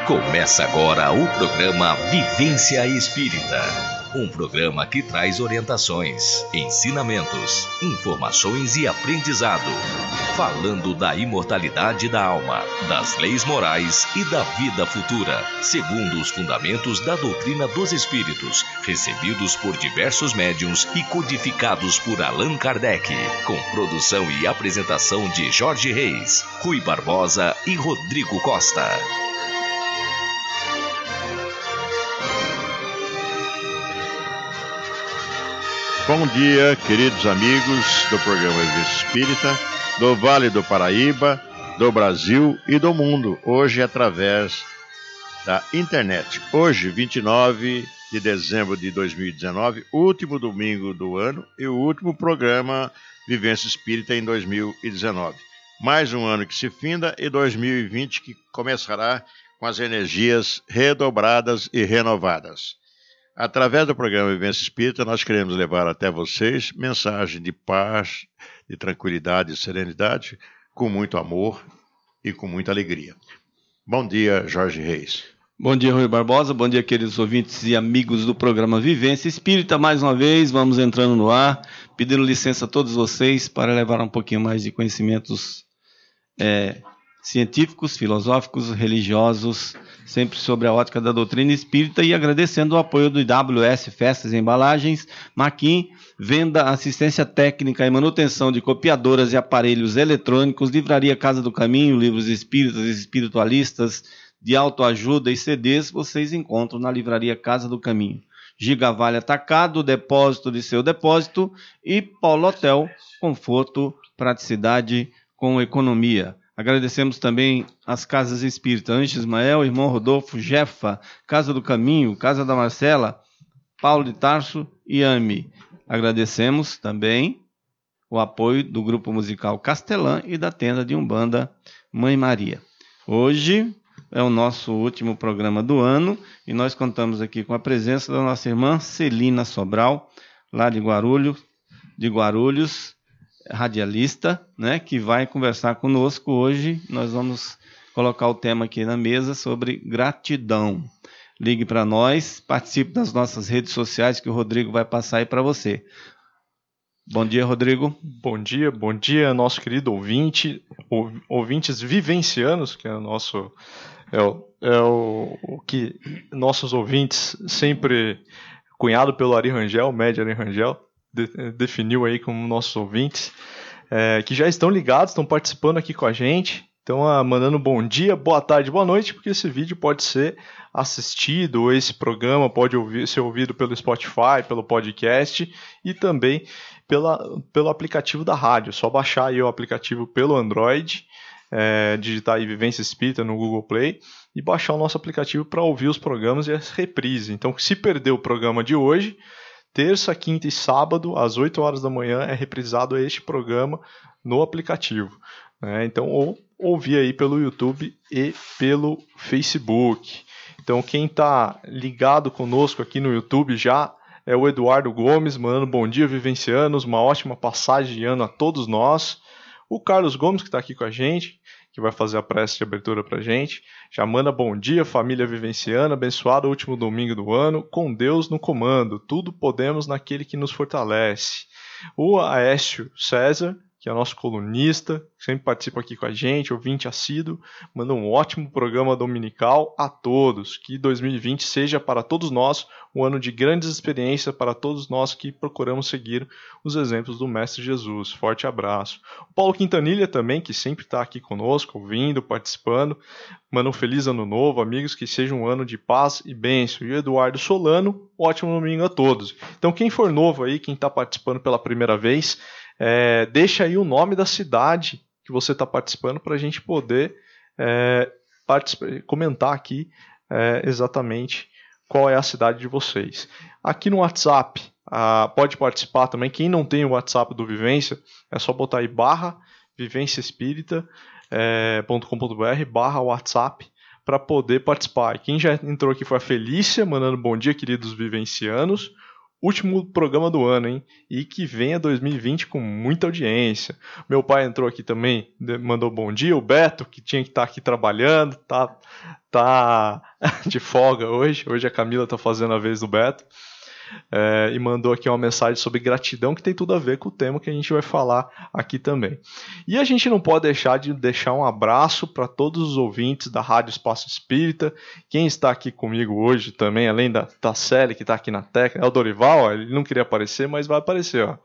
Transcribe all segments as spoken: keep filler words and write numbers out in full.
Começa agora o programa Vivência Espírita. Um programa que traz orientações, ensinamentos, informações e aprendizado. Falando da imortalidade da alma, das leis morais e da vida futura, segundo os fundamentos da doutrina dos espíritos, recebidos por diversos médiuns e codificados por Allan Kardec. Com produção e apresentação de Jorge Reis, Rui Barbosa e Rodrigo Costa. Bom dia, queridos amigos do programa Vivência Espírita, do Vale do Paraíba, do Brasil e do mundo, hoje através da internet. Hoje, vinte e nove de dezembro de dois mil e dezenove, último domingo do ano e o último programa Vivência Espírita em dois mil e dezenove. Mais um ano que se finda e dois mil e vinte que começará com as energias redobradas e renovadas. Através do programa Vivência Espírita, nós queremos levar até vocês mensagem de paz, de tranquilidade e serenidade, com muito amor e com muita alegria. Bom dia, Jorge Reis. Bom dia, Rui Barbosa. Bom dia, queridos ouvintes e amigos do programa Vivência Espírita. Mais uma vez, vamos entrando no ar, pedindo licença a todos vocês para levar um pouquinho mais de conhecimentos é, científicos, filosóficos, religiosos, sempre sobre a ótica da doutrina espírita, e agradecendo o apoio do W S Festas e Embalagens, Maquin, venda, assistência técnica e manutenção de copiadoras e aparelhos eletrônicos, Livraria Casa do Caminho, livros espíritas e espiritualistas, de autoajuda e C Ds, vocês encontram na Livraria Casa do Caminho. Gigavale Atacado, depósito de seu depósito, e Polo Hotel, conforto, praticidade com economia. Agradecemos também as Casas Espíritas Anjo Ismael, Irmão Rodolfo, Jefa, Casa do Caminho, Casa da Marcela, Paulo de Tarso e Ami. Agradecemos também o apoio do Grupo Musical Castelã e da Tenda de Umbanda Mãe Maria. Hoje é o nosso último programa do ano e nós contamos aqui com a presença da nossa irmã Celina Sobral, lá de Guarulhos, de Guarulhos, radialista, né, que vai conversar conosco hoje. Nós vamos colocar o tema aqui na mesa sobre gratidão. Ligue para nós, participe das nossas redes sociais que o Rodrigo vai passar aí para você. Bom dia, Rodrigo. Bom dia, bom dia, nosso querido ouvinte, ouvintes vivencianos, que é o nosso, é o, é o, o que nossos ouvintes sempre cunhado pelo Ari Rangel, médio Ari Rangel, definiu aí como nossos ouvintes, é, que já estão ligados, estão participando aqui com a gente, estão ah, mandando bom dia, boa tarde, boa noite, porque esse vídeo pode ser assistido, ou esse programa pode ouvir, ser ouvido pelo Spotify, pelo podcast e também pela, pelo aplicativo da rádio. Só baixar aí o aplicativo pelo Android, é, digitar aí Vivência Espírita no Google Play e baixar o nosso aplicativo para ouvir os programas e as reprises. Então, se perder o programa de hoje, terça, quinta e sábado, às oito horas da manhã, é reprisado este programa no aplicativo. Né? Então, ou ouvir aí pelo YouTube e pelo Facebook. Então, quem está ligado conosco aqui no YouTube já é o Eduardo Gomes, mandando bom dia, vivencianos, uma ótima passagem de ano a todos nós. O Carlos Gomes, que está aqui com a gente, que vai fazer a prece de abertura para a gente, já manda bom dia, família vivenciana, abençoado último domingo do ano, com Deus no comando, tudo podemos naquele que nos fortalece. O Aécio César, que é nosso colunista, sempre participa aqui com a gente, ouvinte assíduo, manda um ótimo programa dominical a todos. Que dois mil e vinte seja para todos nós um ano de grandes experiências para todos nós que procuramos seguir os exemplos do Mestre Jesus. Forte abraço. O Paulo Quintanilha também, que sempre está aqui conosco, ouvindo, participando, manda um feliz ano novo, amigos, que seja um ano de paz e bênção. E o Eduardo Solano, ótimo domingo a todos. Então, quem for novo aí, quem está participando pela primeira vez, É, deixa aí o nome da cidade que você está participando para a gente poder é, comentar aqui é, exatamente qual é a cidade de vocês. Aqui no WhatsApp, ah, pode participar também. Quem não tem o WhatsApp do Vivência, é só botar aí barra vivenciaespírita ponto com ponto br barra WhatsApp para poder participar. E quem já entrou aqui foi a Felícia, mandando bom dia, queridos vivencianos. último programa do ano, hein? E que venha dois mil e vinte com muita audiência. Meu pai entrou aqui também, mandou bom dia. O Beto, que tinha que estar aqui trabalhando, tá, tá de folga hoje. Hoje a Camila tá fazendo a vez do Beto. É, e mandou aqui uma mensagem sobre gratidão que tem tudo a ver com o tema que a gente vai falar aqui também. E a gente não pode deixar de deixar um abraço para todos os ouvintes da Rádio Espaço Espírita. Quem está aqui comigo hoje também, além da, da Célia que está aqui na técnica, é o Dorival. Ó, ele não queria aparecer, mas vai aparecer. Ó.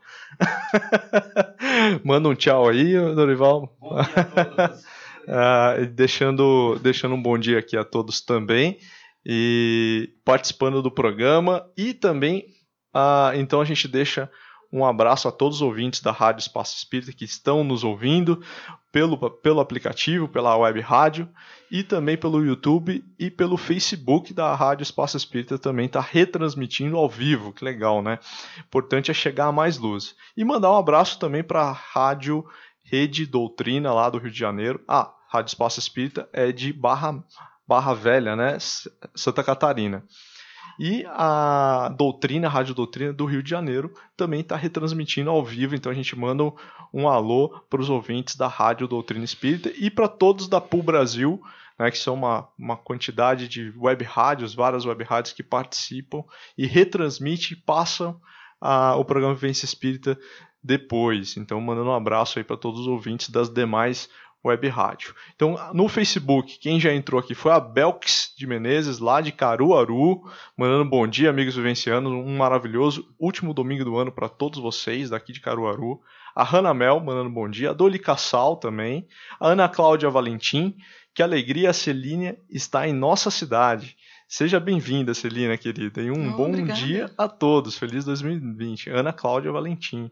Manda um tchau aí, Dorival. Bom dia a todos. ah, deixando, deixando um bom dia aqui a todos também. E participando do programa e também, ah, então a gente deixa um abraço a todos os ouvintes da Rádio Espaço Espírita que estão nos ouvindo pelo, pelo aplicativo, pela web rádio e também pelo YouTube e pelo Facebook da Rádio Espaço Espírita também está retransmitindo ao vivo, que legal, né? Importante é chegar a mais luz. E mandar um abraço também para a Rádio Rede Doutrina lá do Rio de Janeiro. Ah, Rádio Espaço Espírita é de Barra... Barra Velha, né? Santa Catarina. E a Doutrina, a Rádio Doutrina do Rio de Janeiro também está retransmitindo ao vivo, então a gente manda um, um alô para os ouvintes da Rádio Doutrina Espírita e para todos da P U Brasil, né, que são uma, uma quantidade de web rádios, várias web rádios que participam e retransmitem e passam a, o programa Vivência Espírita depois. Então mandando um abraço aí para todos os ouvintes das demais web rádio. Então, no Facebook, quem já entrou aqui foi a Belks de Menezes, lá de Caruaru, mandando bom dia, amigos vivencianos, um maravilhoso último domingo do ano para todos vocês daqui de Caruaru. A Hanna Mel, mandando bom dia. A Doli Cassal também. A Ana Cláudia Valentim, que alegria, a Celina está em nossa cidade. Seja bem-vinda, Celina, querida. E um oh, bom obrigada. Dia a todos. Feliz dois mil e vinte. Ana Cláudia Valentim.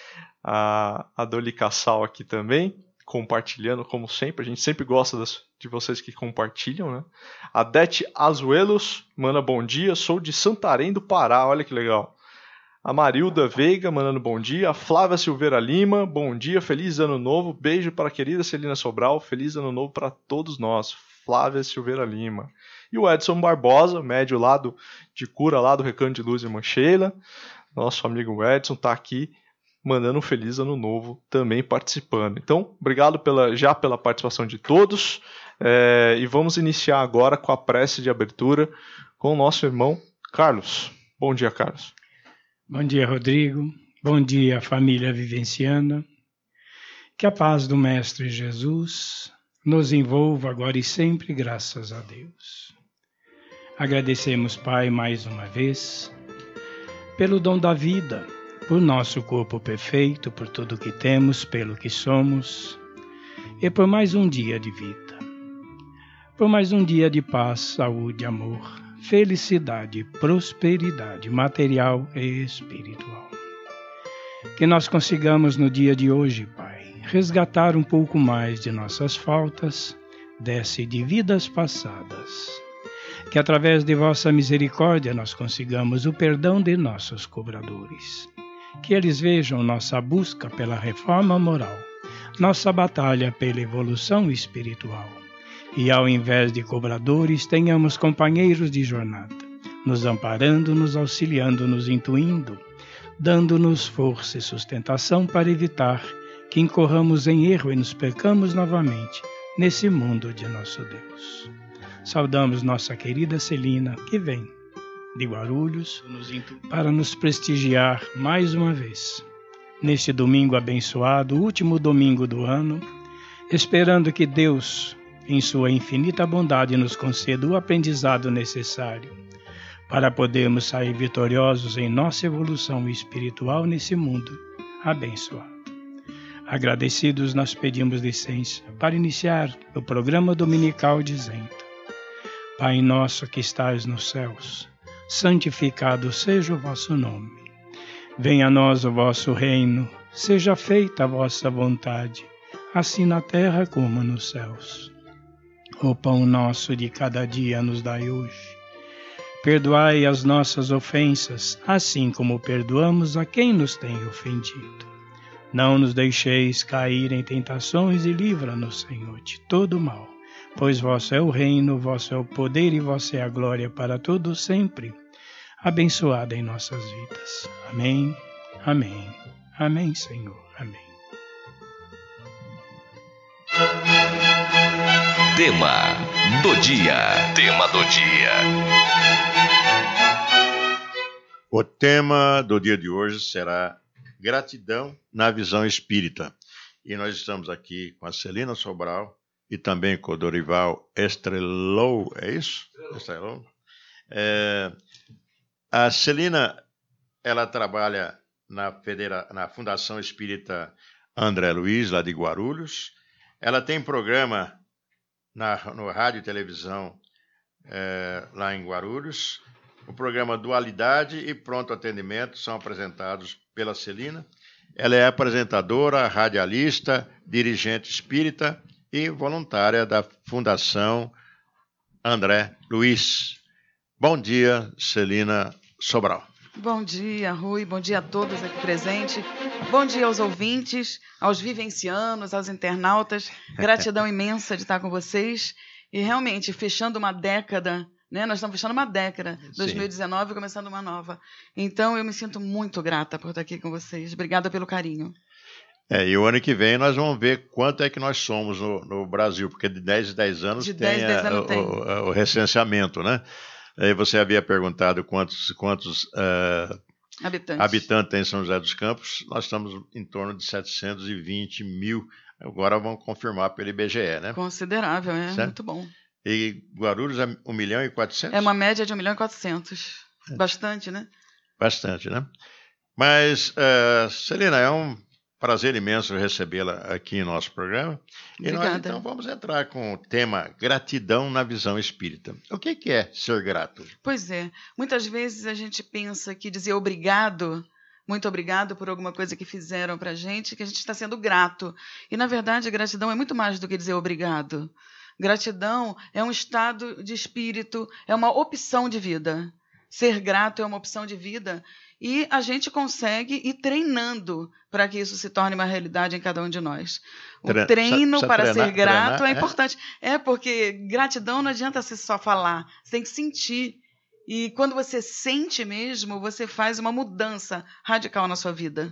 A, a Doli Cassal aqui também, compartilhando, como sempre. A gente sempre gosta das, de vocês que compartilham, né? A Dete Azuelos, manda bom dia, sou de Santarém do Pará, olha que legal. A Marilda Veiga, mandando bom dia. A Flávia Silveira Lima, bom dia, feliz ano novo. Beijo para a querida Celina Sobral, feliz ano novo para todos nós. Flávia Silveira Lima. E o Edson Barbosa, médio lá do, de cura lá do Recanto de Luz de Mancheila. Nosso amigo Edson está aqui mandando um feliz ano novo, também participando. Então, obrigado pela, já pela participação de todos. É, e vamos iniciar agora com a prece de abertura com o nosso irmão Carlos. Bom dia, Carlos. Bom dia, Rodrigo. Bom dia, família vivenciana. Que a paz do Mestre Jesus nos envolva agora e sempre, graças a Deus. Agradecemos, Pai, mais uma vez, pelo dom da vida, por nosso corpo perfeito, por tudo que temos, pelo que somos, e por mais um dia de vida. Por mais um dia de paz, saúde, amor, felicidade, prosperidade material e espiritual. Que nós consigamos no dia de hoje, Pai, resgatar um pouco mais de nossas faltas, desse de vidas passadas. Que através de vossa misericórdia nós consigamos o perdão de nossos cobradores. Que eles vejam nossa busca pela reforma moral, nossa batalha pela evolução espiritual. E ao invés de cobradores, tenhamos companheiros de jornada, nos amparando, nos auxiliando, nos intuindo, dando-nos força e sustentação para evitar que incorramos em erro e nos percamos novamente nesse mundo de nosso Deus. Saudamos nossa querida Celina, que vem de Guarulhos, para nos prestigiar mais uma vez, neste domingo abençoado, último domingo do ano, esperando que Deus, em sua infinita bondade, nos conceda o aprendizado necessário para podermos sair vitoriosos em nossa evolução espiritual nesse mundo abençoado. Agradecidos, nós pedimos licença para iniciar o programa dominical dizendo: Pai nosso que estais nos céus, santificado seja o vosso nome. Venha a nós o vosso reino, seja feita a vossa vontade, assim na terra como nos céus. O pão nosso de cada dia nos dai hoje. Perdoai as nossas ofensas, assim como perdoamos a quem nos tem ofendido. Não nos deixeis cair em tentações e livra-nos, Senhor, de todo mal. Pois vosso é o reino, vosso é o poder e vossa é a glória para todos sempre. abençoada em nossas vidas. Amém, amém, amém, Senhor, amém. Tema do dia. Tema do dia. O tema do dia de hoje será gratidão na visão espírita. E nós estamos aqui com a Celina Sobral e também com o Dorival Estrelou, é isso? Estrelou. É, a Celina, ela trabalha na, Federa, na Fundação Espírita André Luiz, lá de Guarulhos. Ela tem programa na, no rádio e televisão é, lá em Guarulhos. O programa Dualidade e Pronto Atendimento são apresentados pela Celina. Ela é apresentadora, radialista, dirigente espírita e voluntária da Fundação André Luiz. Bom dia, Celina Sobral. Bom dia, Rui. Bom dia a todos aqui presentes. Bom dia aos ouvintes, aos vivencianos, aos internautas. Gratidão imensa de estar com vocês. E realmente, fechando uma década, né? Nós estamos fechando uma década, dois mil e dezenove, começando uma nova. Então, eu me sinto muito grata por estar aqui com vocês. Obrigada pelo carinho. É, e o ano que vem nós vamos ver quanto é que nós somos no, no Brasil, porque de dez em dez anos de tem, dez, dez a, anos o, tem. O, o recenseamento, né? Aí você havia perguntado quantos, quantos uh, habitantes. habitantes tem em São José dos Campos. Nós estamos em torno de setecentos e vinte mil. Agora vamos confirmar pelo I B G E, né? Considerável, é certo? Muito bom. E Guarulhos é um milhão e quatrocentos? É uma média de um milhão e quatrocentos. É. Bastante, né? Bastante, né? Mas, uh, Celina, é um prazer imenso recebê-la aqui em nosso programa. Obrigada. E nós, então, vamos entrar com o tema gratidão na visão espírita. O que, que é ser grato? Pois é. Muitas vezes a gente pensa que dizer obrigado, muito obrigado por alguma coisa que fizeram pra gente, que a gente está sendo grato. E, na verdade, gratidão é muito mais do que dizer obrigado. Gratidão é um estado de espírito, é uma opção de vida. Ser grato é uma opção de vida e a gente consegue ir treinando para que isso se torne uma realidade em cada um de nós. O Tre- treino sa- sa- para treinar, ser grato treinar, é é? importante. É porque gratidão não adianta você só falar, você tem que sentir. E quando você sente mesmo, você faz uma mudança radical na sua vida.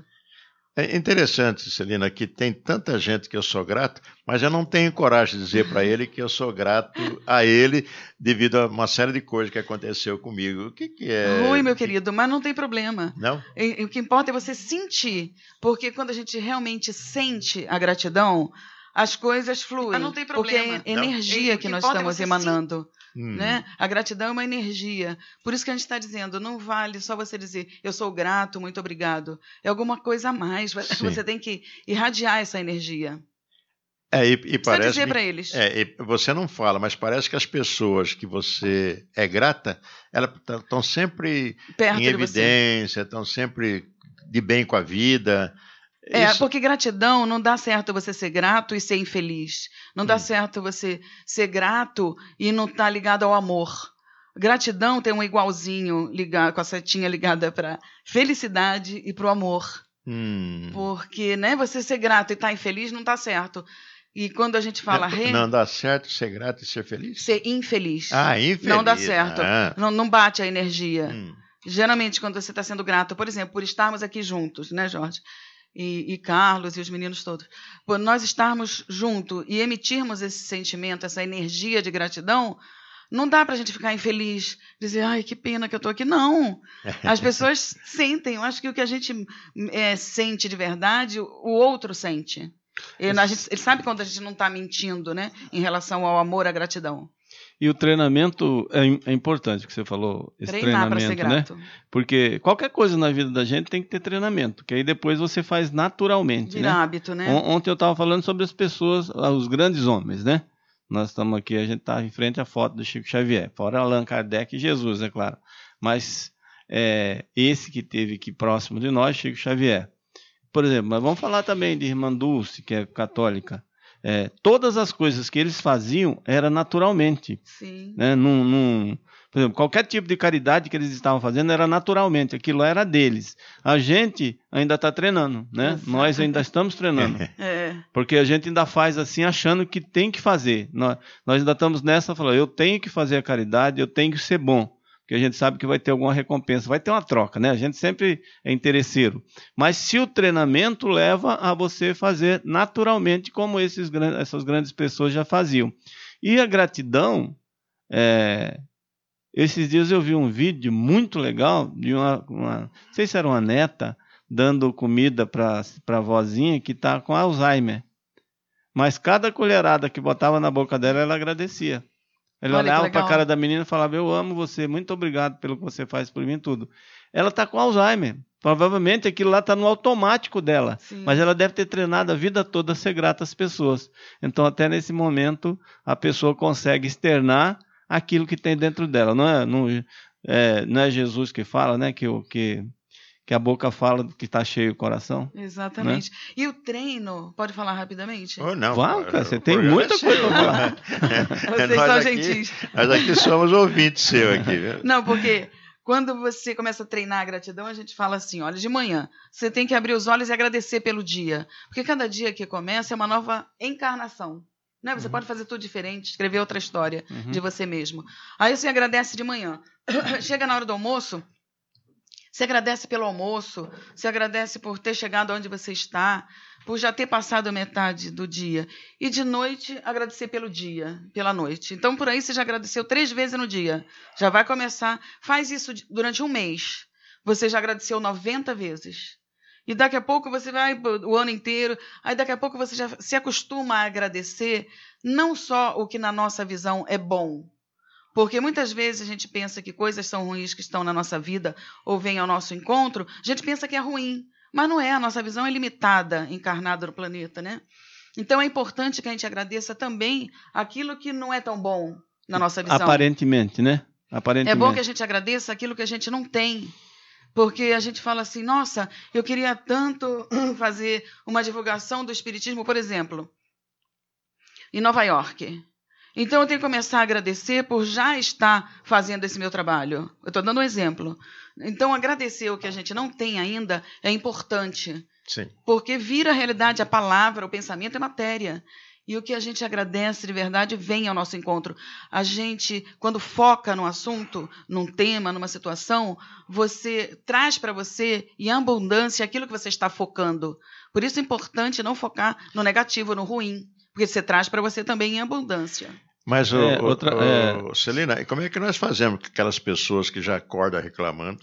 É interessante, Celina, que tem tanta gente que eu sou grato, mas eu não tenho coragem de dizer para ele que eu sou grato a ele devido a uma série de coisas que aconteceu comigo. O que, que é? Rui, meu querido, mas não tem problema. Não? E, e o que importa é você sentir, porque quando a gente realmente sente a gratidão, as coisas fluem. Mas não tem problema. Porque é energia Não. que O que nós importa é estamos você emanando. Hum. Né? A gratidão é uma energia. Por isso que a gente está dizendo, não vale só você dizer, eu sou grato, muito obrigado. É alguma coisa a mais. Sim. Você tem que irradiar essa energia. É, e, e Precisa parece dizer que- para eles. É, e você não fala, mas parece que as pessoas que você é grata, elas estão sempre Perto em de você. evidência, estão sempre de bem com a vida. É, Isso- porque gratidão não dá certo você ser grato e ser infeliz. Não dá Hum. certo você ser grato e não estar ligado ao amor. Gratidão tem um igualzinho ligado, com a setinha ligada para felicidade e para o amor. Hum. Porque, né, você ser grato e estar infeliz não dá certo. E quando a gente fala não, re, não dá certo ser grato e ser feliz? ser infeliz, Ah, infeliz. não dá certo. Ah. Não, não bate a energia. Hum. Geralmente, quando você está sendo grato, por exemplo, por estarmos aqui juntos, né, Jorge? E, e Carlos e os meninos todos. Por nós estarmos juntos e emitirmos esse sentimento, essa energia de gratidão, não dá para a gente ficar infeliz, dizer, ai, que pena que eu estou aqui. Não. As pessoas sentem. Eu acho que o que a gente é, sente de verdade, o outro sente. Ele, a gente, ele sabe quando a gente não está mentindo, né, em relação ao amor, à gratidão. E o treinamento é, im- é importante, que você falou, esse Treinar para ser treinamento, né? grato. Porque qualquer coisa na vida da gente tem que ter treinamento, que aí depois você faz naturalmente, Vira né? hábito, né? On- Ontem eu estava falando sobre as pessoas, ah, os grandes homens, né? Nós estamos aqui, a gente está em frente à foto do Chico Xavier, fora Allan Kardec e Jesus, é claro. Mas é, esse que teve aqui próximo de nós, Chico Xavier. Por exemplo, mas vamos falar também de Irmã Dulce, que é católica. É, todas as coisas que eles faziam era naturalmente. Sim. Né? Num, num, por exemplo, qualquer tipo de caridade que eles estavam fazendo era naturalmente, aquilo era deles. A gente ainda está treinando, né? Exato. Nós ainda estamos treinando, É. porque a gente ainda faz assim, achando que tem que fazer. Nós, nós ainda estamos nessa, falando, eu tenho que fazer a caridade, eu tenho que ser bom. porque a gente sabe que vai ter alguma recompensa, vai ter uma troca, né? A gente sempre é interesseiro. Mas se o treinamento leva a você fazer naturalmente, como esses, essas grandes pessoas já faziam. E a gratidão, é... esses dias eu vi um vídeo muito legal de uma, uma não sei se era uma neta, dando comida para a vozinha que está com Alzheimer. Mas cada colherada que botava na boca dela, ela agradecia. Ela Olha, olhava para a cara da menina e falava, eu amo você, muito obrigado pelo que você faz por mim, tudo. Ela está com Alzheimer. Provavelmente aquilo lá está no automático dela. Sim. Mas ela deve ter treinado a vida toda a ser grata às pessoas. Então, até nesse momento, a pessoa consegue externar aquilo que tem dentro dela. Não é, não, é, não é Jesus que fala, né? Que, que, que a boca fala que está cheio o coração. Exatamente. Né? E o treino, pode falar rapidamente? Oh, não, Vá, cara, você tem muita coisa para falar. Vocês são gentis. Nós aqui somos ouvintes seus aqui. Viu? Não, porque quando você começa a treinar a gratidão, a gente fala assim, olha, de manhã, você tem que abrir os olhos e agradecer pelo dia. Porque cada dia que começa é uma nova encarnação. Né? Você uhum. pode fazer tudo diferente, escrever outra história uhum. de você mesmo. Aí você agradece de manhã. Chega na hora do almoço, você agradece pelo almoço, você agradece por ter chegado onde você está, por já ter passado metade do dia. E de noite, agradecer pelo dia, pela noite. Então, por aí, você já agradeceu três vezes no dia. Já vai começar. Faz isso durante um mês. Você já agradeceu noventa vezes. E daqui a pouco você vai o ano inteiro. Aí daqui a pouco você já se acostuma a agradecer não só o que na nossa visão é bom. Porque muitas vezes a gente pensa que coisas são ruins que estão na nossa vida ou vêm ao nosso encontro, a gente pensa que é ruim. Mas não é, a nossa visão é limitada, encarnada no planeta, né? Então é importante que a gente agradeça também aquilo que não é tão bom na nossa visão. Aparentemente, né? Aparentemente. É bom que a gente agradeça aquilo que a gente não tem. Porque a gente fala assim, nossa, eu queria tanto fazer uma divulgação do espiritismo, por exemplo, em Nova York. Então, eu tenho que começar a agradecer por já estar fazendo esse meu trabalho. Eu estou dando um exemplo. Então, agradecer o que a gente não tem ainda é importante. Sim. Porque vira a realidade, a palavra, o pensamento é matéria. E o que a gente agradece de verdade vem ao nosso encontro. A gente, quando foca num assunto, num tema, numa situação, você traz para você em abundância aquilo que você está focando. Por isso é importante não focar no negativo, no ruim. Porque você traz para você também em abundância. Mas, o, é, o, outra, o, é... Celina, e como é que nós fazemos com aquelas pessoas que já acordam reclamando,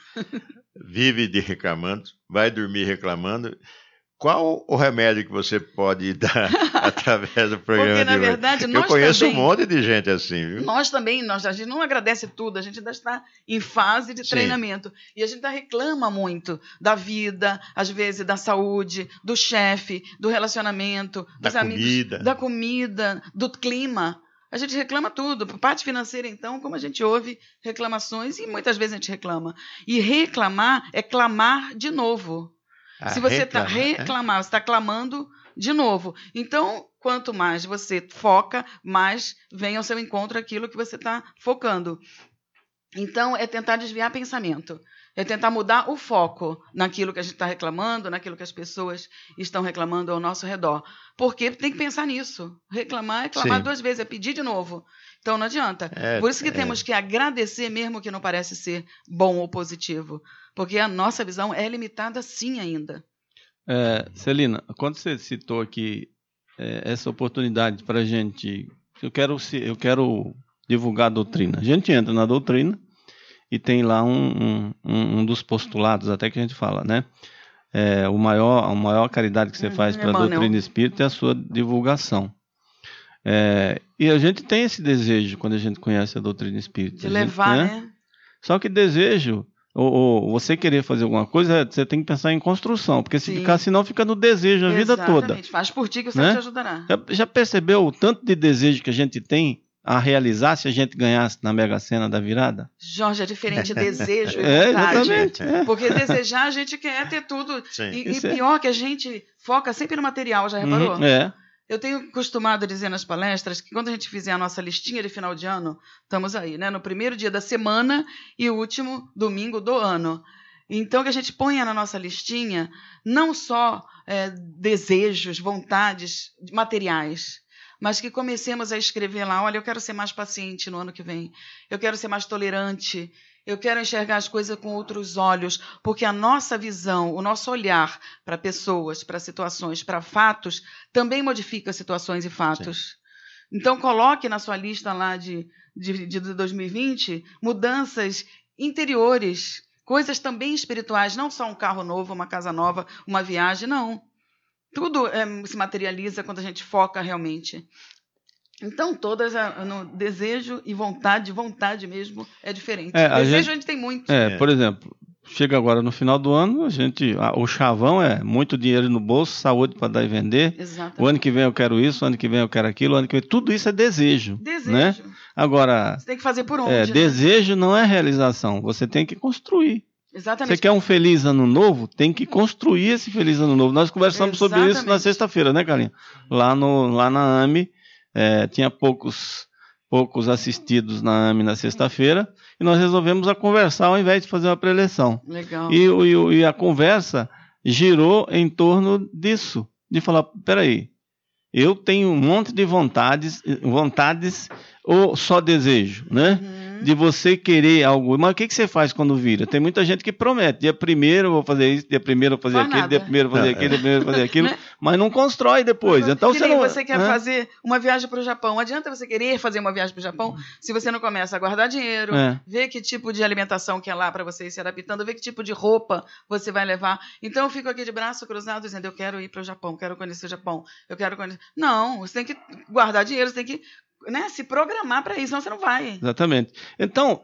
vive de reclamando, vai dormir reclamando? Qual o remédio que você pode dar através do programa Porque, de na hoje? verdade, nós Eu conheço também, um monte de gente assim, viu? Nós também, nós, a gente não agradece tudo, a gente ainda está em fase de Sim. treinamento. E a gente ainda reclama muito da vida, às vezes da saúde, do chefe, do relacionamento, dos da amigos, comida. da comida, do clima. A gente reclama tudo. Por parte financeira, então, como a gente ouve reclamações, e muitas vezes a gente reclama. E reclamar é clamar de novo. Ah, Se você está reclamar, reclamar, você está clamando de novo. Então, quanto mais você foca, mais vem ao seu encontro aquilo que você está focando. Então, é tentar desviar pensamento. É tentar mudar o foco naquilo que a gente está reclamando, naquilo que as pessoas estão reclamando ao nosso redor. Porque tem que pensar nisso. Reclamar é clamar Sim. duas vezes, é pedir de novo. Então, não adianta. É, Por isso que é. temos que agradecer, mesmo que não parece ser bom ou positivo. Porque a nossa visão é limitada sim ainda. É, Celina, quando você citou aqui é, essa oportunidade para a gente, eu quero, eu quero divulgar a doutrina. A gente entra na doutrina e tem lá um, um, um dos postulados, até que a gente fala, né? É, o maior, a maior caridade que você Uhum, faz para a Emmanuel. doutrina espírita é a sua divulgação. É, e a gente tem esse desejo quando a gente conhece a doutrina espírita. De a gente, levar, né? né? Só que desejo, ou, ou você querer fazer alguma coisa, você tem que pensar em construção, porque se Sim. ficar, senão fica no desejo a vida toda. Exatamente. Faz por ti que o céu Né? te ajudará. Já, já percebeu o tanto de desejo que a gente tem a realizar se a gente ganhasse na Mega Sena da virada? Jorge, é diferente desejo e É, vontade. exatamente. É. Porque desejar, a gente quer ter tudo. Sim. E, e Isso é. pior que a gente foca sempre no material, já reparou? Uhum, é. Eu tenho costumado dizer nas palestras que quando a gente fizer a nossa listinha de final de ano, estamos aí, né? No primeiro dia da semana e o último domingo do ano. Então, que a gente ponha na nossa listinha não só é, desejos, vontades materiais, mas que comecemos a escrever lá, olha, eu quero ser mais paciente no ano que vem, eu quero ser mais tolerante, eu quero enxergar as coisas com outros olhos, porque a nossa visão, o nosso olhar para pessoas, para situações, para fatos, também modifica situações e fatos. Sim. Então, coloque na sua lista lá de, de, de dois mil e vinte mudanças interiores, coisas também espirituais, não só um carro novo, uma casa nova, uma viagem, não. Tudo é, se materializa quando a gente foca realmente. Então, todas, no desejo e vontade, vontade mesmo, é diferente. É, a desejo gente, a gente tem muito. É, é, por exemplo, chega agora no final do ano, a gente, a, o chavão é muito dinheiro no bolso, saúde para dar e vender. Exatamente. O ano que vem eu quero isso, o ano que vem eu quero aquilo, o ano que vem, tudo isso é desejo. Desejo. Né? Agora, você tem que fazer por onde, é, né? desejo não é realização, você tem que construir. Exatamente. Você quer um feliz ano novo? Tem que construir esse feliz ano novo. Nós conversamos Exatamente. sobre isso na sexta-feira, né, Carlinhos? Lá, no, lá na A M E, é, tinha poucos, poucos assistidos na A M E na sexta-feira, e nós resolvemos a conversar ao invés de fazer uma preleção. Legal. E, e, e a conversa girou em torno disso, de falar, peraí, eu tenho um monte de vontades, vontades ou só desejo, né? Uhum. De você querer algo. Mas o que, que você faz quando vira? Tem muita gente que promete. Dia primeiro eu vou fazer isso, dia primeiro eu vou fazer Faz aquilo, nada. dia primeiro eu vou fazer aquilo, dia primeiro eu vou fazer aquilo, mas não constrói depois. Então que você nem não. Você quer né? fazer uma viagem para o Japão. Adianta você querer fazer uma viagem para o Japão se você não começa a guardar dinheiro, É. ver que tipo de alimentação que é lá para você ir se adaptando, ver que tipo de roupa você vai levar. Então eu fico aqui de braço cruzado dizendo, eu quero ir para o Japão, quero conhecer o Japão, eu quero conhecer. Não, você tem que guardar dinheiro, você tem que, né, se programar para isso, senão você não vai. Exatamente. Então,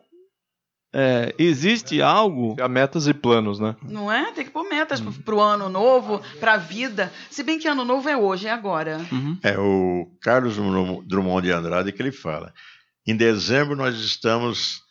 é, existe algo. Há metas e planos, né? Não é? Tem que pôr metas hum. para o ano novo, para a vida. Se bem que ano novo é hoje, é agora. Uhum. É o Carlos Drummond de Andrade que ele fala. Em dezembro nós estamos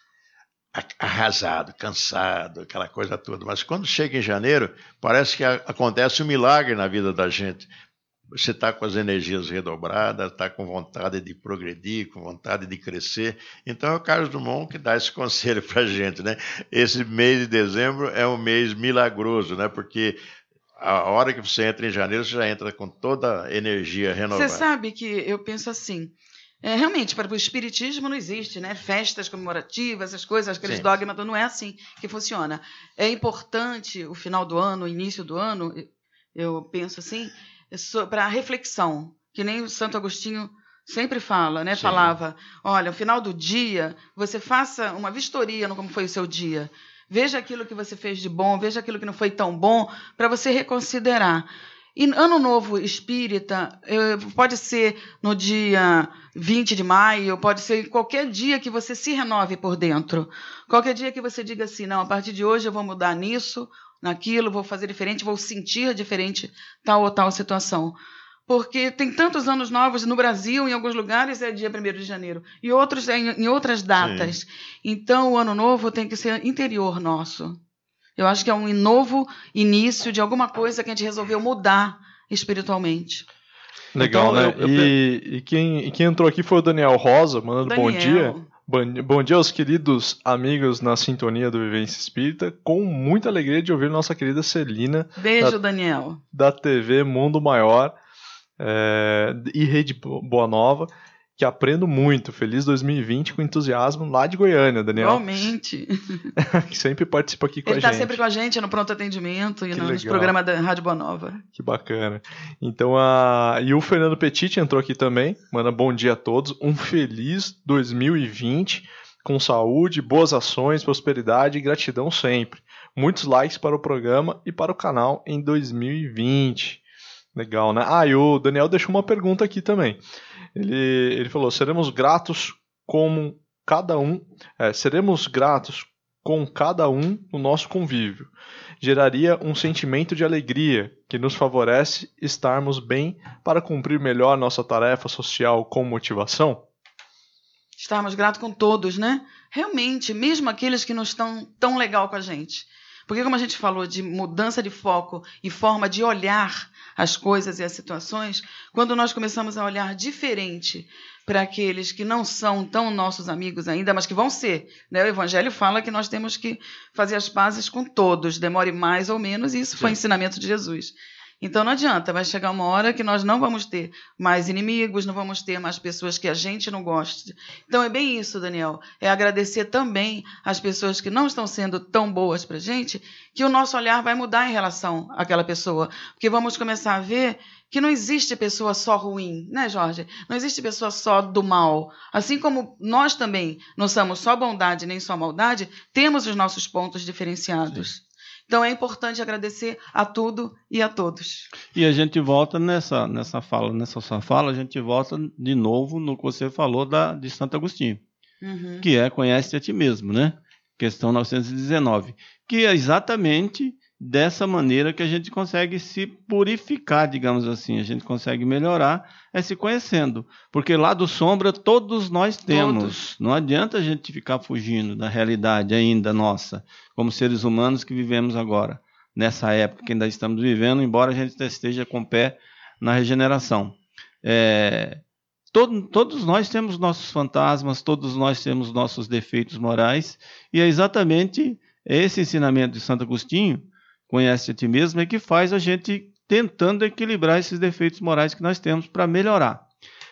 arrasado, cansado, aquela coisa toda. Mas quando chega em janeiro, parece que acontece um milagre na vida da gente. Você está com as energias redobradas, está com vontade de progredir, com vontade de crescer. Então é o Carlos Drummond que dá esse conselho para a gente, né? Esse mês de dezembro é um mês milagroso, né? Porque a hora que você entra em janeiro, você já entra com toda a energia renovada. Você sabe que eu penso assim, é, realmente, para o espiritismo não existe, né? Festas comemorativas, essas coisas, aqueles Sim. dogmas, não é assim que funciona. É importante o final do ano, o início do ano, eu penso assim, para reflexão, que nem o Santo Agostinho sempre fala, né? Sim. Falava, olha, no final do dia, você faça uma vistoria no como foi o seu dia. Veja aquilo que você fez de bom, veja aquilo que não foi tão bom, para você reconsiderar. E Ano Novo Espírita pode ser no dia vinte de maio, pode ser qualquer dia que você se renove por dentro. Qualquer dia que você diga assim, não, a partir de hoje eu vou mudar nisso, naquilo, vou fazer diferente, vou sentir diferente tal ou tal situação. Porque tem tantos anos novos no Brasil, em alguns lugares é dia primeiro de janeiro, e outros é em, em outras datas. Sim. Então, o Ano Novo tem que ser interior nosso. Eu acho que é um novo início de alguma coisa que a gente resolveu mudar espiritualmente. Legal, então, né? Eu, eu... E, e, quem, e quem entrou aqui foi o Daniel Rosa, mandando Daniel. bom dia. Bom, bom dia aos queridos amigos na sintonia do Vivência Espírita, com muita alegria de ouvir nossa querida Celina. Beijo, da, Daniel. Da T V Mundo Maior é, e Rede Boa Nova, que aprendo muito. Feliz dois mil e vinte com entusiasmo lá de Goiânia, Daniel. Igualmente. Que sempre participa aqui com Ele a tá gente. Ele está sempre com a gente no Pronto Atendimento e que nos legal. programas da Rádio Boa Nova. Que bacana. Então, a... E o Fernando Petit entrou aqui também. Manda bom dia a todos. Um feliz dois mil e vinte com saúde, boas ações, prosperidade e gratidão sempre. Muitos likes para o programa e para o canal em dois mil e vinte. Legal, né? Ah, e o Daniel deixou uma pergunta aqui também. Ele, ele falou, seremos gratos como cada um, é, seremos gratos com cada um no nosso convívio. Geraria um sentimento de alegria que nos favorece estarmos bem para cumprir melhor nossa tarefa social com motivação? Estarmos gratos com todos, né? Realmente, mesmo aqueles que não estão tão legal com a gente. Porque como a gente falou de mudança de foco e forma de olhar as coisas e as situações, quando nós começamos a olhar diferente para aqueles que não são tão nossos amigos ainda, mas que vão ser, né? O Evangelho fala que nós temos que fazer as pazes com todos, demore mais ou menos, e isso Sim. foi ensinamento de Jesus. Então não adianta, vai chegar uma hora que nós não vamos ter mais inimigos, não vamos ter mais pessoas que a gente não goste. Então é bem isso, Daniel, é agradecer também às pessoas que não estão sendo tão boas para a gente, que o nosso olhar vai mudar em relação àquela pessoa, porque vamos começar a ver que não existe pessoa só ruim, né, Jorge? Não existe pessoa só do mal. Assim como nós também não somos só bondade nem só maldade, temos os nossos pontos diferenciados. Sim. Então é importante agradecer a tudo e a todos. E a gente volta nessa, nessa fala, nessa sua fala, a gente volta de novo no que você falou da, de Santo Agostinho, uhum. que é conhece a ti mesmo, né? Questão novecentos e dezenove, que é exatamente dessa maneira que a gente consegue se purificar, digamos assim, a gente consegue melhorar, é se conhecendo, porque lado sombra todos nós temos, todos. Não adianta a gente ficar fugindo da realidade ainda nossa, como seres humanos que vivemos agora, nessa época que ainda estamos vivendo, embora a gente esteja com o pé na regeneração. É, todo, todos nós temos nossos fantasmas, todos nós temos nossos defeitos morais, e é exatamente esse ensinamento de Santo Agostinho, conhece a ti mesmo, é que faz a gente tentando equilibrar esses defeitos morais que nós temos para melhorar.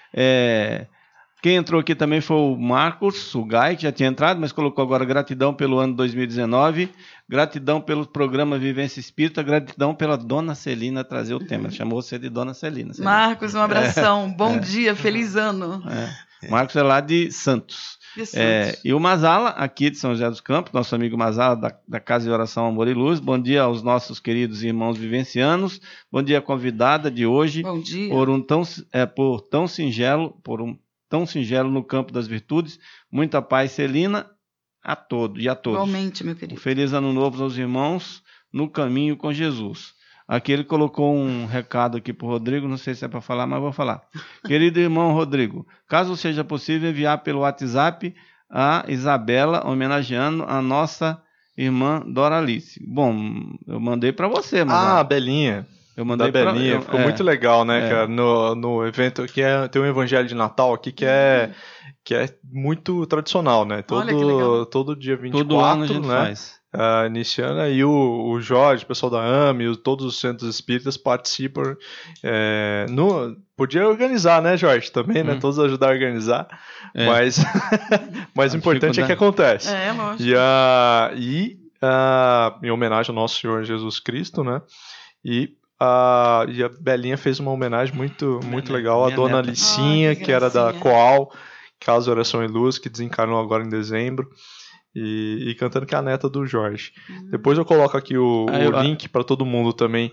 É, quem entrou aqui também foi o Marcos, o Gai, que já tinha entrado, mas colocou agora gratidão pelo ano dois mil e dezenove, gratidão pelo programa Vivência Espírita, gratidão pela Dona Celina trazer o tema. Chamou você de Dona Celina. Celina. Marcos, um abração, é, bom é, dia, feliz ano. É. Marcos é lá de Santos. É, e o Mazala, aqui de São José dos Campos, nosso amigo Mazala, da, da Casa de Oração Amor e Luz. Bom dia aos nossos queridos irmãos vivencianos. Bom dia à convidada de hoje. Bom dia. Por um tão, é, por tão singelo, por um tão singelo no campo das virtudes. Muita paz, Celina, a todos e a todos. Igualmente, meu querido. Um feliz ano novo aos irmãos no caminho com Jesus. Aqui ele colocou um recado aqui para o Rodrigo, não sei se é para falar, mas vou falar. Querido irmão Rodrigo, caso seja possível enviar pelo WhatsApp a Isabela, homenageando a nossa irmã Doralice. Bom, eu mandei para você, mas... Ah, a Belinha. Eu mandei da Belinha, pra... ficou é, muito legal, né, é. cara? No, no evento que é, tem um evangelho de Natal aqui que é, que é muito tradicional, né? Todo, todo dia vinte e quatro, todo ano a gente né? faz. Uh, iniciando aí o, o Jorge, o pessoal da A M E, todos os centros espíritas participam. É, no, podia organizar, né, Jorge? Também, né? Hum. Todos ajudar a organizar. É. Mas mas o importante é que acontece. É, lógico. E, uh, e uh, em homenagem ao nosso Senhor Jesus Cristo, né? E, uh, e a Belinha fez uma homenagem muito, muito legal à Dona neta. Licinha, oh, que, que era da Coal, Casa Oração e Luz, que desencarnou agora em dezembro. E, e cantando que é a neta do Jorge. Uhum. Depois eu coloco aqui o, ah, eu, o link para todo mundo também.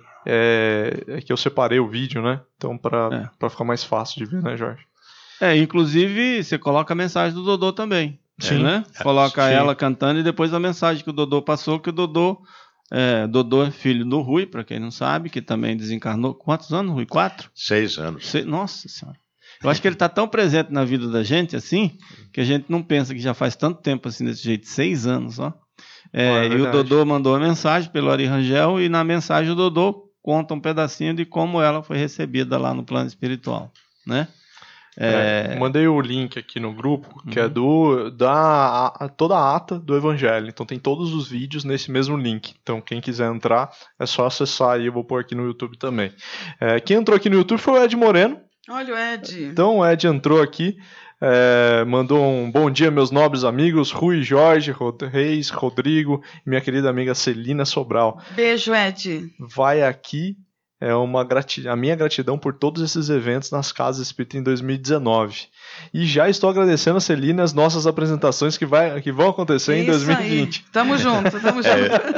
É, é que eu separei o vídeo, né? Então, para é. ficar mais fácil de ver, né, Jorge? É, inclusive, você coloca a mensagem do Dodô também. Sim. Né? Coloca Sim. ela cantando e depois a mensagem que o Dodô passou, que o Dodô é, Dodô é filho do Rui, para quem não sabe, que também desencarnou. Quantos anos, Rui? Quatro? Seis anos. Seis, nossa Senhora. Eu acho que ele está tão presente na vida da gente, assim, que a gente não pensa que já faz tanto tempo assim desse jeito, seis anos, ó. É, oh, é e o Dodô mandou a mensagem pelo Ari Rangel, e na mensagem o Dodô conta um pedacinho de como ela foi recebida lá no plano espiritual, né? É... É, mandei o link aqui no grupo, que uhum. é do da a, toda a ata do Evangelho. Então tem todos os vídeos nesse mesmo link. Então quem quiser entrar, é só acessar aí. Eu vou pôr aqui no YouTube também. É, quem entrou aqui no YouTube foi o Ed Moreno. Olha o Ed. Então o Ed entrou aqui, é, mandou um bom dia, meus nobres amigos, Rui, Jorge, Rod Reis, Rodrigo e minha querida amiga Celina Sobral. Beijo, Ed. Vai aqui, é uma grati- a minha gratidão por todos esses eventos nas Casas Espírita em dois mil e dezenove. E já estou agradecendo a Celina as nossas apresentações que, vai, que vão acontecer Isso em dois mil e vinte. Aí. Tamo junto, tamo junto.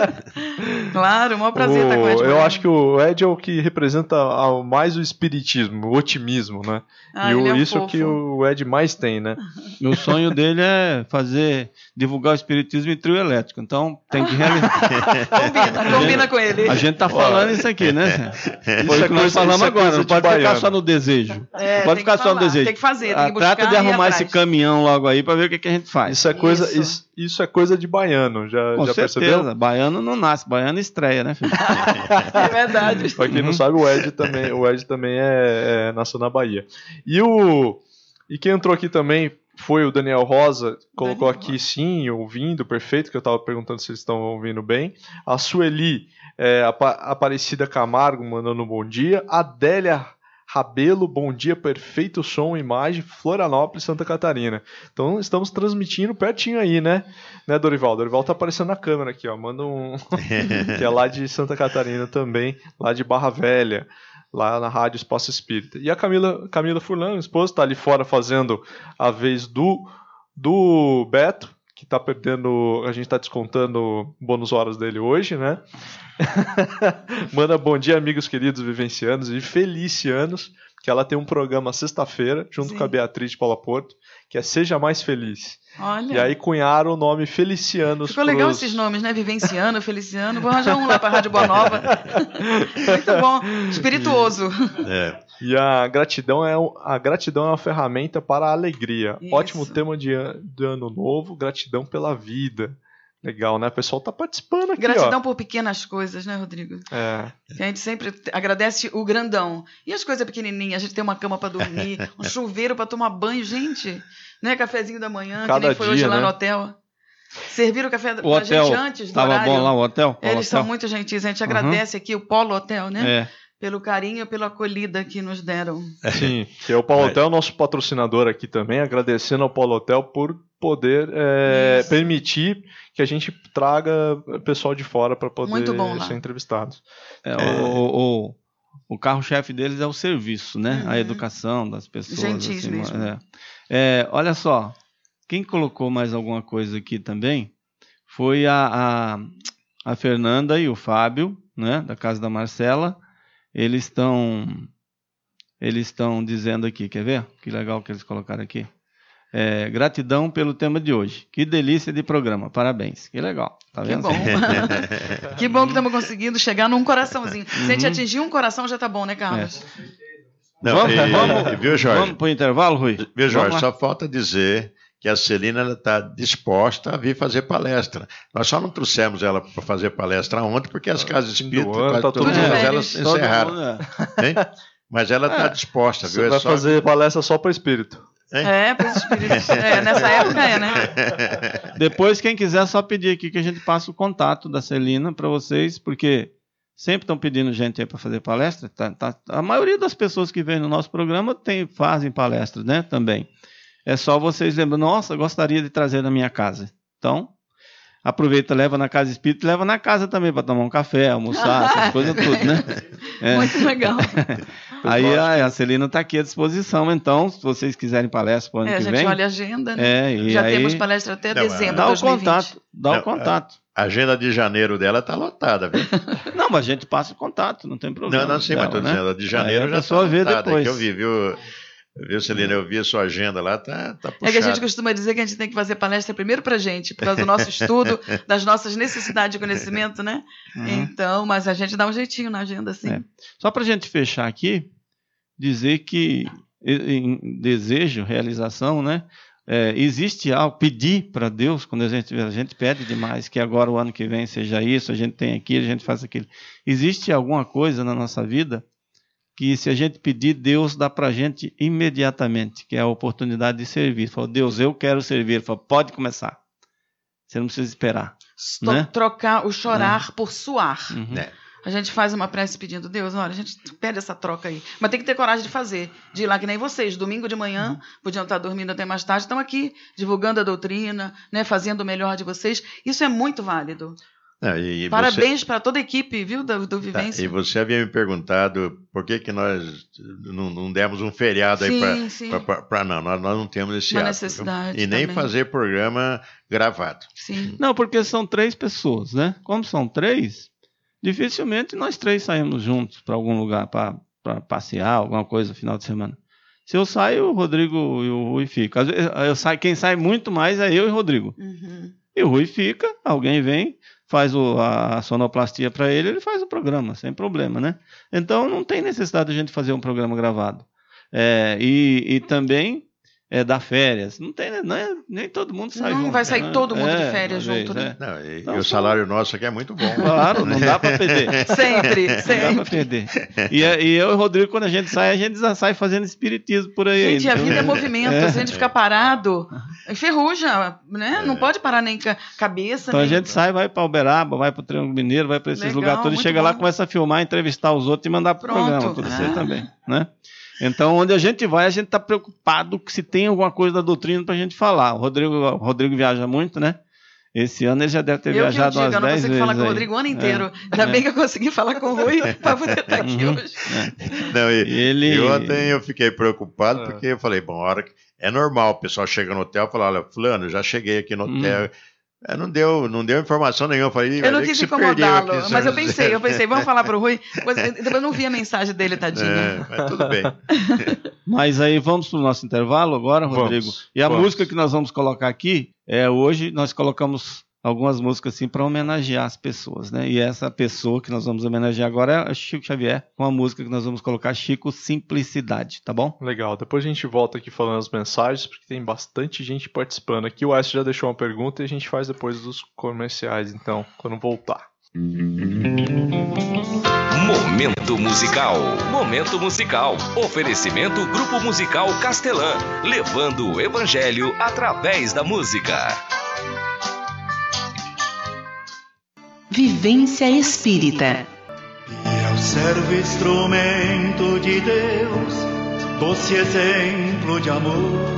É. Claro, o maior prazer o, estar com o Ed. Eu acho que o Ed é o que representa mais o espiritismo, o otimismo, né? Ah, e o, é isso fofo. que o Ed mais tem, né? O sonho dele é fazer, divulgar o espiritismo em trio elétrico. Então tem que realizar. Combina, combina com ele. A gente tá falando isso aqui, né? Isso Foi o que nós falamos agora. Não pode baiano. ficar só no desejo. É, pode ficar só no desejo. Tem que fazer, tem que buscar. Trata de arrumar esse caminhão logo aí para ver o que, que a gente faz. Isso é coisa, Isso. isso, isso é coisa de baiano, já, Com já certeza. percebeu? Baiano não nasce, baiano estreia, né, filho? É verdade. Pra quem não sabe, o Ed também, o Ed também é, é, nasceu na Bahia. E, o, e quem entrou aqui também foi o Daniel Rosa, colocou Daniel aqui sim, ouvindo, perfeito, que eu estava perguntando se eles estão ouvindo bem. A Sueli É, a Aparecida Camargo mandando um bom dia. Adélia Rabelo, bom dia, perfeito som, imagem, Florianópolis, Santa Catarina. Então estamos transmitindo pertinho aí, né? Né, Dorival? Dorival tá aparecendo na câmera aqui, ó. Manda um. Que é lá de Santa Catarina também, lá de Barra Velha, lá na Rádio Espaço Espírita. E a Camila, Camila Furlan, esposa, tá ali fora fazendo a vez do, do Beto, que tá perdendo, a gente tá descontando bônus horas dele hoje, né? Manda bom dia, amigos queridos vivencianos e felicianos, que ela tem um programa sexta-feira, junto Sim. com a Beatriz de Paula Porto, que é Seja Mais Feliz. Olha. E aí cunharam o nome Felicianos. Ficou legal pros... esses nomes, né? Vivenciano, Feliciano. Vou arranjar um lá para a Rádio Boa Nova. Muito bom. Espirituoso. É. E a gratidão, é, a gratidão é uma ferramenta para a alegria. Isso. Ótimo tema de, an- de ano novo, gratidão pela vida. Legal, né? O pessoal tá participando aqui, Gratidão ó. por pequenas coisas, né, Rodrigo? É. Que a gente sempre agradece o grandão. E as coisas pequenininhas? A gente tem uma cama para dormir, um chuveiro para tomar banho, gente. Né? Cafezinho da manhã, Cada que nem foi dia, hoje lá né? no hotel. Serviram o café O pra hotel gente antes do estava horário. bom lá, o hotel? Polo Eles hotel? são muito gentis. A gente Uhum. agradece aqui o Polo Hotel, né? É. Pelo carinho e pela acolhida que nos deram. Sim, que é o Paulo Hotel, nosso patrocinador aqui também, agradecendo ao Paulo Hotel por poder é, Isso. permitir que a gente traga pessoal de fora para poder Muito bom lá. ser entrevistado. É, o, o, o carro-chefe deles é o serviço, né? Uhum. A educação das pessoas. Gentis assim, mesmo. é. É, olha só, quem colocou mais alguma coisa aqui também foi a, a, a Fernanda e o Fábio, né? Da casa da Marcela. Eles estão eles estão dizendo aqui, quer ver? Que legal que eles colocaram aqui. É, gratidão pelo tema de hoje. Que delícia de programa. Parabéns. Que legal. Tá Que vendo? bom. Que bom que estamos conseguindo chegar num coraçãozinho. Se a gente Uhum. atingir um coração, já tá bom, né, Carlos? Não, vamos, e- vamos, e viu, Jorge? vamos para o intervalo, Rui? Viu, Jorge? Vamos lá. Só falta dizer que a Celina está disposta a vir fazer palestra. Nós só não trouxemos ela para fazer palestra ontem, porque as casas Fim do espíritas, ano, quase tá todo todas mundo elas férias. Todo encerraram. mundo, é. Hein? Mas ela está É. disposta, viu? Você É vai só- fazer palestra só para espírito. É, para os espíritos. É, nessa época é, né? Depois, quem quiser, é só pedir aqui que a gente passe o contato da Celina para vocês, porque sempre estão pedindo gente aí para fazer palestra. Tá, tá- a maioria das pessoas que vêm no nosso programa tem, fazem palestras, né? Também. É só vocês lembrando, nossa, gostaria de trazer na minha casa. Então, aproveita, leva na casa espírita, leva na casa também para tomar um café, almoçar, essas coisas tudo, né? É. Muito legal. Aí a, a Celina está aqui à disposição, então, se vocês quiserem palestra para o ano É, a que gente vem. olha a agenda, né? É, e Já aí, temos palestra até Não, dezembro de dá o dois mil e vinte. contato, dá Não, o contato. A agenda de janeiro dela está lotada, viu? Não, mas a gente passa o contato, não tem problema. Não, não sei, mas dela, estou né? dizendo, a de janeiro Aí a já pessoa está vê lotada. depois. Que eu vi, viu, viu, Celina? Eu vi a sua agenda lá, tá, tá puxada. É que a gente costuma dizer que a gente tem que fazer palestra primeiro pra gente, por causa do nosso estudo, das nossas necessidades de conhecimento, né? Uhum. Então, mas a gente dá um jeitinho na agenda, assim. É. Só para a gente fechar aqui, dizer que em desejo, realização, né? É, existe algo, pedir para Deus, quando a gente, a gente pede demais, que agora o ano que vem seja isso, a gente tem aquilo, a gente faz aquilo. Existe alguma coisa na nossa vida que se a gente pedir, Deus dá para a gente imediatamente, que é a oportunidade de servir. Fala, Deus, eu quero servir. Fala, pode começar. Você não precisa esperar. To- Né? Trocar o chorar por suar. Uhum. É. A gente faz uma prece pedindo, Deus, olha, a gente pede essa troca aí. Mas tem que ter coragem de fazer. De ir lá que nem vocês. Domingo de manhã, podiam estar dormindo até mais tarde, estão aqui divulgando a doutrina, né, fazendo o melhor de vocês. Isso é muito válido. Não, e- e Parabéns para toda a equipe, viu, do, do você, tá, Vivência. e você havia me perguntado por que, que nós não, não demos um feriado aí para... Sim, sim. Não, nós, nós não temos esse Uma hábito, necessidade viu? E nem também. fazer programa gravado. Sim. Não, porque são três pessoas, né? Como são três, dificilmente nós três saímos juntos para algum lugar, para passear, alguma coisa no final de semana. Se eu saio, o Rodrigo e o Rui ficam. Às vezes, eu saio, quem sai muito mais é eu e o Rodrigo. Uhum. E o Rui fica, alguém vem, faz o, a sonoplastia para ele, ele faz o programa, sem problema, né? Então não tem necessidade de a gente fazer um programa gravado. É, e, e também é, dar férias. Não tem, não é, nem todo mundo sai Não junto, vai sair né? todo mundo É, de férias uma junto, vez, né? é. Não, e, Então, e o só- salário nosso aqui é muito bom. Claro, não dá para perder. Sempre, Não dá sempre. pra perder. E, e eu e o Rodrigo, quando a gente sai, a gente já sai fazendo espiritismo por aí. Gente, a então- vida é movimento. É. Se a gente ficar parado, enferruja, né? Não pode parar nem ca- cabeça. Então a nem... gente sai, vai para Uberaba, vai para o Triângulo Mineiro, vai para esses Legal, lugares todos, e muito chega lá, bom. começa a filmar, entrevistar os outros e mandar para o Pronto. programa. Tudo Ah. certo também, né? Então, onde a gente vai, a gente está preocupado que se tem alguma coisa da doutrina para a gente falar. O Rodrigo, o Rodrigo viaja muito, né? Esse ano ele já deve ter Eu que eu viajado digo, umas eu não dez consigo vezes falar com o aí. Rodrigo o ano É. inteiro. Ainda É. bem que eu consegui falar com o Rui para poder estar aqui Uhum. hoje. Não, e, E ele- e ontem eu fiquei preocupado É. porque eu falei, bom, a hora que... é normal, o pessoal chega no hotel e fala, olha, fulano, já cheguei aqui no Hum. hotel. É, não, deu, não deu informação nenhuma. Eu, falei, Eu não "Olha que quis se perdeu incomodá-lo, aqui, mas eu senhor pensei, José." eu pensei, vamos falar para o Rui. Depois depois eu não vi a mensagem dele, tadinho. É, mas tudo bem. Mas aí vamos para o nosso intervalo agora, Vamos, Rodrigo. E a vamos. música que nós vamos colocar aqui, é, hoje nós colocamos algumas músicas assim para homenagear as pessoas, né? E essa pessoa que nós vamos homenagear agora é Chico Xavier, com a música que nós vamos colocar, Chico Simplicidade, tá bom? Legal, depois a gente volta aqui falando as mensagens, porque tem bastante gente participando aqui. O Aécio já deixou uma pergunta e a gente faz depois dos comerciais, então, quando voltar. Momento musical. Momento musical. Oferecimento Grupo Musical Castelã, levando o evangelho através da música. Vivência Espírita. Fiel servo, instrumento de Deus, doce exemplo de amor.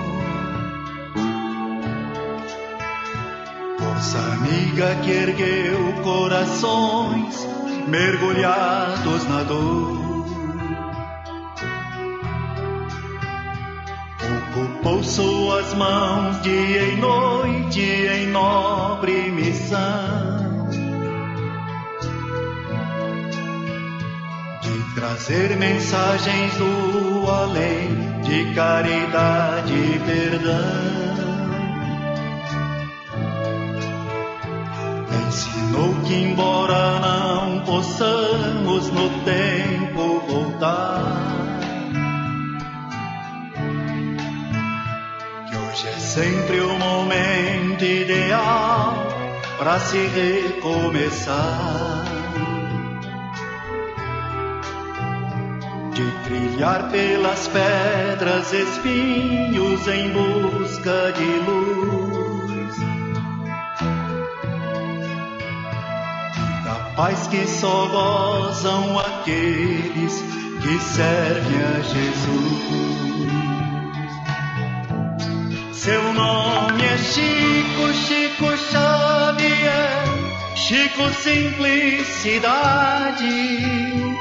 Força amiga que ergueu corações mergulhados na dor. Ocupou suas mãos dia e noite em nobre missão de trazer mensagens do além, de caridade e perdão. Ensinou que embora não possamos no tempo voltar, que hoje é sempre o momento ideal para se recomeçar, de trilhar pelas pedras espinhos em busca de luz, da paz que só gozam aqueles que servem a Jesus. Seu nome é Chico, Chico Xavier, Chico Simplicidade,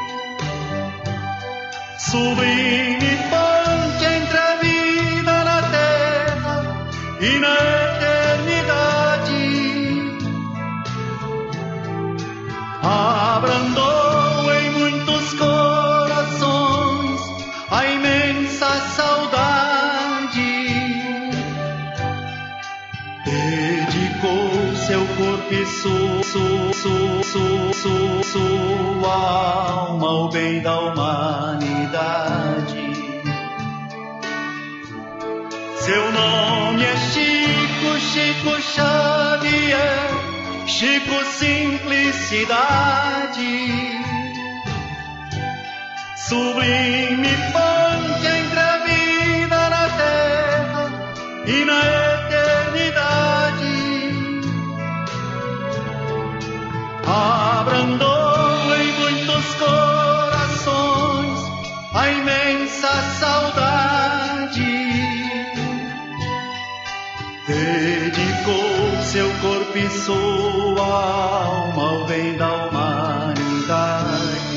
sublime ponte entre a vida na terra e na eternidade. Abrandou em muitos corações a imensa saudade, dedicou seu corpo e sua, sua, sua, sua, sua alma ao bem da humanidade. Seu nome é Chico, Chico Xavier, Chico Simplicidade, sublime ponte entre a vida na terra e na eternidade. Abrandou em muitos corações a imensa saudade, dedicou seu corpo e sua alma ao bem da humanidade.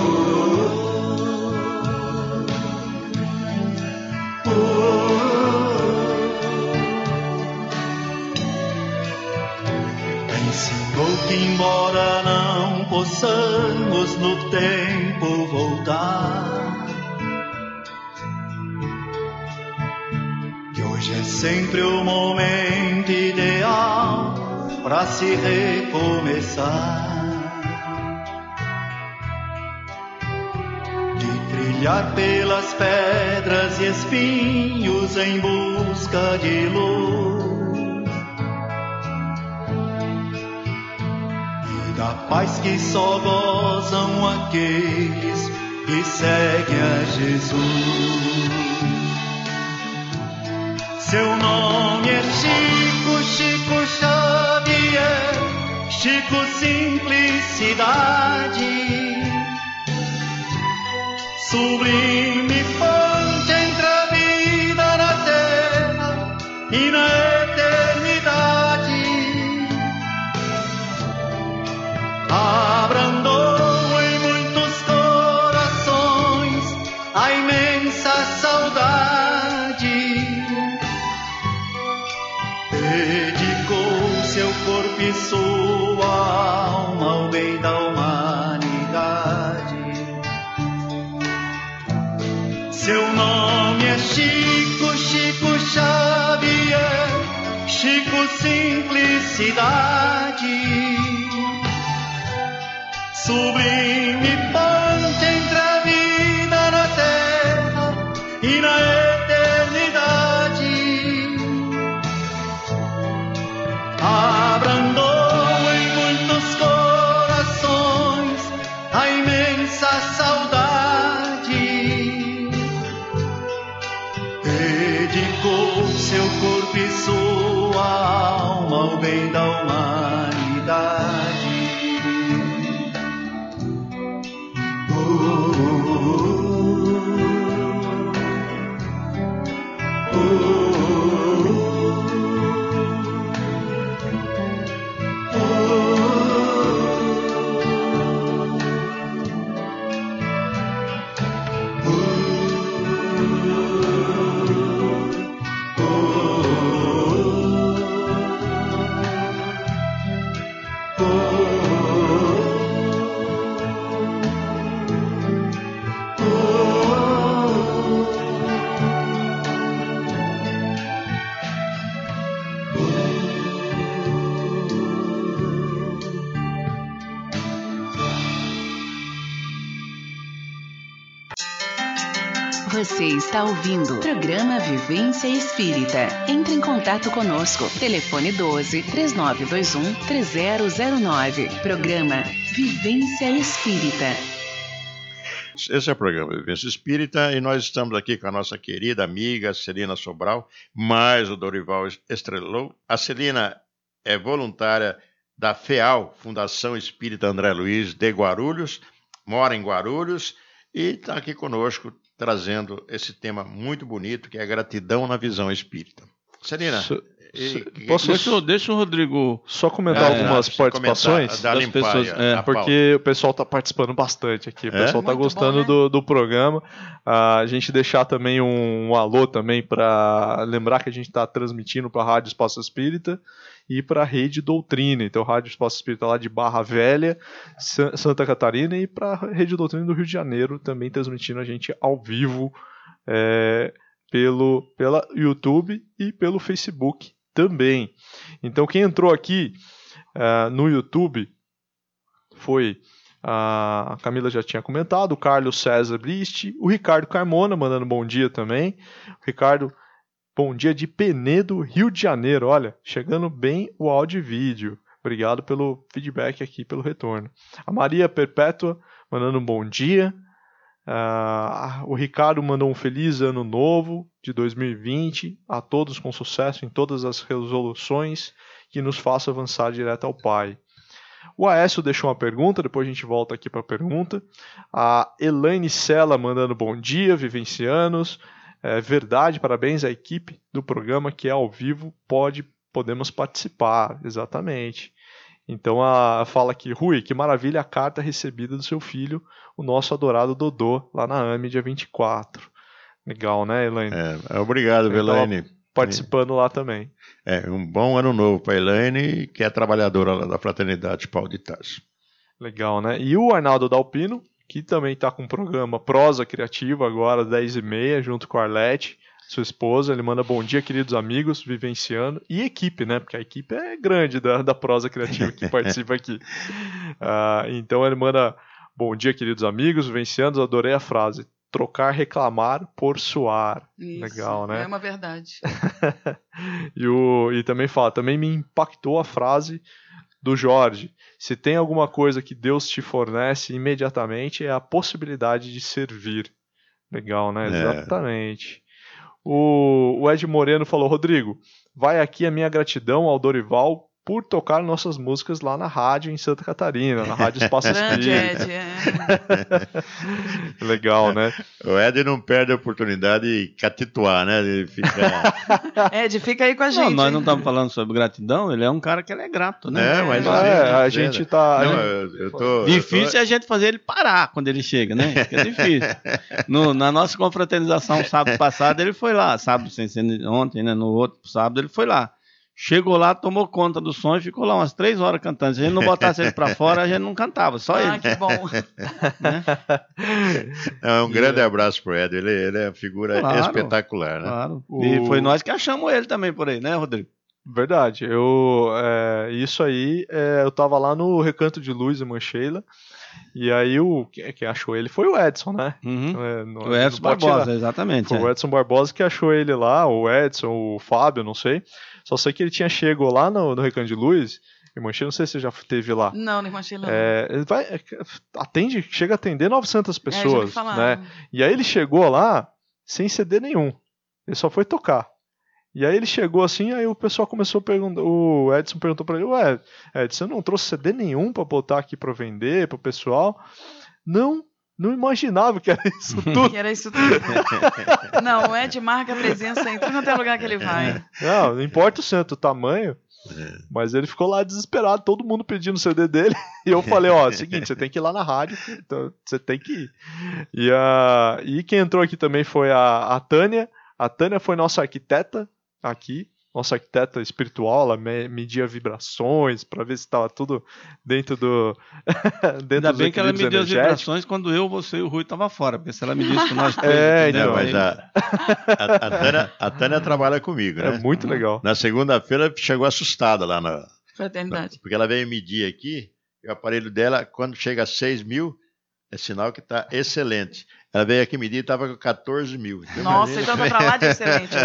Oh possamos no tempo voltar. Que hoje é sempre o momento ideal para se recomeçar. Trilhar pelas pedras e espinhos em busca de luz e da paz que só gozam aqueles que seguem a Jesus. Seu nome é Chico, Chico Xavier, Chico Simplicidade. Sublime ponte entre a vida na terra e na eternidade. Abrandou em muitos corações a imensa saudade. Dedicou seu corpo e sua alma ao bem da humanidade. Seu nome é Chico, Chico Xavier, Chico Simplicidade. Sublime ponte entre a vida na terra e na eternidade. Abrandou em muitos corações a imensa saudade. Dedicou seu corpo e sua alma ao bem da humanidade. Oh, oh, oh, Você está ouvindo o programa Vivência Espírita. Entre em contato conosco. Telefone doze, três nove dois um, três zero zero nove. Programa Vivência Espírita. Esse é o programa Vivência Espírita e nós estamos aqui com a nossa querida amiga Celina Sobral, mais o Dorival Estrelou. A Celina é voluntária da FEAL, Fundação Espírita André Luiz de Guarulhos, mora em Guarulhos e está aqui conosco trazendo esse tema muito bonito, que é a gratidão na visão espírita. Celina, so, e, so, posso... deixa, deixa o Rodrigo só comentar é, algumas é, participações comentar, das pessoas, aí, é, porque o pessoal está participando bastante aqui, o pessoal está é? gostando bom, né? do, do programa. Uh, a gente deixar também um, um alô também para lembrar que a gente está transmitindo para a Rádio Espaço Espírita e para a Rede Doutrina. Então, Rádio Espaço Espírita lá de Barra Velha, Santa Catarina, e para a Rede Doutrina do Rio de Janeiro, também transmitindo a gente ao vivo é, pelo pela YouTube e pelo Facebook também. Então, quem entrou aqui uh, no YouTube foi uh, a Camila, já tinha comentado, o Carlos César Brist, o Ricardo Carmona mandando bom dia também. O Ricardo, bom dia de Penedo, Rio de Janeiro. Olha, chegando bem o áudio e vídeo. Obrigado pelo feedback aqui, pelo retorno. A Maria Perpétua mandando um bom dia. Uh, o Ricardo mandou um feliz ano novo de dois mil e vinte a todos com sucesso em todas as resoluções que nos façam avançar direto ao Pai. O Aécio deixou uma pergunta, depois a gente volta aqui para a pergunta. A Elaine Sela mandando bom dia, vivencianos. É verdade, parabéns à equipe do programa que é ao vivo, pode, podemos participar, exatamente. Então a fala aqui, Rui, que maravilha a carta recebida do seu filho, o nosso adorado Dodô, lá na A M E dia vinte e quatro. Legal, né, Elaine? É, obrigado, Elaine. Participando lá também. É, um bom ano novo para a Elaine, que é trabalhadora lá da Fraternidade Paulo de Tarso. Legal, né? E o Arnaldo Dalpino, que também está com o programa Prosa Criativa agora, dez e meia, junto com a Arlete, sua esposa. Ele manda bom dia, queridos amigos, vivenciando. E equipe, né? Porque a equipe é grande da, da Prosa Criativa que participa aqui. Uh, então ele manda bom dia, queridos amigos, vivenciando. Adorei a frase. Trocar, reclamar por suar. Isso, legal, né? É uma verdade. e, o, e também fala, também me impactou a frase do Jorge. Se tem alguma coisa que Deus te fornece imediatamente, é a possibilidade de servir. Legal, né? É. Exatamente. O, o Ed Moreno falou, Rodrigo, vai aqui a minha gratidão ao Dorival por tocar nossas músicas lá na rádio em Santa Catarina, na Rádio Espaço Grande Espírita. Ed, é. Legal, né? O Ed não perde a oportunidade de catituar, né? De ficar... Ed, fica aí com a gente. Não, nós hein? não estamos falando sobre gratidão, ele é um cara que ele é grato, né? É, mas É, assim, a né? gente tá... Não, a gente- eu, eu tô... Difícil eu é a gente fazer ele parar quando ele chega, né? Fica difícil. No, na nossa confraternização sábado passado, ele foi lá. Sábado, sem ser ontem, né? No outro sábado, ele foi lá. Chegou lá, tomou conta do som e ficou lá umas três horas cantando. Se a gente não botasse ele pra fora, a gente não cantava, só Ah, ele. que bom. Né? tô... Não, um grande abraço pro Ed. Ele, ele é uma figura Claro. espetacular, né? Claro. O- E foi nós que achamos ele também por aí, né, Rodrigo? Verdade. Eu, é, isso aí, é, eu tava lá no Recanto de Luz em Mancheila, e aí o quem quem achou ele foi o Edson, né? Uhum. É, não- O Edson não pode Barbosa, tirar. exatamente. Foi é. o Edson Barbosa que achou ele lá, o Edson, o Fábio, não sei. Só sei que ele tinha chego lá no, no Recanto de Luz, em Mancheila, não sei se você já teve lá. Não, não imagina. não. É, ele vai, é, atende, chega a atender novecentas É, já pessoas, ouvi falar. né? E aí ele chegou lá sem C D nenhum. Ele só foi tocar. E aí ele chegou assim, aí o pessoal começou a perguntar, o Edson perguntou pra ele, ué, Edson, você não trouxe C D nenhum pra botar aqui pra vender, pro pessoal? Não, não imaginava que era isso tudo. Que era isso tudo. Não, o Ed marca a presença em tudo quanto é lugar que ele vai. Não, não importa o santo o tamanho, mas ele ficou lá desesperado, todo mundo pedindo o C D dele, e eu falei, ó, é o seguinte, você tem que ir lá na rádio, então você tem que ir. E, a, e quem entrou aqui também foi a, a Tânia, a Tânia foi nossa arquiteta aqui, nossa arquiteta espiritual, ela me- media vibrações para ver se estava tudo dentro do dentro Ainda dos bem que ela equilíbrios mediu as energéticos. vibrações quando eu, você e o Rui estavam fora, porque se ela medisse com nós três, É, aqui então, Não, dentro, mas aí- a, a, a, Tânia, a Tânia trabalha comigo, né? É muito legal. Na segunda-feira chegou assustada lá na... Fraternidade. Porque ela veio medir aqui, e o aparelho dela, quando chega a seis mil, é sinal que está excelente. Ela veio aqui medir e estava com quatorze mil. Então, Nossa, imagina. então tá pra lá de excelente.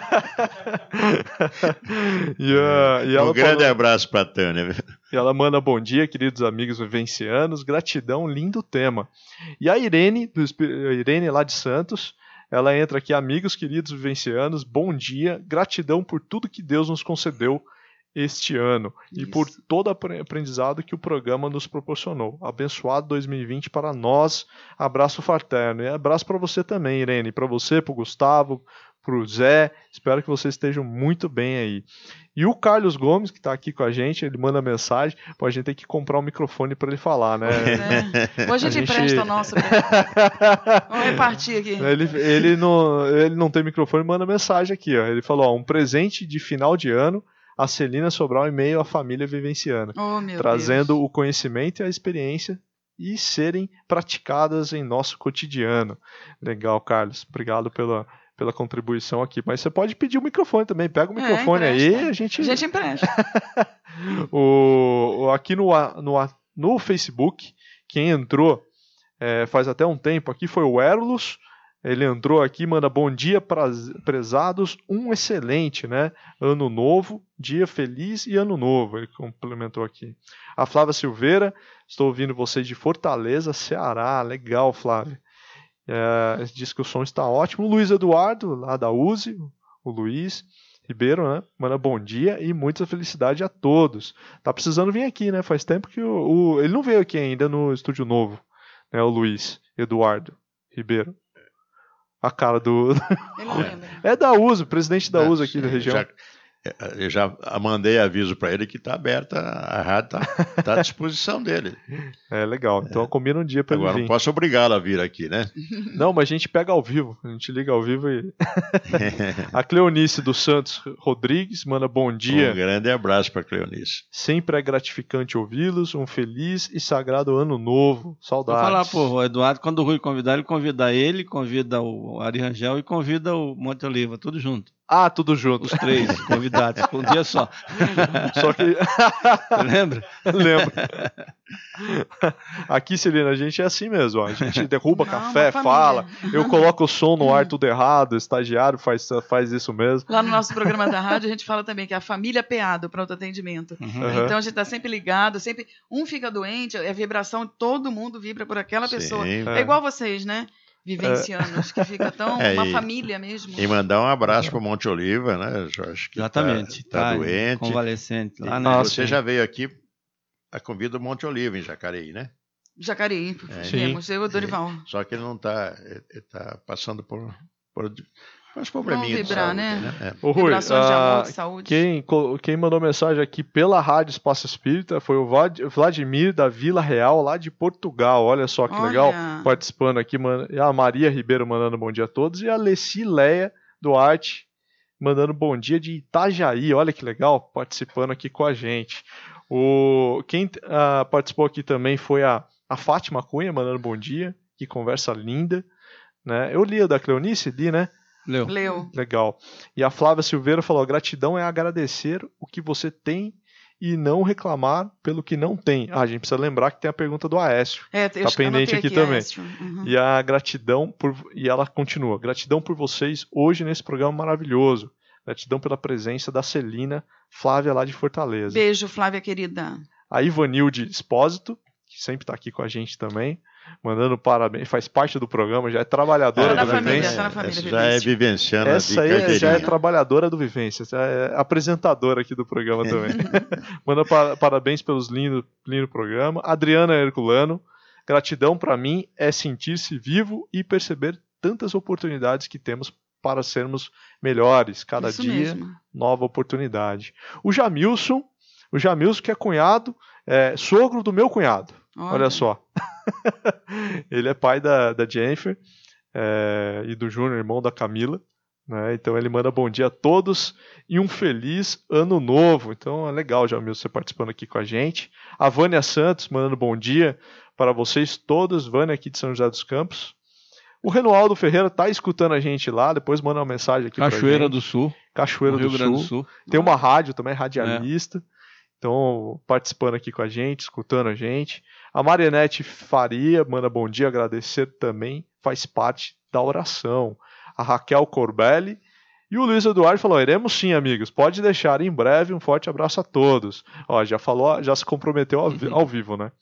e, a- e ela Um grande falou- abraço para a Tânia. E ela manda bom dia, queridos amigos vivencianos, gratidão, lindo tema. E a Irene, do, Espi- a Irene lá de Santos, ela entra aqui, amigos queridos vivencianos, bom dia, gratidão por tudo que Deus nos concedeu este ano e Isso. por todo o apre- aprendizado que o programa nos proporcionou. Abençoado dois mil e vinte para nós, abraço fraterno. E abraço para você também, Irene, para você, para o Gustavo, para o Zé, espero que vocês estejam muito bem aí. E o Carlos Gomes, que está aqui com a gente, ele manda mensagem, pô, a gente tem que comprar um microfone para ele falar, né? É. Hoje a gente A gente- empresta o nosso. pra- Vamos repartir aqui. Ele, ele, não, ele não tem microfone, manda mensagem aqui, ó. Ele falou, ó, um presente de final de ano, a Celina Sobral e meio à família vivenciana, Oh, meu trazendo Deus. o conhecimento e a experiência e serem praticadas em nosso cotidiano. Legal, Carlos. Obrigado pela, pela contribuição aqui. Mas você pode pedir o microfone também. Pega o É, microfone aí empresta. e a gente... A gente empresta. o, o- aqui no, no, no Facebook, quem entrou é, faz até um tempo aqui foi o Erlos. Ele entrou aqui, manda bom dia, praz- prezados, um excelente, né? Ano novo, dia feliz e ano novo. Ele complementou aqui. A Flávia Silveira, estou ouvindo vocês de Fortaleza, Ceará. Legal, Flávia. É, diz que o som está ótimo. O Luiz Eduardo, lá da U Z I, o Luiz Ribeiro, né? Manda bom dia e muita felicidade a todos. Tá precisando vir aqui, né? Faz tempo que o, o- ele não veio aqui ainda no Estúdio Novo, né? O Luiz Eduardo Ribeiro. A cara do... Ele não lembra. É da U Z I, presidente da U Z I aqui da região. Já, Eu já mandei aviso para ele que está aberta, a rádio está tá à disposição dele. É legal, então é. combina um dia para ele vir. Agora não posso obrigá-lo a vir aqui, né? Não, mas a gente pega ao vivo, a gente liga ao vivo e... A Cleonice dos Santos Rodrigues manda bom dia. Um grande abraço para a Cleonice. Sempre é gratificante ouvi-los, um feliz e sagrado ano novo, saudades. Vou falar pro Eduardo, quando o Rui convidar, ele convida ele, convida o Ari Rangel e convida o Monte Oliva, tudo junto. Ah, tudo junto. Os três convidados, um dia só. Só que... Você lembra? Lembro. Aqui, Celina, a gente é assim mesmo. Ó. A gente derruba Não, café, fala. Eu coloco o som no ar tudo errado. O estagiário faz, faz isso mesmo. Lá no nosso programa da rádio, a gente fala também que é a família P A do pronto atendimento. Uhum. Então a gente está sempre ligado, sempre um fica doente, é vibração, todo mundo vibra por aquela Sim, pessoa. É. é igual vocês, né? Vivencianos, é. que fica tão é, uma e, família mesmo. E mandar um abraço para o Monte Oliva, né, Jorge? Que Exatamente. Está tá doente. Convalescente. Lá, né? Você já veio aqui a convida do Monte Oliva, em Jacareí, né? Jacareí, é, temos, eu e o Dorival. É, só que ele não está, ele está passando por... por Mas probleminha Vamos vibrar, de saúde, né? né? Ô, Rui, Vibrações de amor, de uh, saúde. Quem, quem mandou mensagem aqui pela Rádio Espaço Espírita foi o Vladimir da Vila Real, lá de Portugal. Olha só que Olha. legal, participando aqui. E a Maria Ribeiro mandando bom dia a todos. E a Leci Leia Duarte mandando bom dia de Itajaí. Olha que legal, participando aqui com a gente. O, quem uh, participou aqui também foi a, a Fátima Cunha, mandando bom dia. Que conversa linda. Né? Eu li a da Cleonice, li, né? Leu. Leu. Legal. E a Flávia Silveira falou: gratidão é agradecer o que você tem e não reclamar pelo que não tem. Ah, a gente precisa lembrar que tem a pergunta do Aécio. É, tá pendente aqui, aqui também. Uhum. E a gratidão por. E ela continua: gratidão por vocês hoje nesse programa maravilhoso. Gratidão pela presença da Celina Flávia lá de Fortaleza. Beijo, Flávia querida. A Ivanilde Espósito, que sempre está aqui com a gente também. Mandando parabéns, faz parte do programa, já é trabalhadora é, do família, Vivência. Tá na família, Essa já é vivenciana. Essa aí já é trabalhadora do Vivência, já é apresentadora aqui do programa também. Manda pa parabéns pelos lindo, lindo programa. Adriana Herculano, gratidão para mim é sentir-se vivo e perceber tantas oportunidades que temos para sermos melhores. Cada Isso dia, mesmo. Nova oportunidade. O Jamilson, o Jamilson que é cunhado, é sogro do meu cunhado. Olha, Olha só. Ele é pai da, da Jennifer é, e do Júnior, irmão da Camila. Né? Então ele manda bom dia a todos e um feliz ano novo. Então é legal, Jamil, você participando aqui com a gente. A Vânia Santos mandando bom dia para vocês todos. Vânia aqui de São José dos Campos. O Renoaldo Ferreira está escutando a gente lá. Depois manda uma mensagem aqui para gente. Cachoeira do Sul. Cachoeira do Rio Grande do Sul. Sul. Tem uma rádio também, radialista. É. Então, participando aqui com a gente, escutando a gente. A Marianete Faria manda bom dia, agradecer também, faz parte da oração. A Raquel Corbelli e o Luiz Eduardo falou: iremos sim, amigos, pode deixar em breve, um forte abraço a todos. Ó, já falou, já se comprometeu ao, vi ao vivo, né?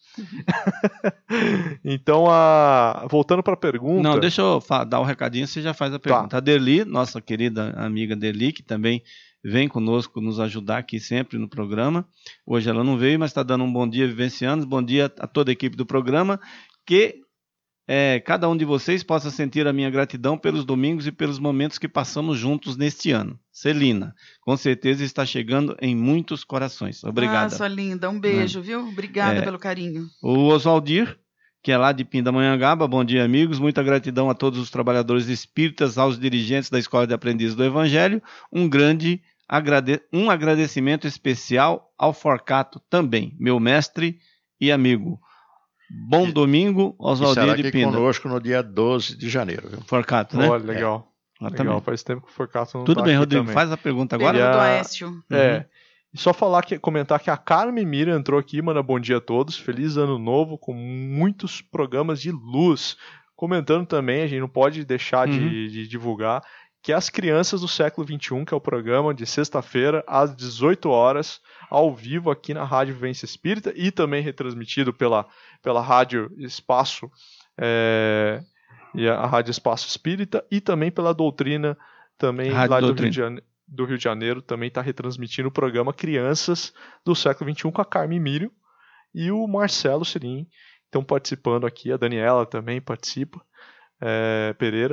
Então, a... voltando para a pergunta... Não, deixa eu dar um recadinho, você já faz a pergunta. Tá. A Derli, nossa querida amiga Derli, que também vem conosco nos ajudar aqui sempre no programa. Hoje ela não veio, mas está dando um bom dia vivencianos, bom dia a toda a equipe do programa, que é, cada um de vocês possa sentir a minha gratidão pelos domingos e pelos momentos que passamos juntos neste ano. Celina, com certeza está chegando em muitos corações. Obrigada. Ah, sua linda, um beijo, é. viu? Obrigada é, pelo carinho. O Oswaldir, que é lá de Pindamonhangaba, bom dia, amigos, muita gratidão a todos os trabalhadores espíritas, aos dirigentes da Escola de Aprendizes do Evangelho, um grande agrade... um agradecimento especial ao Forcato também, meu mestre e amigo. Bom e, domingo, Oswaldir de Pinda. Conosco no dia doze de janeiro. Viu? Forcato, né? Olha, legal. É. Legal, faz tempo que o Forcato não Tudo tá bem, aqui Rodrigo, também. faz a pergunta agora. Pergunta do a... Aécio. É. Uhum. E só falar que, comentar que a Carmen Mira entrou aqui, manda bom dia a todos, feliz ano novo, com muitos programas de luz. Comentando também, a gente não pode deixar uhum. de, de divulgar, que é As Crianças do Século vinte e um, que é o programa de sexta-feira, às dezoito horas, ao vivo aqui na Rádio Vivência Espírita, e também retransmitido pela, pela Rádio Espaço, é, e a Rádio Espaço Espírita, e também pela Doutrina, também Rádio lá do Doutrina. Rio de Janeiro. do Rio de Janeiro, também está retransmitindo o programa Crianças do Século vinte e um com a Carmen Mírio e o Marcelo Sirim estão participando aqui, a Daniela também participa, é, Pereira,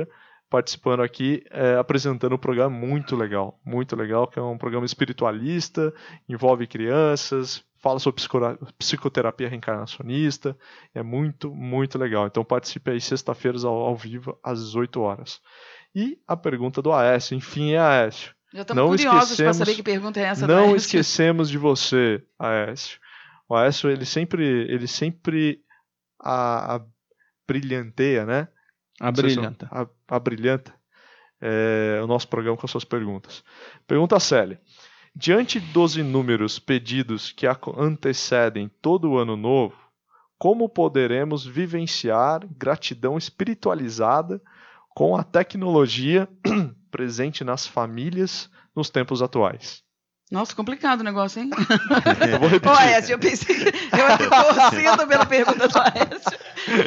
participando aqui, é, apresentando um programa muito legal, muito legal, que é um programa espiritualista, envolve crianças, fala sobre psicoterapia reencarnacionista, é muito, muito legal. Então participe aí sexta-feiras ao, ao vivo, às dezoito horas. E a pergunta do Aécio, enfim, é Aécio. Já estamos curiosos para saber que pergunta é essa do Não Aécio. esquecemos de você, Aécio. O Aécio, ele sempre, ele sempre a, a brilhanteia, né? A brilhanta. A, a brilhanta é, o nosso programa com as suas perguntas. Pergunta a Célia. Diante dos inúmeros pedidos que antecedem todo o ano novo, como poderemos vivenciar gratidão espiritualizada com a tecnologia presente nas famílias nos tempos atuais? Nossa, complicado o negócio, hein? Eu vou repetir. Ô, Aécio, eu pensei que eu aqui torcendo pela pergunta do Aécio.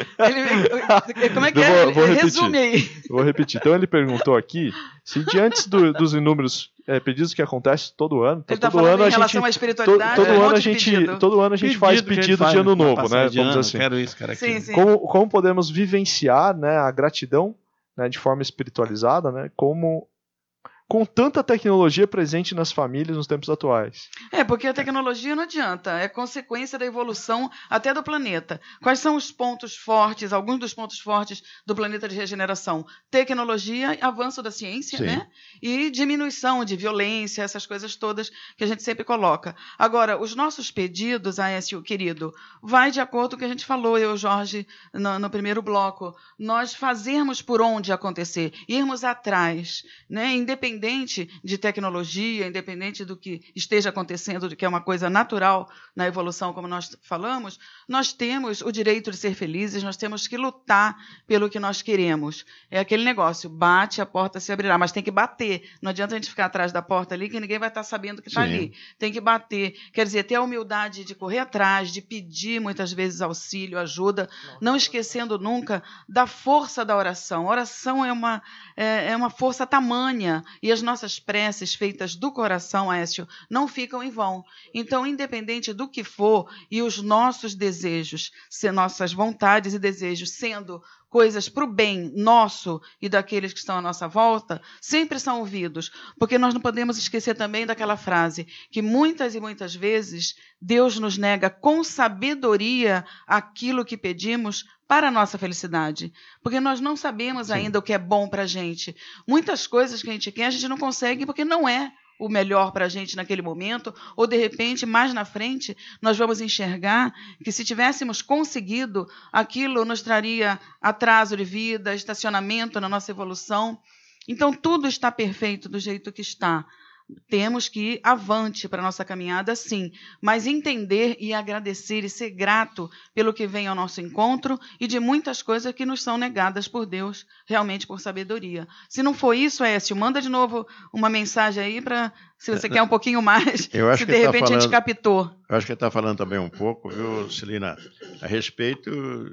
Ele, como é que eu é? Vou, vou Resume aí. Vou repetir. Então ele perguntou aqui se diante do, dos inúmeros é, pedidos que acontecem todo ano, ele todo tá falando ano em a relação gente, à espiritualidade, todo, todo é, um ano monte a de gente, pedido. todo ano a gente faz pedido de ano novo, né? De Vamos ano, assim. Quero isso, quero aquilo. Sim, sim. Como, como podemos vivenciar, né, a gratidão, né, de forma espiritualizada, né, como com tanta tecnologia presente nas famílias nos tempos atuais? É, porque a tecnologia não adianta, é consequência da evolução até do planeta. Quais são os pontos fortes, alguns dos pontos fortes do planeta de regeneração? Tecnologia, avanço da ciência, Sim. né? E diminuição de violência, essas coisas todas que a gente sempre coloca. Agora, os nossos pedidos, Aécio, querido, vai de acordo com o que a gente falou, eu e o Jorge, no, no primeiro bloco. Nós fazermos por onde acontecer, irmos atrás, né? Independente de tecnologia, independente do que esteja acontecendo, de que é uma coisa natural na evolução, como nós falamos, nós temos o direito de ser felizes, nós temos que lutar pelo que nós queremos. É aquele negócio, bate, a porta se abrirá, mas tem que bater. Não adianta a gente ficar atrás da porta ali, que ninguém vai estar sabendo que está ali. Tem que bater. Quer dizer, ter a humildade de correr atrás, de pedir muitas vezes auxílio, ajuda, não esquecendo nunca da força da oração. A oração é uma, é, é uma força tamanha, e as nossas preces feitas do coração, Aécio, não ficam em vão. Então, independente do que for, e os nossos desejos, se nossas vontades e desejos sendo coisas para o bem nosso e daqueles que estão à nossa volta, sempre são ouvidos. Porque nós não podemos esquecer também daquela frase que muitas e muitas vezes Deus nos nega com sabedoria aquilo que pedimos para a nossa felicidade. Porque nós não sabemos Sim. ainda o que é bom para a gente. Muitas coisas que a gente quer, a gente não consegue porque não é o melhor para a gente naquele momento, ou de repente, mais na frente, nós vamos enxergar que se tivéssemos conseguido, aquilo nos traria atraso de vida, estacionamento na nossa evolução. Então, tudo está perfeito do jeito que está. Temos que ir avante para a nossa caminhada, sim, mas entender e agradecer e ser grato pelo que vem ao nosso encontro e de muitas coisas que nos são negadas por Deus, realmente por sabedoria. Se não for isso, Écio, manda de novo uma mensagem aí para, se você quer um pouquinho mais, Eu acho se que de tá repente falando, a gente captou. Eu acho que ele está falando também um pouco, viu, Celina, a respeito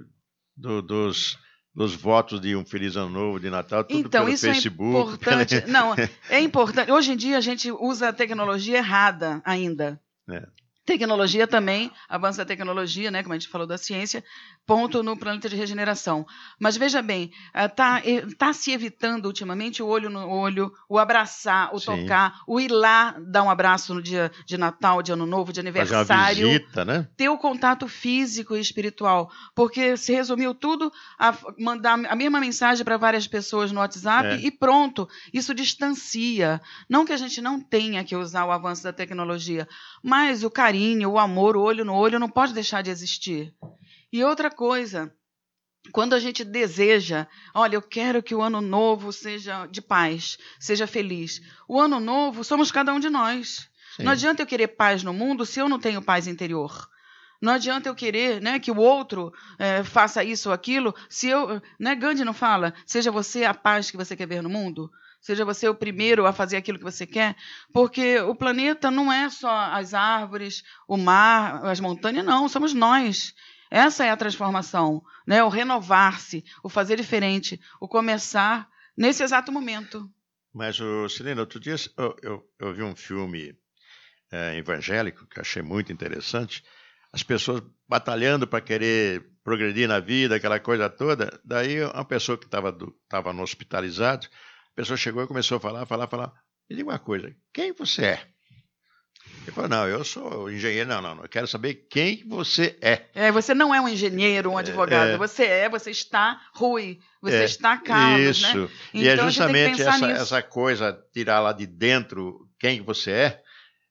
do, dos... dos votos de um Feliz Ano Novo, de Natal, tudo então, pelo isso Facebook. É importante. Não, é importante. Hoje em dia a gente usa a tecnologia errada ainda. É. Tecnologia também, avanço da tecnologia, né, como a gente falou da ciência, ponto no planeta de regeneração. Mas veja bem, está tá se evitando ultimamente o olho no olho, o abraçar, o Sim. tocar, o ir lá dar um abraço no dia de Natal, de Ano Novo, de aniversário. Fazer uma visita, né? Ter o contato físico e espiritual. Porque se resumiu tudo a mandar a mesma mensagem para várias pessoas no WhatsApp É. e pronto. Isso distancia. Não que a gente não tenha que usar o avanço da tecnologia, mas o carinho, o amor, o olho no olho não pode deixar de existir. E outra coisa, quando a gente deseja, olha, eu quero que o ano novo seja de paz, seja feliz. O ano novo somos cada um de nós. Sim. Não adianta eu querer paz no mundo se eu não tenho paz interior. Não adianta eu querer, né, que o outro é, faça isso ou aquilo, se eu... Né, Gandhi não fala, seja você a paz que você quer ver no mundo? Seja você o primeiro a fazer aquilo que você quer, porque o planeta não é só as árvores, o mar, as montanhas, não, somos nós. Essa é a transformação, né? O renovar-se, o fazer diferente, o começar nesse exato momento. Mas, o Celina, outro dia eu, eu, eu vi um filme é, evangélico que eu achei muito interessante, as pessoas batalhando para querer progredir na vida, aquela coisa toda. Daí uma pessoa que estava estava no hospitalizado, a pessoa chegou e começou a falar, falar, falar. Me diga uma coisa, quem você é? Ele falou, não, eu sou engenheiro, não, não, não, eu quero saber quem você é. É, você não é um engenheiro, um advogado, é, você é, você está Rui, você é, está Carlos, isso. né? E é Então, justamente essa, nisso. essa coisa, tirar lá de dentro quem você é,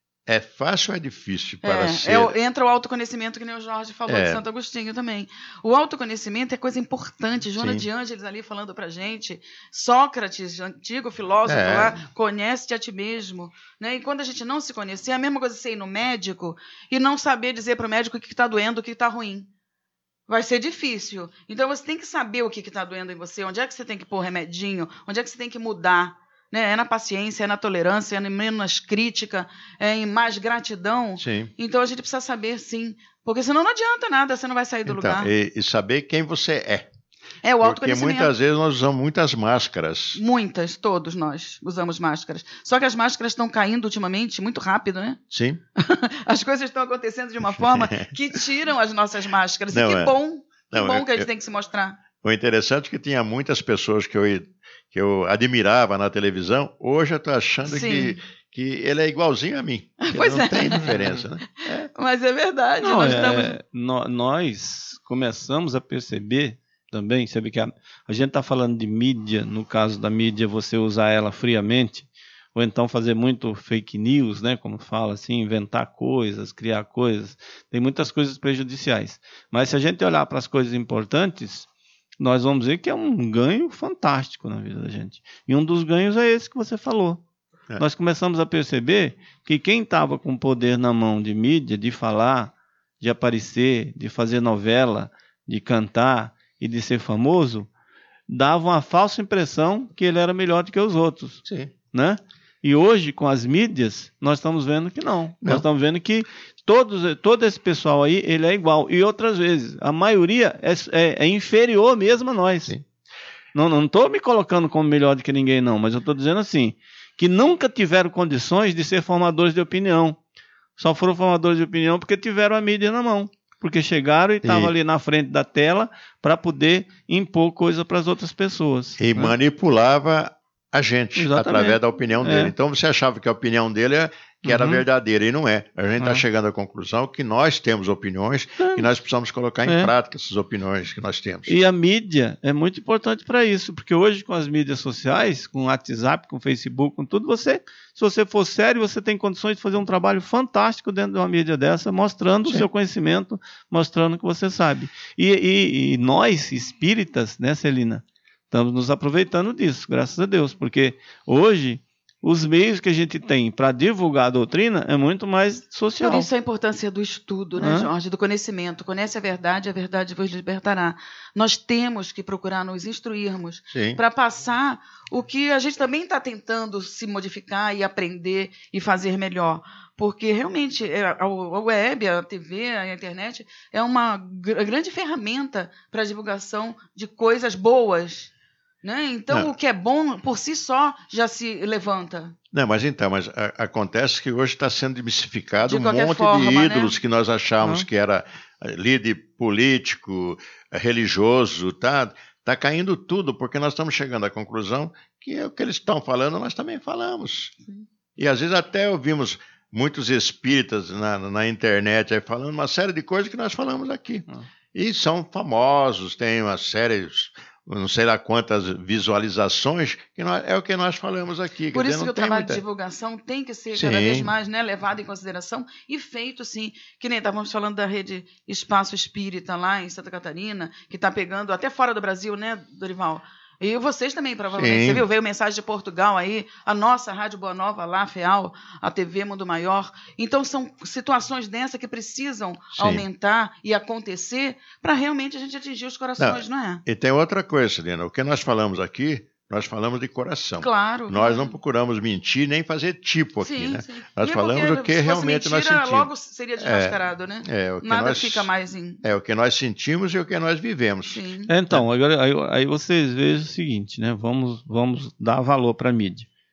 é fácil ou é difícil para é, ser? É, entra o autoconhecimento, que nem o Jorge falou, é. de Santo Agostinho também. O autoconhecimento é coisa importante. Joana Sim. de Ângeles ali falando pra gente. Sócrates, antigo filósofo é. lá, conhece-te a ti mesmo. Né? E quando a gente não se conhecer, é a mesma coisa você ir no médico e não saber dizer para o médico o que está doendo, o que está ruim. Vai ser difícil. Então você tem que saber o que está doendo em você, onde é que você tem que pôr remedinho, onde é que você tem que mudar. Né? É na paciência, é na tolerância, é em menos crítica, é em mais gratidão. Sim. Então a gente precisa saber, sim. Porque senão não adianta nada, você não vai sair do então, lugar. E, e saber quem você é. É o Porque autoconhecimento. muitas vezes nós usamos muitas máscaras. Muitas, todos nós usamos máscaras. Só que as máscaras estão caindo ultimamente muito rápido, né? Sim. As coisas estão acontecendo de uma forma que tiram as nossas máscaras. Não, e que é. bom, que Não, bom eu, que a gente eu, tem que se mostrar. O interessante é que tinha muitas pessoas que eu, que eu admirava na televisão. Hoje eu estou achando que, que ele é igualzinho a mim. Pois não é. tem diferença, né? É. Mas é verdade. Não, nós, é, estamos... no, nós começamos a perceber também, sabe que a, a gente está falando de mídia, no caso da mídia, você usar ela friamente, ou então fazer muito fake news, né, como fala assim, inventar coisas, criar coisas, tem muitas coisas prejudiciais. Mas se a gente olhar para as coisas importantes, nós vamos ver que é um ganho fantástico na vida da gente. E um dos ganhos é esse que você falou. É. Nós começamos a perceber que quem estava com poder na mão de mídia, de falar, de aparecer, de fazer novela, de cantar e de ser famoso, dava uma falsa impressão que ele era melhor do que os outros. Sim. Né? E hoje, com as mídias, nós estamos vendo que não. não. Nós estamos vendo que todos, todo esse pessoal aí, ele é igual. E outras vezes, a maioria é, é, é inferior mesmo a nós. Sim. Não estou me colocando como melhor do que ninguém, não. Mas eu estou dizendo assim, que nunca tiveram condições de ser formadores de opinião. Só foram formadores de opinião porque tiveram a mídia na mão. Porque chegaram e estavam ali na frente da tela para poder impor coisa para as outras pessoas. E né? manipulava a gente, Exatamente. Através da opinião dele. É. Então você achava que a opinião dele é, que era uhum. verdadeira, e não é. A gente está é. chegando à conclusão que nós temos opiniões é. e nós precisamos colocar em é. prática essas opiniões que nós temos. E a mídia é muito importante para isso, porque hoje com as mídias sociais, com o WhatsApp, com o Facebook, com tudo, você, se você for sério, você tem condições de fazer um trabalho fantástico dentro de uma mídia dessa, mostrando Sim. o seu conhecimento, mostrando o que você sabe. E, e, e nós, espíritas, né, Celina, estamos nos aproveitando disso, graças a Deus, porque hoje os meios que a gente tem para divulgar a doutrina é muito mais social. Por isso a importância do estudo, né, Hã? Jorge, do conhecimento. Conhece a verdade, a verdade vos libertará. Nós temos que procurar nos instruirmos para passar o que a gente também está tentando se modificar e aprender e fazer melhor. Porque realmente a web, a T V, a internet é uma grande ferramenta para a divulgação de coisas boas. Né? Então, não. o que é bom, por si só, já se levanta. Não, mas então, mas a, acontece que hoje está sendo mistificado um monte forma, de ídolos né? que nós achávamos uhum. que era líder político, religioso, tá? Está caindo tudo, porque nós estamos chegando à conclusão que o que eles estão falando, nós também falamos. Sim. E às vezes até ouvimos muitos espíritas na, na internet aí falando uma série de coisas que nós falamos aqui. Uhum. E são famosos, tem uma série... não sei lá quantas visualizações, que nós, é o que nós falamos aqui. Por Quer isso dizer, que o trabalho muita... de divulgação tem que ser sim. cada vez mais, né, levado em consideração e feito, sim. Que nem estávamos falando da rede Espaço Espírita lá em Santa Catarina, que está pegando até fora do Brasil, né, Dorival? E vocês também, provavelmente. Sim. Você viu? Veio mensagem de Portugal aí, a nossa Rádio Boa Nova lá, FEAL, a T V Mundo Maior. Então, são situações dessas que precisam Sim. aumentar e acontecer para realmente a gente atingir os corações, não, não é? E tem outra coisa, Celina. O que nós falamos aqui, nós falamos de coração. Claro. Nós não procuramos mentir nem fazer tipo aqui, sim, né? Sim. Nós e falamos o que realmente mentira, nós sentimos. Logo seria desmascarado, é, né? É, o que Nada nós, fica mais em... É o que nós sentimos e o que nós vivemos. Sim. Então, agora, aí, aí vocês vejam o seguinte, né? Vamos, vamos dar valor para a mídia.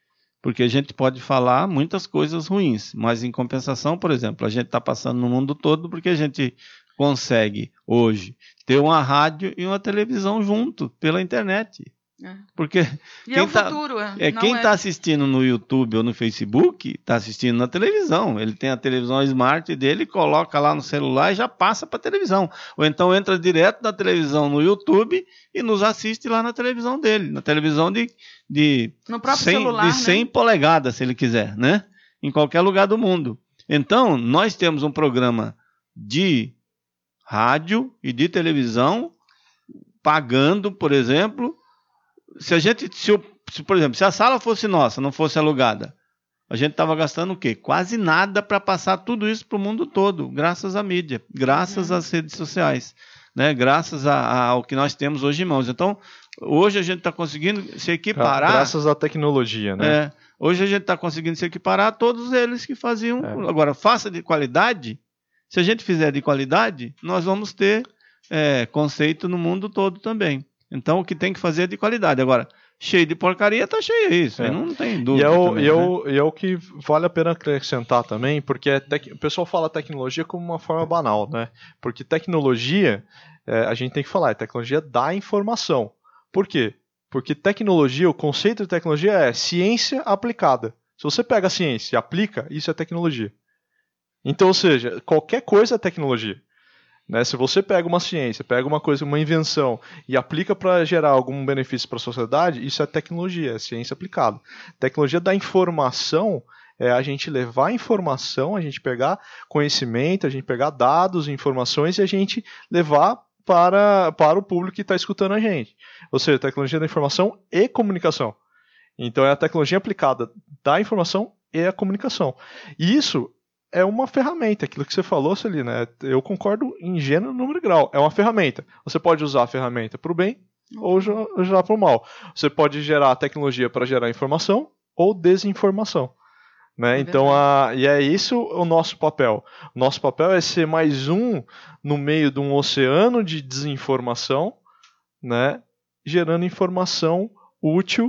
Porque a gente pode falar muitas coisas ruins, mas em compensação, por exemplo, a gente está passando no mundo todo porque a gente consegue hoje ter uma rádio e uma televisão junto pela internet. É. Porque e quem é o tá, futuro, é. é quem está é... assistindo no YouTube ou no Facebook está assistindo na televisão. Ele tem a televisão smart dele, coloca lá no celular e já passa para a televisão. Ou então entra direto na televisão no YouTube e nos assiste lá na televisão dele, na televisão de, de, no próprio cem, celular, de cem né? polegadas, se ele quiser, né? Em qualquer lugar do mundo. Então, nós temos um programa de rádio e de televisão pagando, por exemplo. Se a gente, se, eu, se, por exemplo, se a sala fosse nossa, não fosse alugada, a gente estava gastando o quê? Quase nada para passar tudo isso para o mundo todo, graças à mídia, graças uhum. às redes sociais, né? Graças a, a, ao que nós temos hoje em mãos. Então, hoje a gente está conseguindo se equiparar. Graças à tecnologia, né? É, hoje a gente está conseguindo se equiparar a todos eles que faziam. É. Agora, faça de qualidade. Se a gente fizer de qualidade, nós vamos ter é, conceito no mundo todo também. Então, o que tem que fazer é de qualidade. Agora, cheio de porcaria, está cheio isso. É. Não tem dúvida. E é, o, também, e, é né? o, e é o que vale a pena acrescentar também, porque é tec... o pessoal fala tecnologia como uma forma banal, né? Porque tecnologia, é, a gente tem que falar, é tecnologia da informação. Por quê? Porque tecnologia, o conceito de tecnologia é ciência aplicada. Se você pega a ciência e aplica, isso é tecnologia. Então, ou seja, qualquer coisa é tecnologia. Né? Se você pega uma ciência, pega uma coisa, uma invenção e aplica para gerar algum benefício para a sociedade, isso é tecnologia, é ciência aplicada. Tecnologia da informação é a gente levar informação, a gente pegar conhecimento, a gente pegar dados, informações e a gente levar para, para o público que está escutando a gente. Ou seja, tecnologia da informação e comunicação. Então é a tecnologia aplicada da informação e a comunicação. E isso é uma ferramenta, aquilo que você falou, Celina, eu concordo em gênero, número e grau. É uma ferramenta. Você pode usar a ferramenta para o bem ou gerar para o mal. Você pode gerar a tecnologia para gerar informação ou desinformação. Né? É então, a, e é isso o nosso papel. O nosso papel é ser mais um no meio de um oceano de desinformação, né? Gerando informação útil,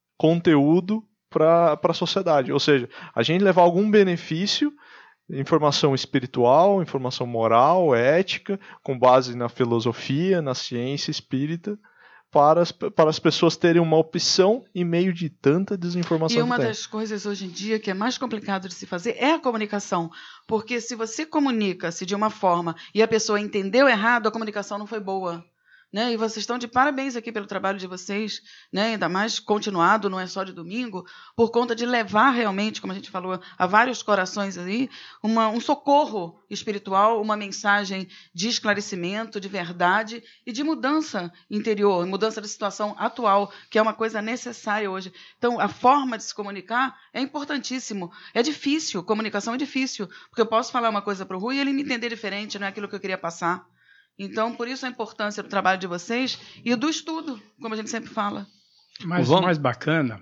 conteúdo para a sociedade. Ou seja, a gente levar algum benefício, informação espiritual, informação moral, ética, com base na filosofia, na ciência espírita, para as, para as pessoas terem uma opção em meio de tanta desinformação. E uma das coisas hoje em dia que é mais complicado de se fazer é a comunicação. Porque se você comunica-se de uma forma e a pessoa entendeu errado, a comunicação não foi boa. Né? E vocês estão de parabéns aqui pelo trabalho de vocês, né? Ainda mais continuado, não é só de domingo, por conta de levar realmente, como a gente falou, a vários corações aí, uma, um socorro espiritual, uma mensagem de esclarecimento, de verdade e de mudança interior, mudança da situação atual, que é uma coisa necessária hoje. Então, a forma de se comunicar é importantíssimo. É difícil, comunicação é difícil, porque eu posso falar uma coisa para o Rui e ele me entender diferente, não é aquilo que eu queria passar. Então, por isso a importância do trabalho de vocês e do estudo, como a gente sempre fala. Mas o mais bacana,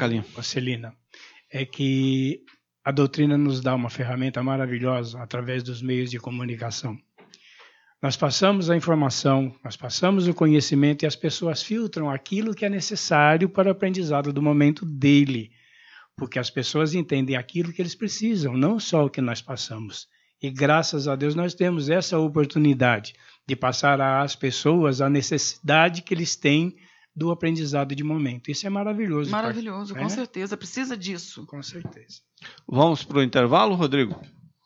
Celina, é que a doutrina nos dá uma ferramenta maravilhosa através dos meios de comunicação. Nós passamos a informação, nós passamos o conhecimento e as pessoas filtram aquilo que é necessário para o aprendizado do momento dele, porque as pessoas entendem aquilo que eles precisam, não só o que nós passamos. E graças a Deus nós temos essa oportunidade de passar às pessoas a necessidade que eles têm do aprendizado de momento. Isso é maravilhoso. Maravilhoso, pra... com é? certeza. Precisa disso. Com certeza. Vamos para o intervalo, Rodrigo?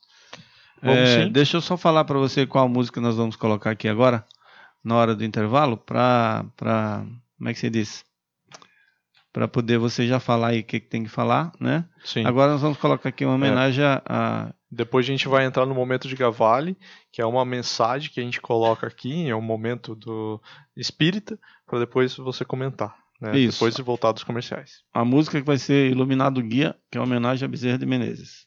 Vamos, é, sim. Deixa eu só falar para você qual música nós vamos colocar aqui agora, na hora do intervalo, para... Como é que se diz? Para poder você já falar aí o que, que tem que falar, né? Sim. Agora nós vamos colocar aqui uma homenagem é. a... Depois a gente vai entrar no momento de Gavale, que é uma mensagem que a gente coloca aqui, é um momento do espírita, para depois você comentar, né? Isso. Depois de voltar dos comerciais. A música que vai ser Iluminado Guia, que é uma homenagem a Bezerra de Menezes.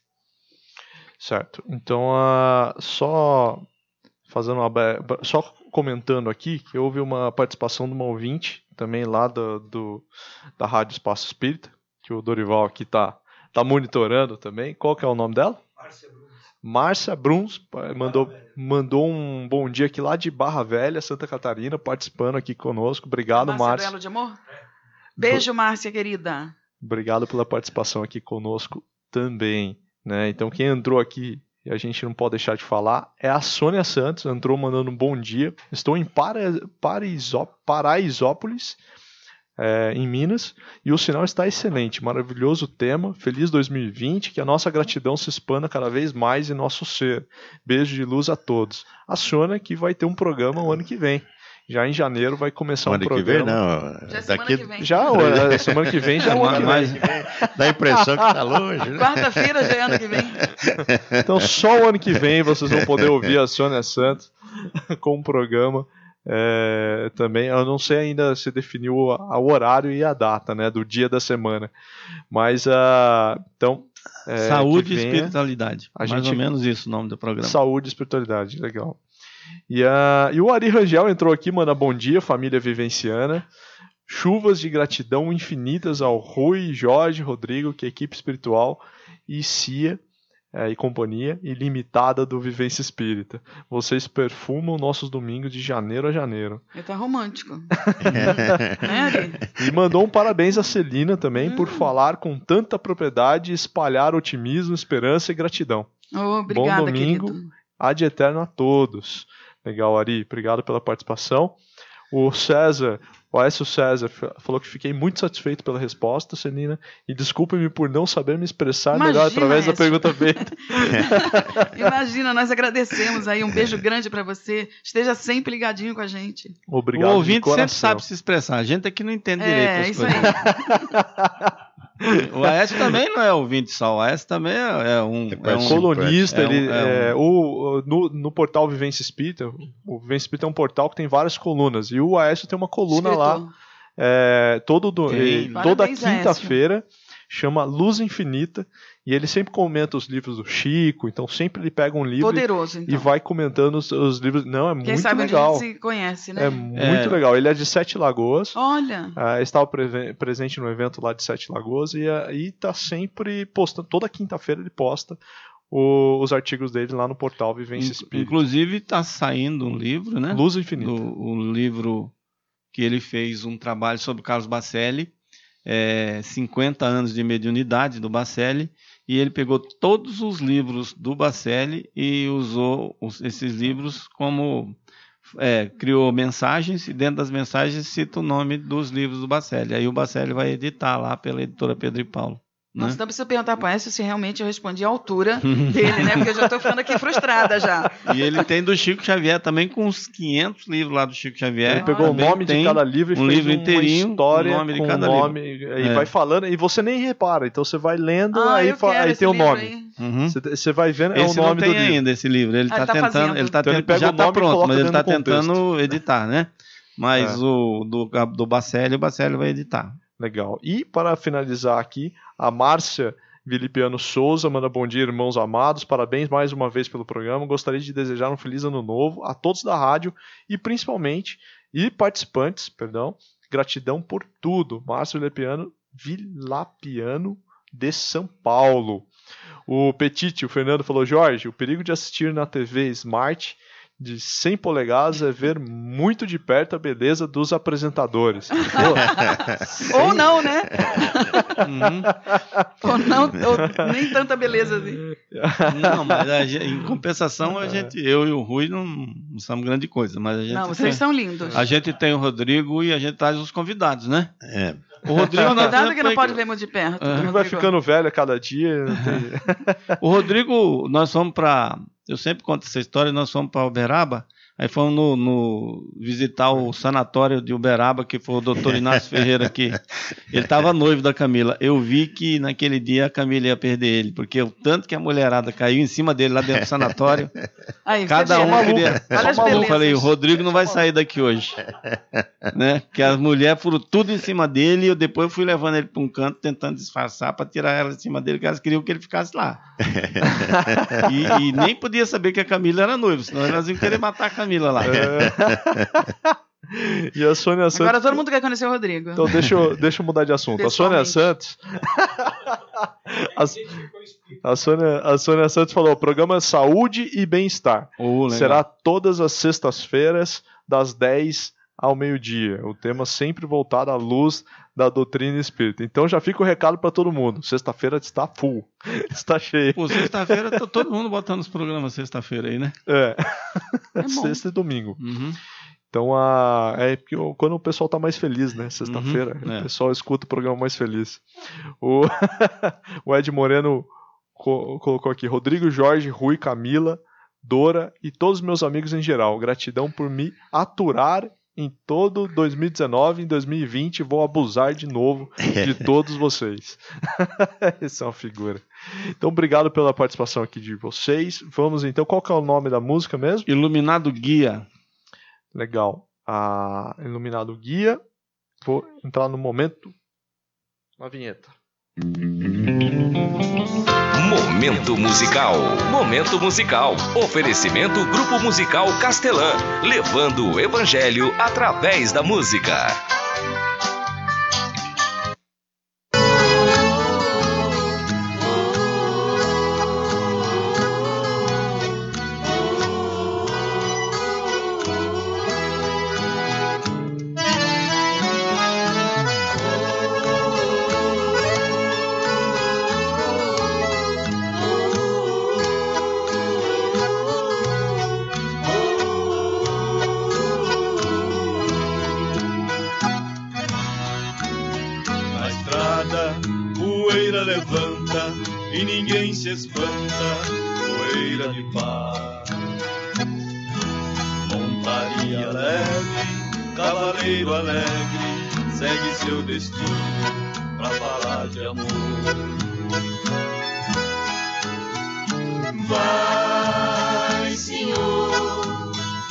Certo. Então, uh, só fazendo uma, só comentando aqui, que houve uma participação de uma ouvinte, também lá do, do, da Rádio Espaço Espírita, que o Dorival aqui está tá monitorando também. Qual que é o nome dela? Márcia Bruns. Márcia Bruns mandou, mandou um bom dia aqui lá de Barra Velha, Santa Catarina, participando aqui conosco. Obrigado, Márcia. Márcia Belo de amor? Beijo, Márcia, querida. Obrigado pela participação aqui conosco também, né? Então quem entrou aqui e a gente não pode deixar de falar é a Sônia Santos, entrou mandando um bom dia. Estou em Para, Paraisó, Paraisópolis, é, em Minas, e o sinal está excelente, maravilhoso tema, feliz dois mil e vinte, que a nossa gratidão se expanda cada vez mais em nosso ser. Beijo de luz a todos. A Sônia que vai ter um programa o ano que vem. Já em janeiro vai começar um programa. Que vem, não. Já é semana Daqui... que vem. Já, ó, semana que vem já é o ano que mais... vem. Dá a impressão que está longe, né? Quarta-feira já é ano que vem. Então só o ano que vem vocês vão poder ouvir a Sônia Santos com um programa. É, também, eu não sei ainda se definiu o, o horário e a data, né, do dia da semana, mas uh, então é, saúde e venha, espiritualidade, a mais gente, ou menos isso o nome do programa. Saúde e espiritualidade, legal. E, uh, e o Ari Rangel entrou aqui, manda bom dia, família vivenciana, chuvas de gratidão infinitas ao Rui, Jorge, Rodrigo, que é a equipe espiritual, e Cia É, e companhia ilimitada do Vivência Espírita. Vocês perfumam nossos domingos de janeiro a janeiro. Ele tá romântico. é, e mandou um parabéns a Celina também hum. por falar com tanta propriedade e espalhar otimismo, esperança e gratidão. Oh, obrigada, bom domingo, querido. ad eterno a todos. Legal, Ari. Obrigado pela participação. O César... O Aécio César falou que fiquei muito satisfeito pela resposta, Celina, e desculpe-me por não saber me expressar Imagina, melhor através Aécio. da pergunta feita. Imagina, nós agradecemos aí, um beijo grande para você, esteja sempre ligadinho com a gente. Obrigado. O ouvinte sempre sabe se expressar, a gente aqui não entende é, direito as isso coisas. Aí. O Aécio também não é ouvinte só, o Aécio também é um, é é um colunista. É um, ele, é é, o, no, no portal Vivência Espírita, o Vivência Espírita é um portal que tem várias colunas, e o Aécio tem uma coluna Escritor. lá, é, todo do, ele, toda quinta-feira, chama Luz Infinita, e ele sempre comenta os livros do Chico, então sempre ele pega um livro Poderoso, então. e vai comentando os, os livros. Não, é Quem muito sabe legal. Quem se conhece, né? É muito é. legal. Ele é de Sete Lagoas. Olha! Uh, estava pre presente no evento lá de Sete Lagoas e aí tá sempre postando, toda quinta-feira ele posta o, os artigos dele lá no portal Vivência Espírita. Inclusive está saindo um livro, né? Luz Infinita. Do, um livro que ele fez um trabalho sobre Carlos Bacelli, é, cinquenta anos de mediunidade do Bacelli, e ele pegou todos os livros do Bacelli e usou os, esses livros como... É, criou mensagens, e dentro das mensagens cita o nome dos livros do Bacelli. Aí o Bacelli vai editar lá pela editora Pedro e Paulo. Nossa, né? então precisa perguntar para o Aécio se realmente eu respondi à altura dele, né? Porque eu já estou ficando aqui frustrada já. E ele tem do Chico Xavier também, com uns quinhentos livros lá do Chico Xavier. Ele pegou o nome de cada livro e um fez livro inteirinho, uma história o nome de com cada nome, livro. e É. vai falando, e você nem repara. Então você vai lendo, Ah, aí, eu fa- quero aí esse tem o livro nome. aí. Uhum. Você, você vai vendo, é Esse o nome não tem do livro. ainda esse livro. Ele Ah, está ele tá tentando, fazendo. ele tá Então ele tentando, pega já o está nome e pronto, coloca mas ele dentro está do contexto. tentando editar, né? Mas É. o do, do Bacelli, o Bacelli vai editar. Legal. E para finalizar aqui, a Márcia Vilipiano Souza manda bom dia, irmãos amados. Parabéns mais uma vez pelo programa. Gostaria de desejar um feliz ano novo a todos da rádio e principalmente, e participantes, perdão, gratidão por tudo. Márcia Vilipiano, Vilapiano de São Paulo. O Petite, o Fernando falou, Jorge, o perigo de assistir na T V Smart de cem polegadas é ver muito de perto a beleza dos apresentadores. Ou não, né? Uhum. Ou não, ou nem tanta beleza assim. Não, mas a gente, em compensação, a gente, eu e o Rui não, não somos grande coisa, mas a gente Não, tem, vocês são lindos. a gente tem o Rodrigo e a gente traz os convidados, né? É. O Rodrigo, nós Cuidado sempre que não foi- pode ver muito de perto. É. Ele vai ficando velho a cada dia. Não tem... O Rodrigo, nós fomos para, eu sempre conto essa história, nós fomos para Uberaba, aí fomos no, no- visitar o sanatório de Uberaba, que foi o doutor Inácio Ferreira aqui. Ele estava noivo da Camila. Eu vi que naquele dia a Camila ia perder ele, porque o tanto que a mulherada caiu em cima dele lá dentro do sanatório, Aí, cada você um vê, né? queria... Olha as Eu belezas. falei, o Rodrigo não vai sair daqui hoje. Né? Que as mulheres foram tudo em cima dele e eu depois fui levando ele para um canto, tentando disfarçar para tirar elas de cima dele, que elas queriam que ele ficasse lá. E, e nem podia saber que a Camila era noiva, senão elas iam querer matar a Camila lá. E a Sônia Santos... Agora todo mundo quer conhecer o Rodrigo. Então deixa eu, deixa eu mudar de assunto. A Sônia Pessoalmente. Santos... a, a, Sônia, a Sônia Santos falou, programa Saúde e Bem-Estar. Oh, legal. Será todas as sextas-feiras, das dez ao meio-dia. O tema sempre voltado à luz da doutrina espírita. Então já fica o recado para todo mundo. Sexta-feira está full. Está cheio. Pô, sexta-feira tá todo mundo botando os programas sexta-feira aí, né? É. É Sexta e domingo. Uhum. Então, a... é porque quando o pessoal tá mais feliz, né? Sexta-feira, Uhum, é. o pessoal escuta o programa mais feliz. O, o Ed Moreno co- colocou aqui: Rodrigo, Jorge, Rui, Camila, Dora e todos os meus amigos em geral. Gratidão por me aturar em todo dois mil e dezenove. Em dois mil e vinte vou abusar de novo de todos vocês. Essa é uma figura. Então, obrigado pela participação aqui de vocês. Vamos então, qual que é o nome da música mesmo? Iluminado Guia. Legal. A Iluminado Guia. Vou entrar no momento na vinheta. Momento musical. Momento musical. Oferecimento Grupo Musical Castelã, levando o evangelho através da música. Levanta e ninguém se espanta, poeira de paz. Montaria leve, cavaleiro alegre, segue seu destino pra falar de amor. Vai, senhor,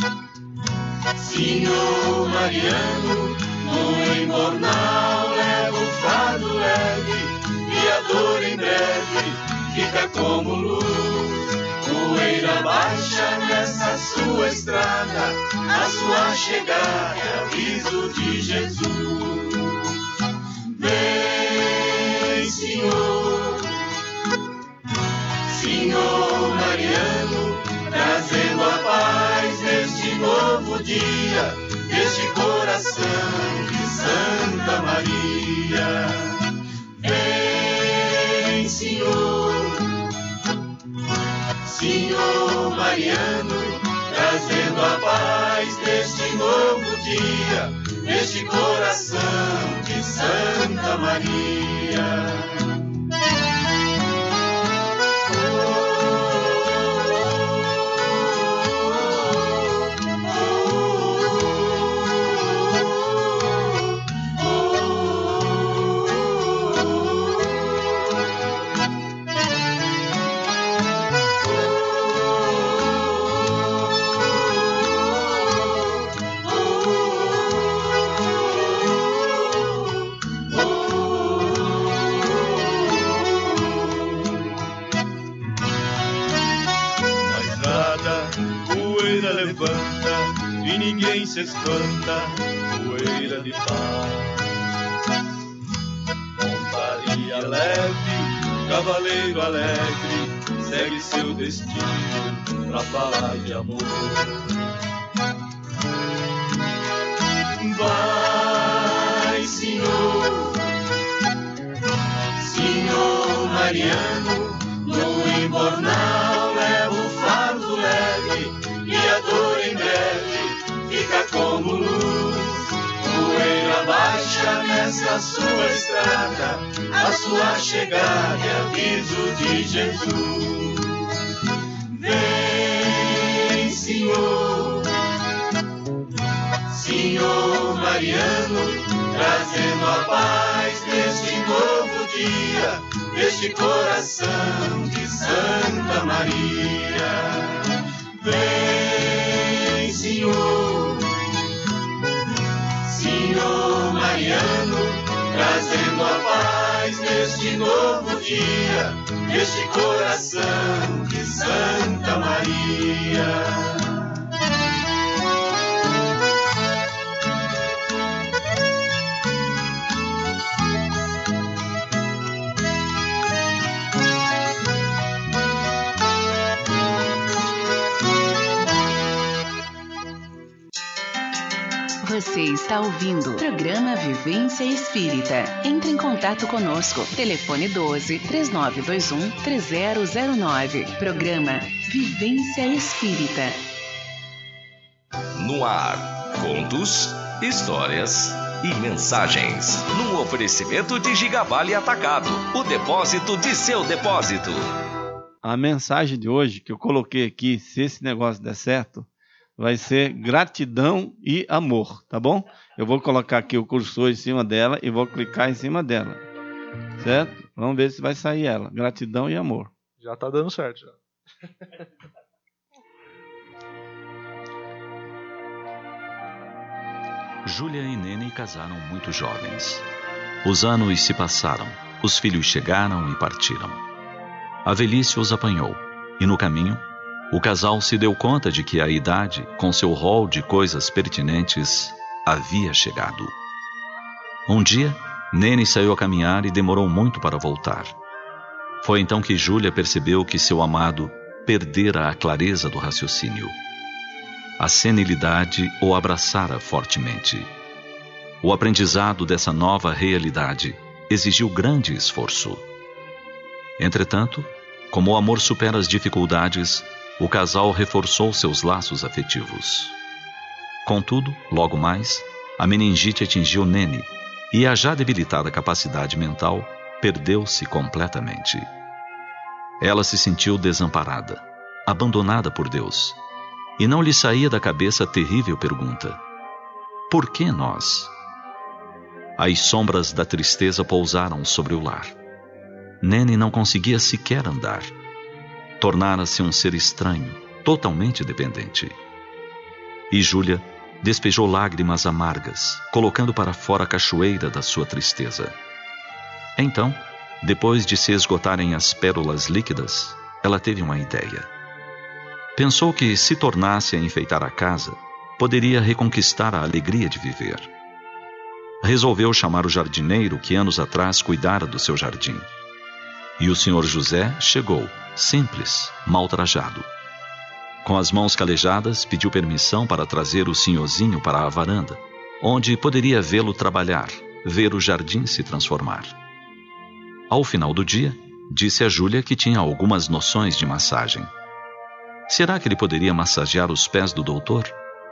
senhor Mariano, no embornal leva o fardo leve. E a dor em breve fica como luz. Poeira baixa nessa sua estrada, a sua chegada é aviso de Jesus. Vem, Senhor, Senhor Mariano, trazendo a paz neste novo dia, neste coração de Santa Maria. Vem, Senhor, Senhor Mariano, trazendo a paz neste novo dia, neste coração de Santa Maria. Levanta e ninguém se espanta, poeira de paz. Montaria leve, cavaleiro alegre, segue seu destino pra falar de amor. Vai, Senhor, Senhor Mariano, no embornal leva o fardo leve. E a dor em breve fica como luz. Poeira baixa nessa sua estrada, a sua chegada é aviso de Jesus. Vem, Senhor, Senhor Mariano, trazendo a paz neste novo dia, neste coração de Santa Maria. Vem, Senhor, Senhor Mariano, trazendo a paz neste novo dia, neste coração de Santa Maria. Você Você está ouvindo o programa Vivência Espírita. Entre em contato conosco. Telefone doze, três nove dois um, três zero zero nove. Programa Vivência Espírita. No ar, contos, histórias e mensagens. Num oferecimento de Gigavale Atacado, o depósito de seu depósito. A mensagem de hoje que eu coloquei aqui, se esse negócio der certo, vai ser gratidão e amor, tá bom? Eu vou colocar aqui o cursor em cima dela e vou clicar em cima dela, certo? Vamos ver se vai sair ela. Gratidão e amor. Já tá dando certo, já. Júlia e Nene casaram muito jovens. Os anos se passaram, os filhos chegaram e partiram. A velhice os apanhou, e no caminho, o casal se deu conta de que a idade, com seu rol de coisas pertinentes, havia chegado. Um dia, Nene saiu a caminhar e demorou muito para voltar. Foi então que Júlia percebeu que seu amado perdera a clareza do raciocínio. A senilidade o abraçara fortemente. O aprendizado dessa nova realidade exigiu grande esforço. Entretanto, como o amor supera as dificuldades, o casal reforçou seus laços afetivos. Contudo, logo mais, a meningite atingiu Nene e a já debilitada capacidade mental perdeu-se completamente. Ela se sentiu desamparada, abandonada por Deus, e não lhe saía da cabeça a terrível pergunta: por que nós? As sombras da tristeza pousaram sobre o lar. Nene não conseguia sequer andar. Tornara-se um ser estranho, totalmente dependente. E Júlia despejou lágrimas amargas, colocando para fora a cachoeira da sua tristeza. Então, depois de se esgotarem as pérolas líquidas, ela teve uma ideia. Pensou que, se tornasse a enfeitar a casa, poderia reconquistar a alegria de viver. Resolveu chamar o jardineiro que anos atrás cuidara do seu jardim. E o senhor José chegou, simples, mal trajado. Com as mãos calejadas, pediu permissão para trazer o senhorzinho para a varanda, onde poderia vê-lo trabalhar, ver o jardim se transformar. Ao final do dia, disse a Júlia que tinha algumas noções de massagem. Será que ele poderia massagear os pés do doutor?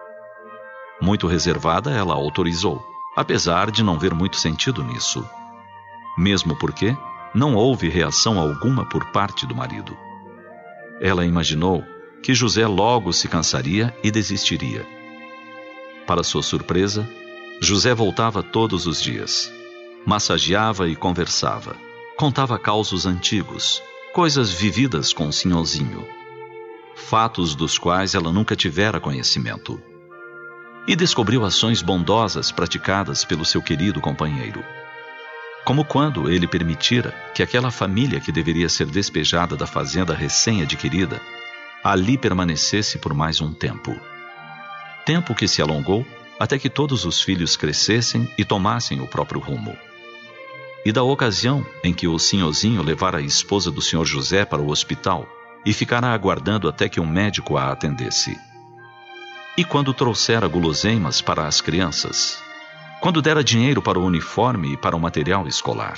Muito reservada, ela autorizou, apesar de não ver muito sentido nisso. Mesmo porque não houve reação alguma por parte do marido. Ela imaginou que José logo se cansaria e desistiria. Para sua surpresa, José voltava todos os dias. Massageava e conversava. Contava causos antigos, coisas vividas com o senhorzinho. Fatos dos quais ela nunca tivera conhecimento. E descobriu ações bondosas praticadas pelo seu querido companheiro. Como quando ele permitira que aquela família que deveria ser despejada da fazenda recém-adquirida ali permanecesse por mais um tempo. Tempo que se alongou até que todos os filhos crescessem e tomassem o próprio rumo. E da ocasião em que o senhorzinho levara a esposa do senhor José para o hospital e ficara aguardando até que um médico a atendesse. E quando trouxera guloseimas para as crianças. Quando dera dinheiro para o uniforme e para o material escolar.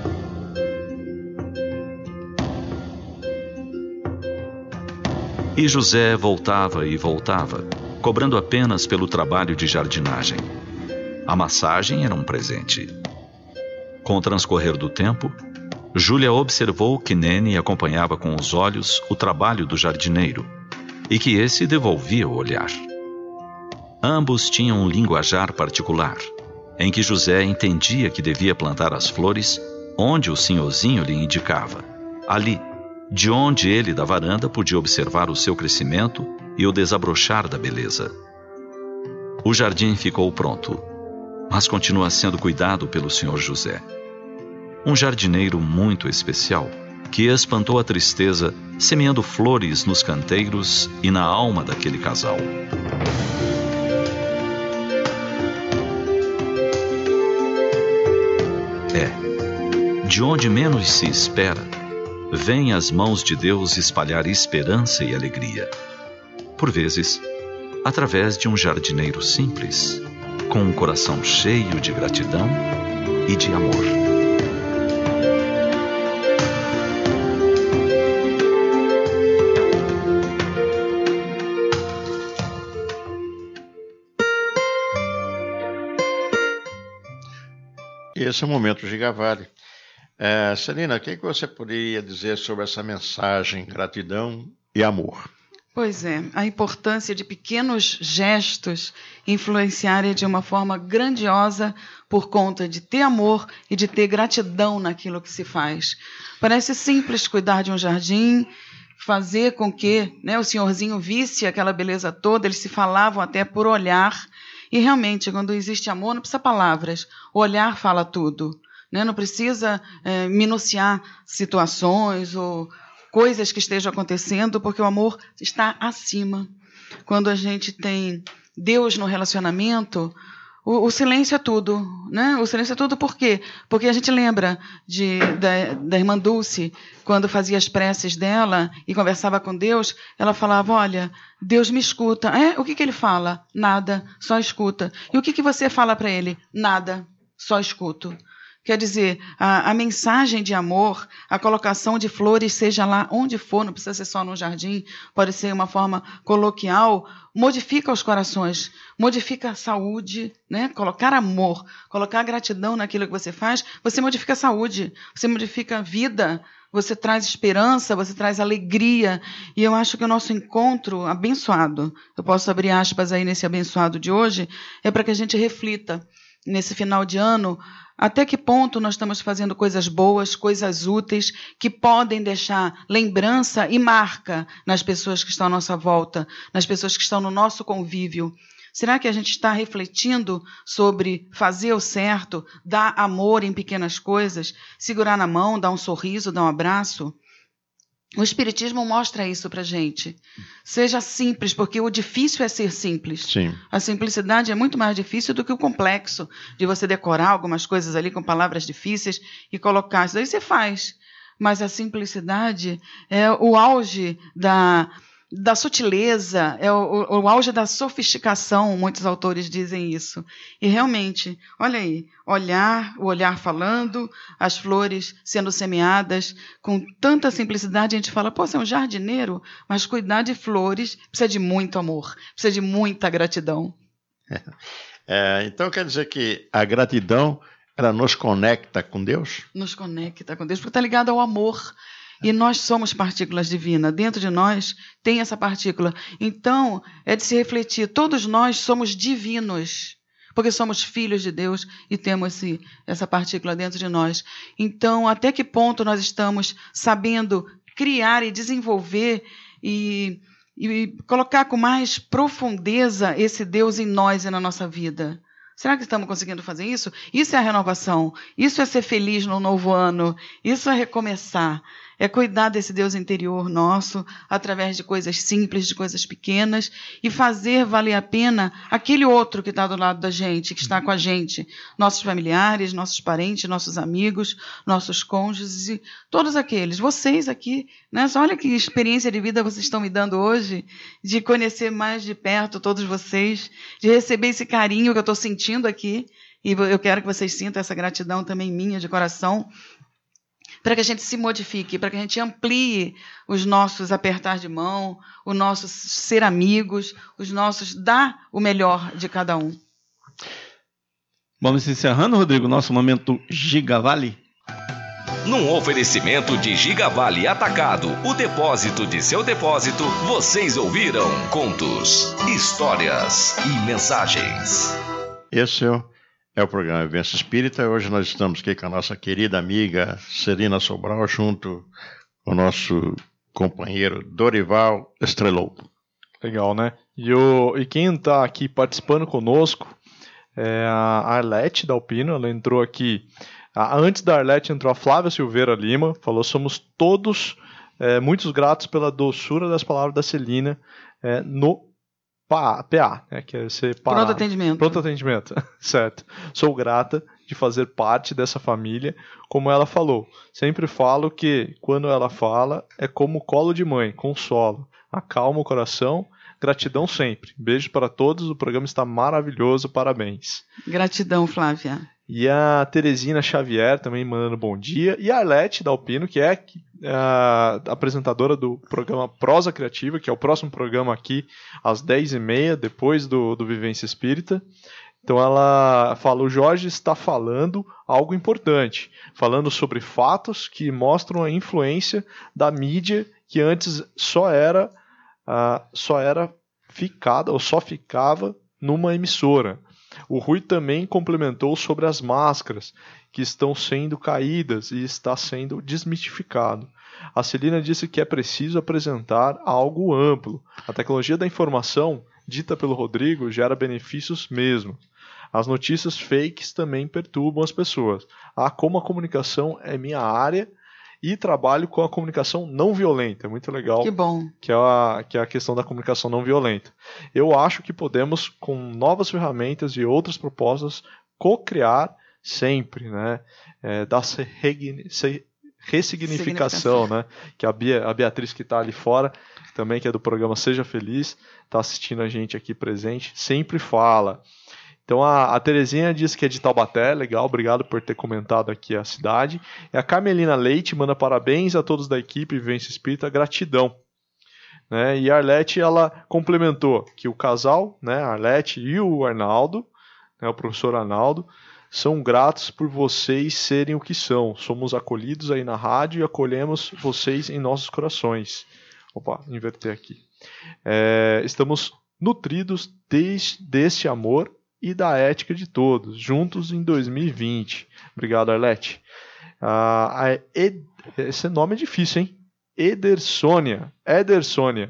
E José voltava e voltava, cobrando apenas pelo trabalho de jardinagem. A massagem era um presente. Com o transcorrer do tempo, Júlia observou que Nene acompanhava com os olhos o trabalho do jardineiro e que esse devolvia o olhar. Ambos tinham um linguajar particular, em que José entendia que devia plantar as flores onde o senhorzinho lhe indicava, ali, de onde ele da varanda podia observar o seu crescimento e o desabrochar da beleza. O jardim ficou pronto, mas continua sendo cuidado pelo senhor José. Um jardineiro muito especial, que espantou a tristeza, semeando flores nos canteiros e na alma daquele casal. É, de onde menos se espera, vêm as mãos de Deus espalhar esperança e alegria. Por vezes, através de um jardineiro simples, com um coração cheio de gratidão e de amor. Esse é o momento Giga Vale. É, Celina, o que, que você poderia dizer sobre essa mensagem, gratidão e amor? Pois é, a importância de pequenos gestos influenciarem de uma forma grandiosa por conta de ter amor e de ter gratidão naquilo que se faz. Parece simples cuidar de um jardim, fazer com que, né, o senhorzinho visse aquela beleza toda, eles se falavam até por olhar, e realmente, quando existe amor, não precisa palavras, o olhar fala tudo, né? Não precisa é, minuciar situações ou coisas que estejam acontecendo, porque o amor está acima. Quando a gente tem Deus no relacionamento, o, o silêncio é tudo, né? O silêncio é tudo por quê? Porque a gente lembra de, da, da irmã Dulce, quando fazia as preces dela e conversava com Deus, ela falava, olha, Deus me escuta. É? O que, que ele fala? Nada, só escuta. E o que, que você fala para ele? Nada, só escuto. Quer dizer, a, a mensagem de amor, a colocação de flores, seja lá onde for, não precisa ser só no jardim, pode ser uma forma coloquial, modifica os corações, modifica a saúde, né? Colocar amor, colocar gratidão naquilo que você faz, você modifica a saúde, você modifica a vida, você traz esperança, você traz alegria. E eu acho que o nosso encontro abençoado, eu posso abrir aspas aí nesse abençoado de hoje, é para que a gente reflita nesse final de ano, até que ponto nós estamos fazendo coisas boas, coisas úteis, que podem deixar lembrança e marca nas pessoas que estão à nossa volta, nas pessoas que estão no nosso convívio. Será que a gente está refletindo sobre fazer o certo, dar amor em pequenas coisas, segurar na mão, dar um sorriso, dar um abraço? O Espiritismo mostra isso para a gente. Seja simples, porque o difícil é ser simples. Sim. A simplicidade é muito mais difícil do que o complexo, de você decorar algumas coisas ali com palavras difíceis e colocar. Isso daí você faz. Mas a simplicidade é o auge da, da sutileza, é o, o auge da sofisticação, muitos autores dizem isso. E realmente, olha aí, olhar, o olhar falando, as flores sendo semeadas, com tanta simplicidade, a gente fala, pô, você é um jardineiro, mas cuidar de flores precisa de muito amor, precisa de muita gratidão. É, então quer dizer que a gratidão, ela nos conecta com Deus? Nos conecta com Deus, porque está ligado ao amor. E nós somos partículas divinas. Dentro de nós tem essa partícula. Então, é de se refletir. Todos nós somos divinos, porque somos filhos de Deus e temos esse, essa partícula dentro de nós. Então, até que ponto nós estamos sabendo criar e desenvolver e, e colocar com mais profundeza esse Deus em nós e na nossa vida? Será que estamos conseguindo fazer isso? Isso é a renovação. Isso é ser feliz no novo ano. Isso é recomeçar. É cuidar desse Deus interior nosso através de coisas simples, de coisas pequenas e fazer valer a pena aquele outro que está do lado da gente, que está com a gente. Nossos familiares, nossos parentes, nossos amigos, nossos cônjuges e todos aqueles. Vocês aqui, né? Só olha que experiência de vida vocês estão me dando hoje, de conhecer mais de perto todos vocês, de receber esse carinho que eu estou sentindo aqui. E eu quero que vocês sintam essa gratidão também minha, de coração, para que a gente se modifique, para que a gente amplie os nossos apertar de mão, o nosso ser amigos, os nossos dar o melhor de cada um. Vamos encerrando, Rodrigo, nosso momento Giga Vale. Num oferecimento de Giga Vale Atacado, o depósito de seu depósito, vocês ouviram contos, histórias e mensagens. Esse é o É o programa Vivência Espírita. Hoje nós estamos aqui com a nossa querida amiga Celina Sobral, junto com o nosso companheiro Dorival Estrelou. Legal, né? E, o, e quem está aqui participando conosco é a Arlete Dalpino. Ela entrou aqui, antes da Arlete entrou a Flávia Silveira Lima, falou, somos todos é, muitos gratos pela doçura das palavras da Celina é, no P A, né, que é ser parado. Pronto atendimento. Pronto atendimento, certo. Sou grata de fazer parte dessa família, como ela falou. Sempre falo que, quando ela fala, é como colo de mãe, consola, acalma o coração, gratidão sempre. Beijo para todos, o programa está maravilhoso, parabéns. Gratidão, Flávia. E a Teresina Xavier também mandando bom dia. E a Arlete Dalpino, que é a apresentadora do programa Prosa Criativa, que é o próximo programa aqui às dez e meia, depois do, do Vivência Espírita. Então ela fala, o Jorge está falando algo importante, falando sobre fatos que mostram a influência da mídia que antes só era, uh, só era ficada ou só ficava numa emissora. O Rui também complementou sobre as máscaras que estão sendo caídas e está sendo desmistificado. A Celina disse que é preciso apresentar algo amplo. A tecnologia da informação, dita pelo Rodrigo, gera benefícios mesmo. As notícias fakes também perturbam as pessoas. Ah, como a comunicação é minha área e trabalho com a comunicação não violenta. Muito legal. Que bom. Que é a, que é a questão da comunicação não violenta. Eu acho que podemos, com novas ferramentas e outras propostas, co-criar sempre, né? É, dar ressignificação, né? Que a, Bia, a Beatriz que está ali fora, também que é do programa Seja Feliz, está assistindo a gente aqui presente, sempre fala. Então a, a Terezinha diz que é de Taubaté, legal, obrigado por ter comentado aqui a cidade. E a Carmelina Leite manda parabéns a todos da equipe Vivência Espírita, gratidão. Né? E a Arlete, ela complementou que o casal, né, a Arlete e o Arnaldo, né, o professor Arnaldo, são gratos por vocês serem o que são. Somos acolhidos aí na rádio e acolhemos vocês em nossos corações. Opa, inverter aqui. É, estamos nutridos des, deste amor e da ética de todos, juntos em dois mil e vinte. Obrigado, Arlete. Ah, Ed... Esse nome é difícil, hein? Edersônia. Edersônia.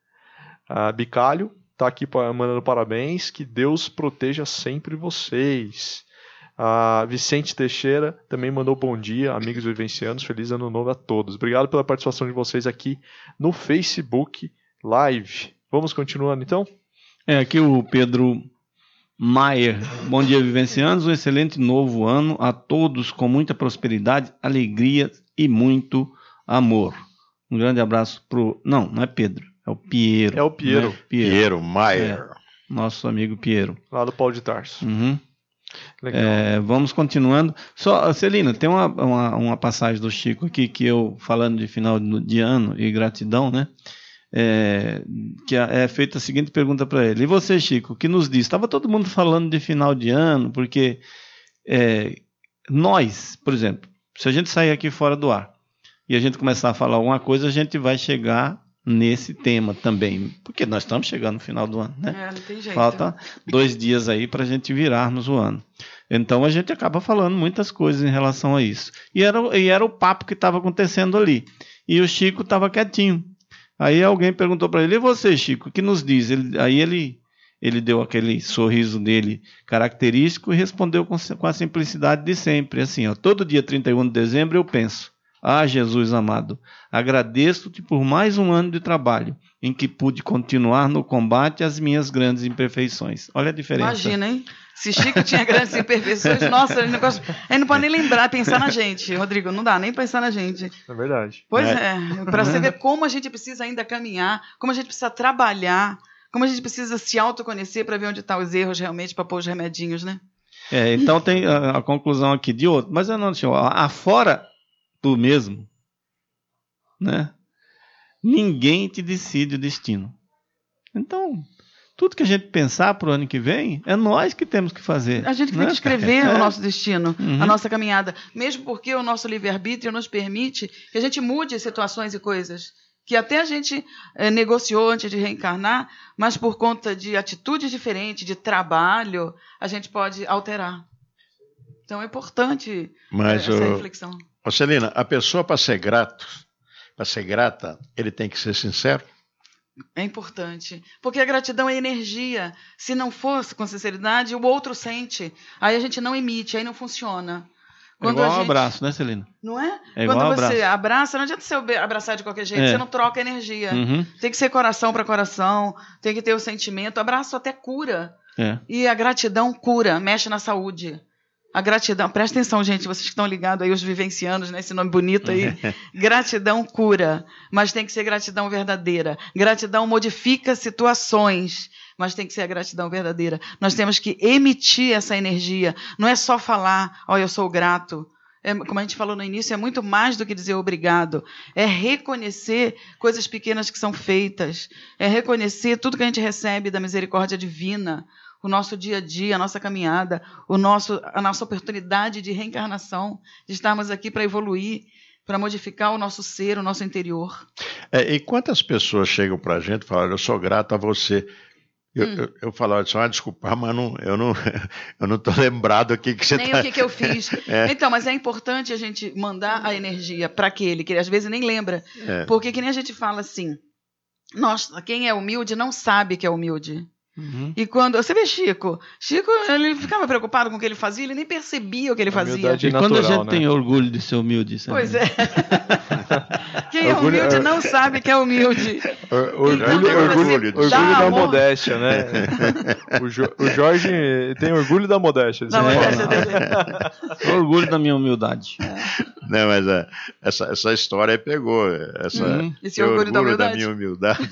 Ah, Bicalho está aqui mandando parabéns. Que Deus proteja sempre vocês. Ah, Vicente Teixeira também mandou bom dia, amigos vivencianos. Feliz ano novo a todos. Obrigado pela participação de vocês aqui no Facebook Live. Vamos continuando, então? É, aqui o Pedro Maier, bom dia vivencianos, um excelente novo ano a todos com muita prosperidade, alegria e muito amor. Um grande abraço pro... Não, não é Pedro, é o Piero. É o Piero. Né? Piero, Piero Maier. É, nosso amigo Piero. Lá do Paulo de Tarso. Uhum. Legal. É, vamos continuando. Só, Celina, tem uma, uma, uma passagem do Chico aqui que eu, falando de final de ano e gratidão, né? É, que é feita a seguinte pergunta para ele: e você, Chico, que nos diz? Estava todo mundo falando de final de ano, porque é, nós, por exemplo, se a gente sair aqui fora do ar e a gente começar a falar alguma coisa, a gente vai chegar nesse tema também, porque nós estamos chegando no final do ano, né? É, não tem jeito. Falta dois dias aí para a gente virarmos o ano. Então a gente acaba falando muitas coisas em relação a isso. E era, e era o papo que estava acontecendo ali. E o Chico estava quietinho. Aí alguém perguntou para ele: e você, Chico, o que nos diz? Ele, aí ele, ele deu aquele sorriso dele característico e respondeu com, com a simplicidade de sempre, assim, ó, todo dia trinta e um de dezembro eu penso: ah, Jesus amado, agradeço-te por mais um ano de trabalho em que pude continuar no combate às minhas grandes imperfeições. Olha a diferença. Imagina, hein? Se Chico tinha grandes imperfeições, nossa, ele não, gosta, ele não pode nem lembrar, pensar na gente, Rodrigo, não dá nem pensar na gente. É verdade. Pois é, é para você ver como a gente precisa ainda caminhar, como a gente precisa trabalhar, como a gente precisa se autoconhecer para ver onde estão os erros realmente, para pôr os remedinhos, né? É, então tem a, a conclusão aqui de outro, mas eu não sei, afora tu mesmo, né? Ninguém te decide o destino. Então, tudo que a gente pensar para o ano que vem, é nós que temos que fazer. A gente né? tem que escrever é. o nosso destino, uhum. a nossa caminhada, mesmo porque o nosso livre-arbítrio nos permite que a gente mude situações e coisas que até a gente é, negociou antes de reencarnar, mas por conta de atitudes diferentes, de trabalho, a gente pode alterar. Então é importante mas, essa o... reflexão. Ô Celina, a pessoa para ser grato, para ser grata, ele tem que ser sincero? É importante, porque a gratidão é energia. Se não fosse com sinceridade, o outro sente. Aí a gente não emite, aí não funciona. Quando é igual a gente... um abraço, né, Celina? Não é? É Quando igual você abraço. abraça, não adianta você abraçar de qualquer jeito, é. você não troca energia. Uhum. Tem que ser coração para coração, tem que ter o sentimento. Abraço até cura. É. E a gratidão cura, mexe na saúde. A gratidão, presta atenção, gente, vocês que estão ligados aí, os vivencianos, né, esse nome bonito aí. Gratidão cura, mas tem que ser gratidão verdadeira. Gratidão modifica situações, mas tem que ser a gratidão verdadeira. Nós temos que emitir essa energia. Não é só falar, ó, oh, eu sou grato. É, como a gente falou no início, é muito mais do que dizer obrigado. É reconhecer coisas pequenas que são feitas. É reconhecer tudo que a gente recebe da misericórdia divina. O nosso dia a dia, a nossa caminhada, o nosso, a nossa oportunidade de reencarnação, de estarmos aqui para evoluir, para modificar o nosso ser, o nosso interior. É, e quantas pessoas chegam para a gente e falam, eu sou grato a você. Eu, hum. eu, eu falo, ah, desculpa, mas não, eu não eu não estou lembrado o que, que você nem tá... o que, que eu fiz. É. Então, mas é importante a gente mandar a energia para aquele, que ele às vezes nem lembra. É. Porque que nem a gente fala assim, nossa, quem é humilde não sabe que é humilde. Uhum. E quando você vê Chico, Chico ele ficava preocupado com o que ele fazia, ele nem percebia o que ele fazia. E quando natural, a gente né? tem orgulho de ser humilde, sabe? Pois é. Quem é orgulho, humilde não sabe que é humilde. Orgulho, então, orgulho, orgulho, orgulho da amor. modéstia, né? o, jo, o Jorge tem orgulho da modéstia. Da modéstia dele. Orgulho da minha humildade. Não, mas é, essa, essa história aí pegou. Essa, uhum. Esse orgulho, orgulho da, da minha humildade.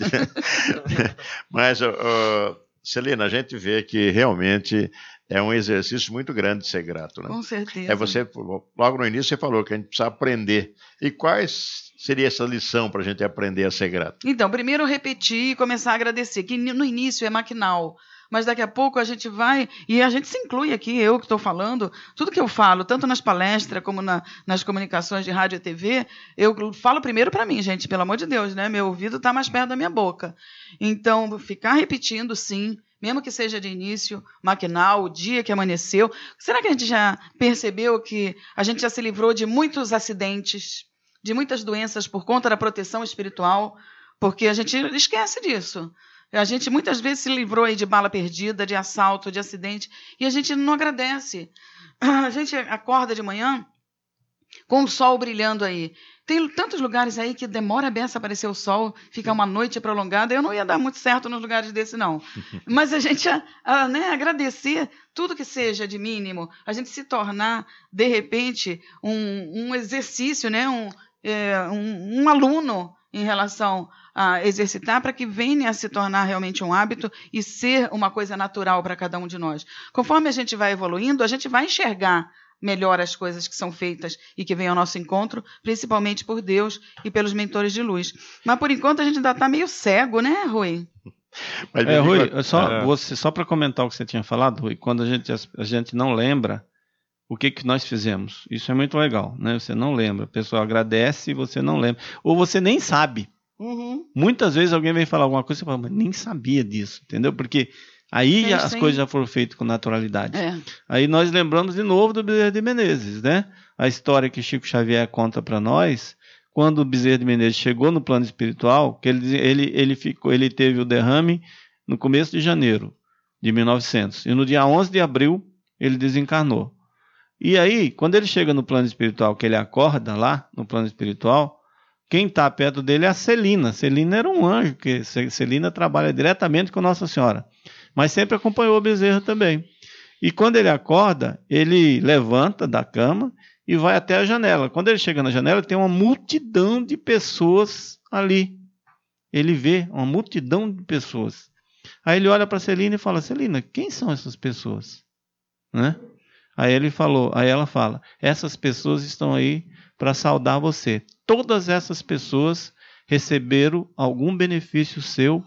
Mas uh, Celina, a gente vê que realmente é um exercício muito grande de ser grato, né? Com certeza. É você, logo no início você falou que a gente precisa aprender. E quais seria essa lição para a gente aprender a ser grato? Então, primeiro repetir e começar a agradecer, que no início é maquinal, mas daqui a pouco a gente vai, e a gente se inclui aqui, eu que estou falando, tudo que eu falo, tanto nas palestras como na, nas comunicações de rádio e T V, eu falo primeiro para mim, gente, pelo amor de Deus, né? Meu ouvido está mais perto da minha boca. Então, ficar repetindo, sim, mesmo que seja de início, maquinal, o dia que amanheceu. Será que a gente já percebeu que a gente já se livrou de muitos acidentes, de muitas doenças por conta da proteção espiritual? Porque a gente esquece disso. A gente muitas vezes se livrou aí de bala perdida, de assalto, de acidente, e a gente não agradece. A gente acorda de manhã com o sol brilhando aí. Tem tantos lugares aí que demora a beça aparecer o sol, fica uma noite prolongada. Eu não ia dar muito certo nos lugares desse, não. Mas a gente a, a, né, agradecer tudo que seja de mínimo, a gente se tornar, de repente, um, um exercício, né, um, é, um, um aluno em relação a exercitar para que venha a se tornar realmente um hábito e ser uma coisa natural para cada um de nós. Conforme a gente vai evoluindo, a gente vai enxergar melhor as coisas que são feitas e que vêm ao nosso encontro, principalmente por Deus e pelos mentores de luz. Mas, por enquanto, a gente ainda está meio cego, né, Rui? Mas, é, Rui, só, é. você, só para comentar o que você tinha falado, Rui, quando a gente, a gente não lembra o que, que nós fizemos. Isso é muito legal, né? Você não lembra. A pessoa agradece e você não lembra. Ou você nem sabe. Uhum. Muitas vezes alguém vem falar alguma coisa e você fala, mas nem sabia disso, entendeu? Porque aí sim, as sim. coisas já foram feitas com naturalidade. É. Aí nós lembramos de novo do Bezerra de Menezes, né? A história que Chico Xavier conta para nós, quando o Bezerra de Menezes chegou no plano espiritual, que ele, ele, ele, ficou, ele teve o derrame no começo de janeiro de mil e novecentos. E no dia onze de abril ele desencarnou. E aí, quando ele chega no plano espiritual, que ele acorda lá no plano espiritual, quem está perto dele é a Celina. Celina era um anjo, porque Celina trabalha diretamente com Nossa Senhora, mas sempre acompanhou o Bezerra também. E quando ele acorda, ele levanta da cama e vai até a janela. Quando ele chega na janela, tem uma multidão de pessoas ali. Ele vê uma multidão de pessoas. Aí ele olha para Celina e fala, Celina, quem são essas pessoas? Né? Aí ele falou, aí ela fala, essas pessoas estão aí para saudar você. Todas essas pessoas receberam algum benefício seu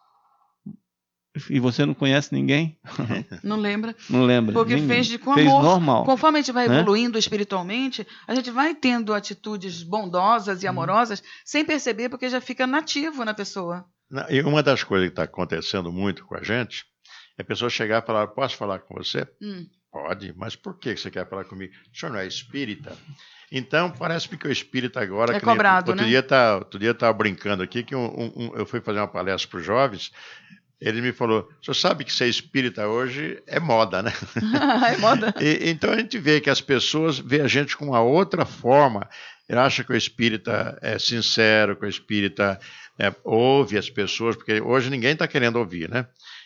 e você não conhece ninguém? Não lembra? Não lembra. Porque ninguém. fez de com fez amor. Normal. Conforme a gente vai evoluindo, né, espiritualmente, a gente vai tendo atitudes bondosas e amorosas hum. sem perceber, porque já fica nativo na pessoa. E uma das coisas que está acontecendo muito com a gente é a pessoa chegar e falar, posso falar com você? Hum. Pode, mas por que você quer falar comigo? O senhor não é espírita? Então, parece-me que o espírita agora... É cobrado, outro né? Dia tá, outro dia eu estava brincando aqui, que um, um, eu fui fazer uma palestra para os jovens, ele me falou, o senhor sabe que ser espírita hoje é moda, né? É moda. E, então a gente vê que as pessoas veem a gente com uma outra forma. Ele acha que o espírita é sincero, que o espírita é, ouve as pessoas, porque hoje ninguém está querendo ouvir, né?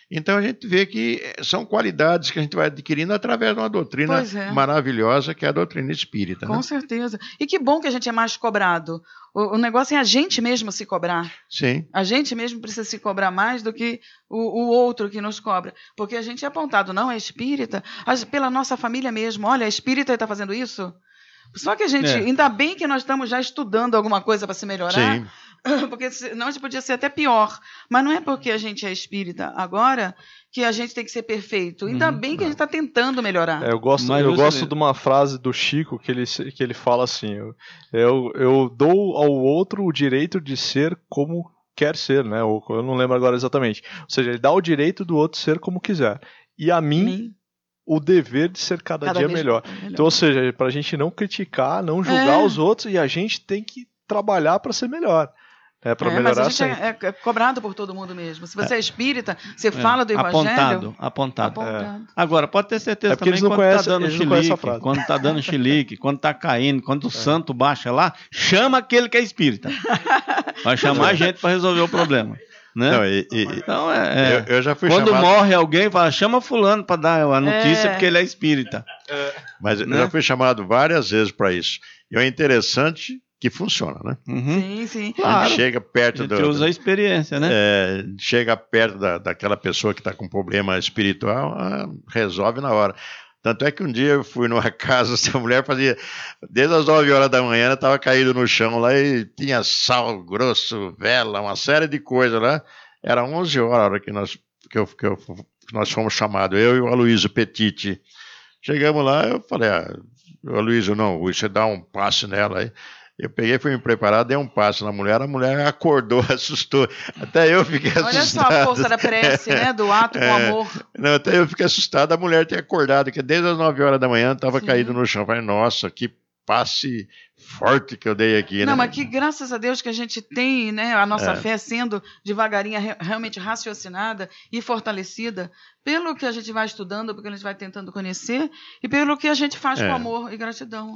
Então a gente vê que são qualidades que a gente vai adquirindo através de uma doutrina é. maravilhosa, que é a doutrina espírita. Com né? certeza. E que bom que a gente é mais cobrado. O, o negócio é a gente mesmo se cobrar. Sim. A gente mesmo precisa se cobrar mais do que o, o outro que nos cobra. Porque a gente é apontado, não é espírita, pela nossa família mesmo. Olha, a espírita está fazendo isso. Só que a gente, É. ainda bem que nós estamos já estudando alguma coisa para se melhorar. Sim. Porque senão a gente podia ser até pior. Mas não é porque a gente é espírita agora que a gente tem que ser perfeito. Ainda Uhum. bem que a gente está tentando melhorar. É, eu gosto, Mas eu você gosto vê- de uma frase do Chico que ele, que ele fala assim: eu, eu, eu dou ao outro o direito de ser como quer ser, né? Ou, eu não lembro agora exatamente. Ou seja, ele dá o direito do outro ser como quiser. E a mim, Mim, o dever de ser cada, cada dia vez melhor. melhor. Então, ou seja, para a gente não criticar, não julgar É. os outros, e a gente tem que trabalhar para ser melhor. É, para É, mas melhorar a gente sempre. é, é cobrado por todo mundo mesmo. Se você é, espírita, você fala do evangelho. Apontado, apontado. Apontado. Agora, pode ter certeza É porque também eles não quando conhecem- tá dando eles não conhecem a chilique, frase. quando tá dando chilique, quando tá caindo, quando o santo baixa lá, chama aquele que é espírita. Vai chamar a gente para resolver o problema. Né? Não, e- e- Então, é, é. eu, eu já fui Quando chamado, morre alguém, fala, chama fulano para dar a notícia É. porque ele é espírita. mas eu né? já fui chamado várias vezes para isso. E é interessante que funciona, né? Uhum. Sim, sim. A Claro. gente chega A perto gente do, usa a experiência, né? é, chega perto da, daquela pessoa que está com problema espiritual, ah, resolve na hora. Tanto é que um dia eu fui numa casa, essa mulher fazia, desde as nove horas da manhã, ela estava caída no chão lá e tinha sal grosso, vela, uma série de coisas lá. Era onze horas a hora que nós, que eu, que eu, que nós fomos chamados, eu e o Aloysio Petit. Chegamos lá, eu falei, ah, o Aloysio, não, você dá um passe nela aí. Eu peguei, fui me preparar, dei um passo na mulher, a mulher acordou, assustou. Até eu fiquei Olha só assustado. a força da prece, né? Do ato com É. amor. Não, até eu fiquei assustado, a mulher ter acordado, que desde as nove horas da manhã estava Sim. caído no chão. Falei, nossa, que passe forte que eu dei aqui, Não, né? mas que graças a Deus que a gente tem, né, a nossa É. fé sendo devagarinho re- realmente raciocinada e fortalecida pelo que a gente vai estudando, pelo que a gente vai tentando conhecer e pelo que a gente faz É. com amor e gratidão.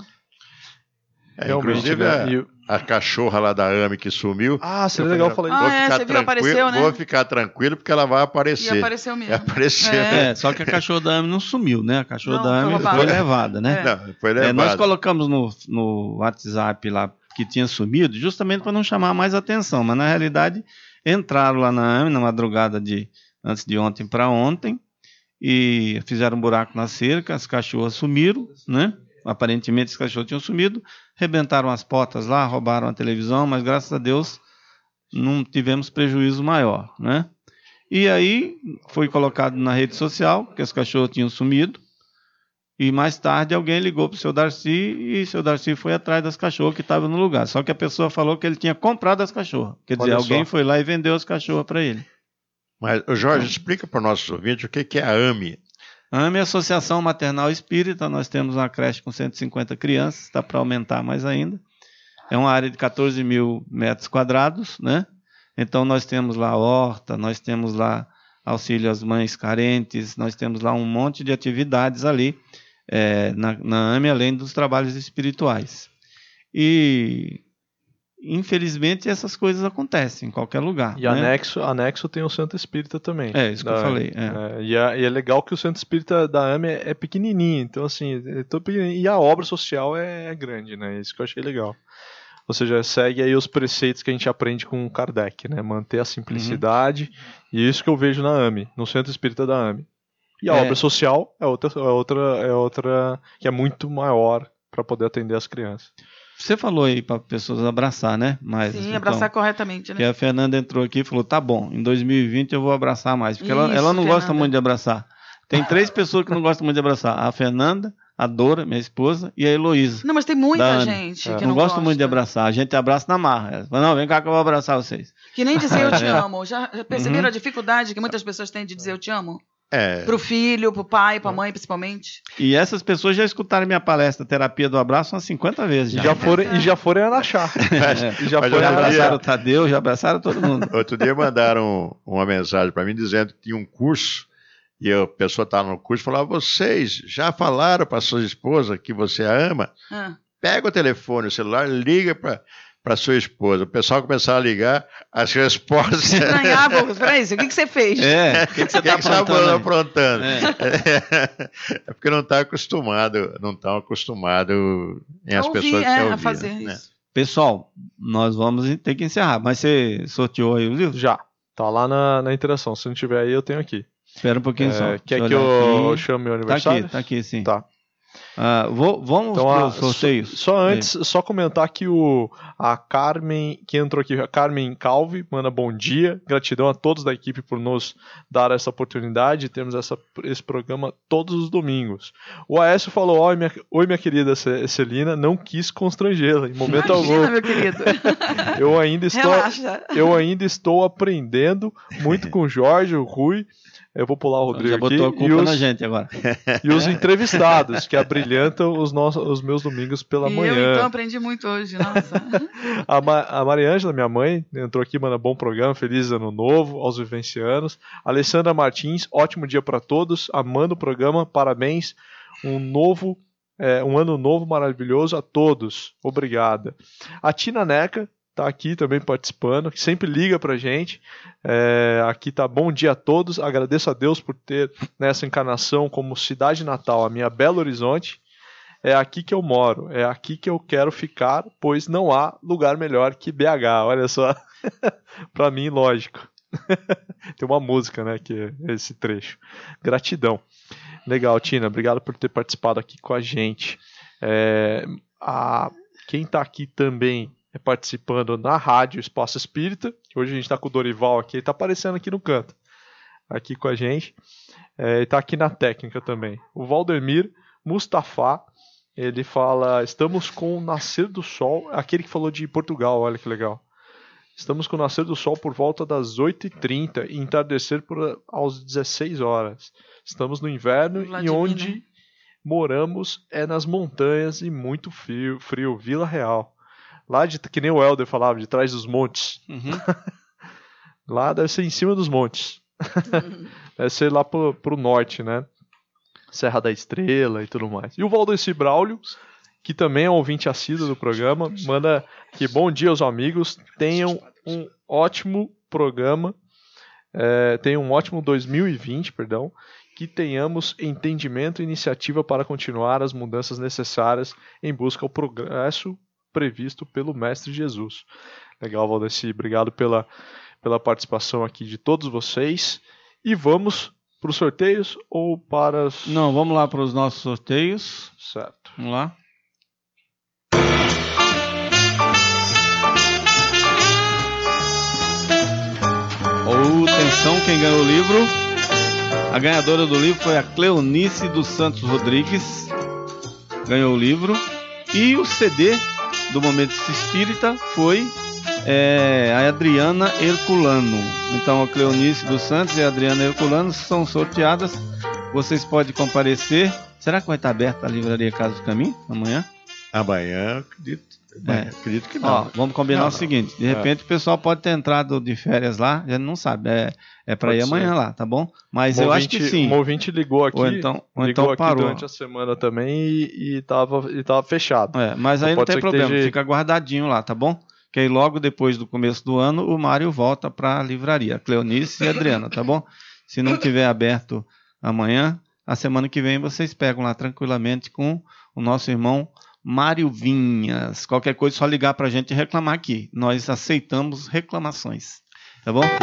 É, Realmente, inclusive, né? a, E- a cachorra lá da AME que sumiu. Ah, seria eu legal falei, falar Ah, isso. é, ficar você viu, apareceu, tranquilo, né? Vou ficar tranquilo porque ela vai aparecer. E apareceu mesmo. E apareceu. É. É, só que a cachorra da AME não sumiu, né? A cachorra Não, da foi AME roubada. foi levada, né? É. Não, foi É, levado. nós colocamos no, no WhatsApp lá que tinha sumido, justamente para não chamar mais atenção, mas na realidade entraram lá na AME na madrugada de antes de ontem para ontem e fizeram um buraco na cerca, as cachorras sumiram, né? Aparentemente os cachorros tinham sumido, rebentaram as portas lá, roubaram a televisão, mas graças a Deus não tivemos prejuízo maior, né? E aí foi colocado na rede social que os cachorros tinham sumido. E mais tarde alguém ligou para o seu Darcy e o seu Darcy foi atrás das cachorras que estavam no lugar. Só que a pessoa falou que ele tinha comprado as cachorras. Quer dizer, Olha alguém só. foi lá e vendeu as cachorras para ele. Mas, ô, Jorge, explica para os nossos ouvintes o que, que é a AME. A AME é a Associação Maternal Espírita. Nós temos uma creche com cento e cinquenta crianças, está para aumentar mais ainda. É uma área de quatorze mil metros quadrados, né? Então nós temos lá horta, nós temos lá auxílio às mães carentes, nós temos lá um monte de atividades ali é, na, na AME, além dos trabalhos espirituais. E infelizmente essas coisas acontecem em qualquer lugar. E né? anexo, anexo tem o Centro Espírita também. É, isso que eu Da- falei. é. É, e, é, e é legal que o Centro Espírita da AME é, é pequenininho, então assim, é todo pequenininho, e a obra social é, é grande, né? Isso que eu achei legal. Ou seja, segue aí os preceitos que a gente aprende com o Kardec, né? Manter a simplicidade, e isso que eu vejo na AME, no Centro Espírita da AME. E a É. obra social é outra, é outra, é outra que é muito maior para poder atender as crianças. Você falou aí para pessoas abraçar, né? Mas, Sim, então, abraçar corretamente, que né? a Fernanda entrou aqui e falou, tá bom, em dois mil e vinte eu vou abraçar mais. Porque ela, Isso, ela não gosta Fernanda. muito de abraçar. Tem três pessoas que não gostam muito de abraçar. A Fernanda, a Dora, minha esposa, e a Heloísa. Não, mas tem muita Da Anne. gente É. que não não gosta gosta. muito de abraçar. A gente abraça na marra. Ela fala, não, vem cá que eu vou abraçar vocês. Que nem dizer eu te É. amo. Já já perceberam Uhum. a dificuldade que muitas pessoas têm de dizer eu te amo? É, Pro filho, pro pai, pra mãe, principalmente. E essas pessoas já escutaram minha palestra Terapia do Abraço umas cinquenta vezes. E Já, já foram, e já foram em Araxá. É. E já Mas foram eu Já em queria- abraçaram o Tadeu, já abraçaram todo mundo. outro dia mandaram uma mensagem para mim dizendo que tinha um curso e a pessoa estava no curso e falava, vocês já falaram para sua esposa que você a ama? Ah, Pega o telefone, o celular, liga para para sua esposa. O pessoal começava a ligar, as respostas... Estranhava, peraí, o que, que você fez? É, o que, que você está aprontando? aprontando? É. É porque não está acostumado, não estão acostumados em as Ouvir, pessoas é, que ouvir, a fazer né? isso. Pessoal, nós vamos ter que encerrar, mas você sorteou aí o livro? Já. Tá lá na, na interação. Se não tiver aí, eu tenho aqui. Espera um pouquinho É, só. quer Deixa que eu olhar eu aqui. chame o Tá aniversário? aqui, tá aqui, sim. Tá. Ah, vou, vamos Então, para a, os sorteios. Só, só antes, só comentar que o, a Carmen, que entrou aqui, a Carmen Calvi, manda bom dia. Gratidão a todos da equipe por nos dar essa oportunidade. Temos essa, esse programa todos os domingos. O Aécio falou: Oi, minha, oi, minha querida Celina, não quis constrangê-la em momento Imagina, algum. meu querido. Eu ainda estou, Relaxa. eu ainda estou aprendendo muito com o Jorge, o Rui. Eu vou pular o Rodrigo Já botou aqui. a culpa e os, na gente agora. E os entrevistados, que abrilhantam os, nossos, os meus domingos pela E manhã. eu, então, aprendi muito hoje, nossa. A, Ma, a Mariângela, minha mãe, entrou aqui, manda bom programa, feliz ano novo aos vivencianos. Alessandra Martins, ótimo dia para todos, amando o programa, parabéns, um novo, é, um ano novo maravilhoso a todos, obrigada. A Tina Neca tá aqui também participando, que sempre liga pra gente. É, aqui tá bom dia a todos, agradeço a Deus por ter nessa encarnação como cidade natal a minha Belo Horizonte. É aqui que eu moro, é aqui que eu quero ficar, pois não há lugar melhor que B H. Olha só, pra mim, lógico. Tem uma música, né, que é esse trecho. Gratidão. Legal, Tina, obrigado por ter participado aqui com a gente. É, a, quem tá aqui também é participando na rádio Espaço Espírita, que hoje a gente está com o Dorival aqui, ele está aparecendo aqui no canto, aqui com a gente, é, ele está aqui na técnica também. O Valdemir Mustafa, ele fala, estamos com o nascer do sol, aquele que falou de Portugal, olha que legal. Estamos com o nascer do sol por volta das oito e trinta e entardecer por às dezesseis horas. Estamos no inverno e onde moramos é nas montanhas e muito frio, frio Vila Real. Lá, de, que nem o Helder falava, de trás dos montes. Uhum. Lá deve ser em cima dos montes. Uhum. Deve ser lá pro, pro norte, né? Serra da Estrela e tudo mais. E o Valdeci Braulio, que também é um ouvinte assíduo do programa, manda que bom dia aos amigos, tenham um ótimo programa, é, tenham um ótimo dois mil e vinte, perdão, que tenhamos entendimento e iniciativa para continuar as mudanças necessárias em busca ao progresso previsto pelo Mestre Jesus. Legal, Valdeci, obrigado pela, pela participação aqui de todos vocês. E vamos para os sorteios ou para as... Não, vamos lá para os nossos sorteios. Certo. Vamos lá. Oh, atenção, quem ganhou o livro? A ganhadora do livro foi a Cleonice dos Santos Rodrigues. Ganhou o livro. E o C D do Momento Espírita foi é, a Adriana Herculano. Então a Cleonice dos Santos e a Adriana Herculano são sorteadas. Vocês podem comparecer. Será que vai estar aberta a livraria Casa do Caminho amanhã? Amanhã, acredito, É. acredito que não. Ó, vamos combinar Não, o não. seguinte: de repente é. o pessoal pode ter entrado de férias lá, já não sabe. É, é para ir Pode amanhã ser. lá, tá bom? Mas Um eu ouvinte, acho que sim. Um ouvinte ligou aqui, Ou então, ou ligou então aqui parou. durante a semana também e, e, tava, e tava fechado. É, mas aí Então não pode tem ser que problema, esteja- fica guardadinho lá, tá bom? Que aí logo depois do começo do ano o Mário volta para a livraria, Cleonice e Adriana, tá bom? Se não tiver aberto amanhã, a semana que vem vocês pegam lá tranquilamente com o nosso irmão Mário Vinhas. Qualquer coisa é só ligar pra gente e reclamar aqui. Nós aceitamos reclamações, tá bom?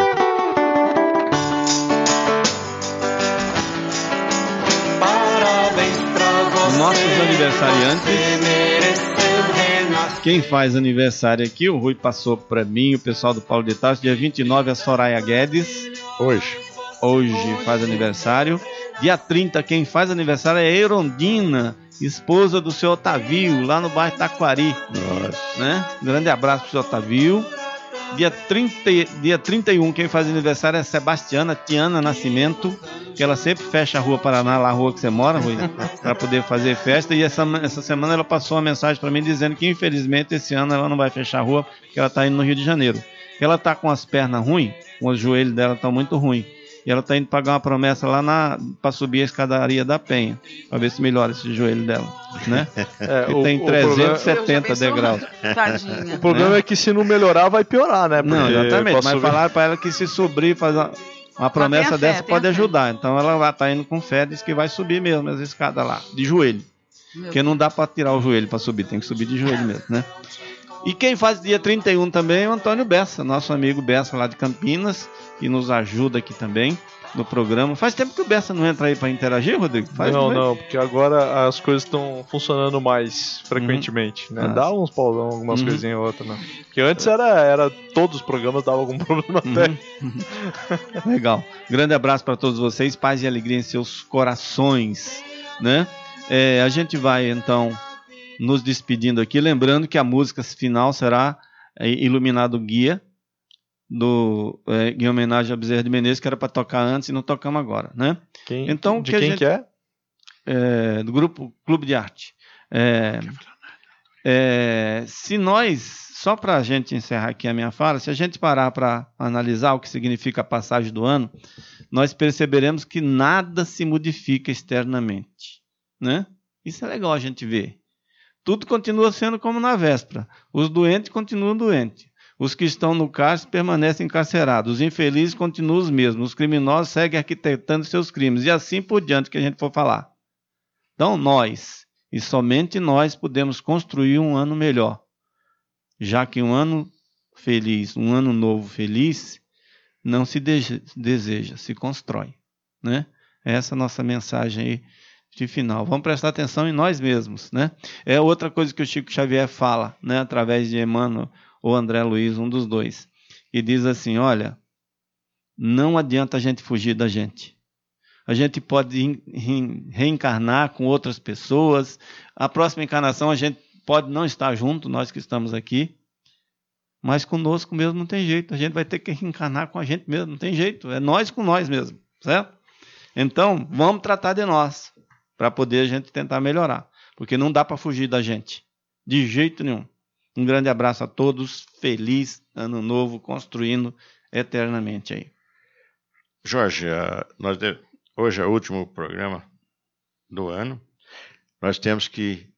Parabéns pra você. Nossos aniversariantes. Você mereceu renascer. Quem faz aniversário aqui, o Rui passou para mim, o pessoal do Paulo de Tarso, dia vinte e nove, a Soraya Guedes. Hoje. Hoje faz aniversário. Dia trinta, quem faz aniversário é a Erondina, esposa do seu Otávio, lá no bairro Taquari. Nossa. Né? Grande abraço pro seu Otávio. Dia, trinta, dia trinta e um, quem faz aniversário é a Sebastiana Tiana Nascimento, que ela sempre fecha a Rua Paraná, lá a rua que você mora, Rui, para poder fazer festa. E essa, essa semana ela passou uma mensagem para mim dizendo que infelizmente esse ano ela não vai fechar a rua, porque ela está indo no Rio de Janeiro. Ela está com as pernas ruins, os joelhos dela estão muito ruins. E ela está indo pagar uma promessa lá para subir a escadaria da Penha, para ver se melhora esse joelho dela, né? É, o, tem trezentos e setenta degraus. Tadinha. O problema é. é que se não melhorar, vai piorar, né? Porque não, exatamente, mas subir... falaram para ela que se subir, fazer uma, uma promessa dessa fé, pode ajudar. Então ela está indo com fé, diz que vai subir mesmo as escadas lá, de joelho. Meu Porque não dá para tirar o joelho para subir, tem que subir de joelho mesmo, né? E quem faz dia trinta e um também é o Antônio Bessa, nosso amigo Bessa lá de Campinas, que nos ajuda aqui também no programa. Faz tempo que o Bessa não entra aí para interagir, Rodrigo? Faz não, não, porque agora as coisas estão funcionando mais frequentemente, uhum. né? Ah, Dá uns paulão, algumas uhum. coisinhas ou outras, né? Porque antes era, era todos os programas davam algum problema uhum. até. Legal. Grande abraço para todos vocês, paz e alegria em seus corações, né? É, a gente vai então nos despedindo aqui, lembrando que a música final será é, Iluminado Guia, do, é, em homenagem a Bezerra de Menezes, que era para tocar antes e não tocamos agora, né? Quem, então, de que quem gente, que é? é? Do grupo Clube de Arte. É, é, se nós, só para a gente encerrar aqui a minha fala, se a gente parar para analisar o que significa a passagem do ano, nós perceberemos que nada se modifica externamente, né? Isso é legal a gente ver. Tudo continua sendo como na véspera. Os doentes continuam doentes. Os que estão no cárcere permanecem encarcerados. Os infelizes continuam os mesmos. Os criminosos seguem arquitetando seus crimes. E assim por diante que a gente for falar. Então nós, e somente nós, podemos construir um ano melhor. Já que um ano feliz, um ano novo feliz, não se de- deseja, se constrói, né? Essa é a nossa mensagem aí de final. Vamos prestar atenção em nós mesmos, né? É outra coisa que o Chico Xavier fala, né? Através de Emmanuel ou André Luiz, um dos dois. E diz assim, olha, não adianta a gente fugir da gente. A gente pode reencarnar com outras pessoas. A próxima encarnação a gente pode não estar junto, nós que estamos aqui. Mas conosco mesmo não tem jeito. A gente vai ter que reencarnar com a gente mesmo, não tem jeito. É nós com nós mesmo, certo? Então, vamos tratar de nós, para poder a gente tentar melhorar. Porque não dá para fugir da gente. De jeito nenhum. Um grande abraço a todos. Feliz ano novo, construindo eternamente aí. Jorge, uh, nós de... hoje é o último programa do ano. Nós temos que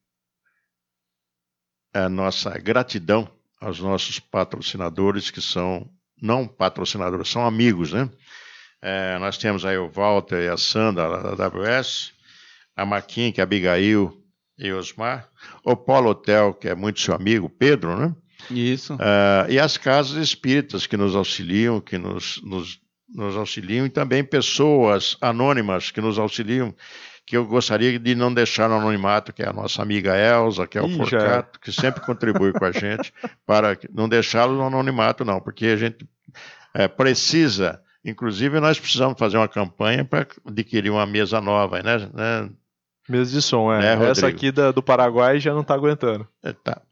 a nossa gratidão aos nossos patrocinadores, que são não patrocinadores, são amigos, né? É, nós temos aí o Walter e a Sandra da W S, a Marquinhos, que é a Abigail e o Osmar, o Polo Hotel, que é muito seu amigo, Pedro, né? Isso. Uh, e as casas espíritas que nos auxiliam, que nos, nos, nos auxiliam, e também pessoas anônimas que nos auxiliam, que eu gostaria de não deixar no anonimato, que é a nossa amiga Elza, que é o Ih, Forcato, que sempre contribui com a gente, para não deixá-lo no anonimato, não, porque a gente é, precisa, inclusive nós precisamos fazer uma campanha para adquirir uma mesa nova, né? né? Mesa de som, é. Né, essa aqui da, do Paraguai já não está aguentando. É, tá.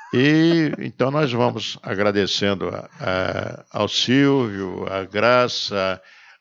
E então nós vamos agradecendo a, a, ao Silvio, a Graça,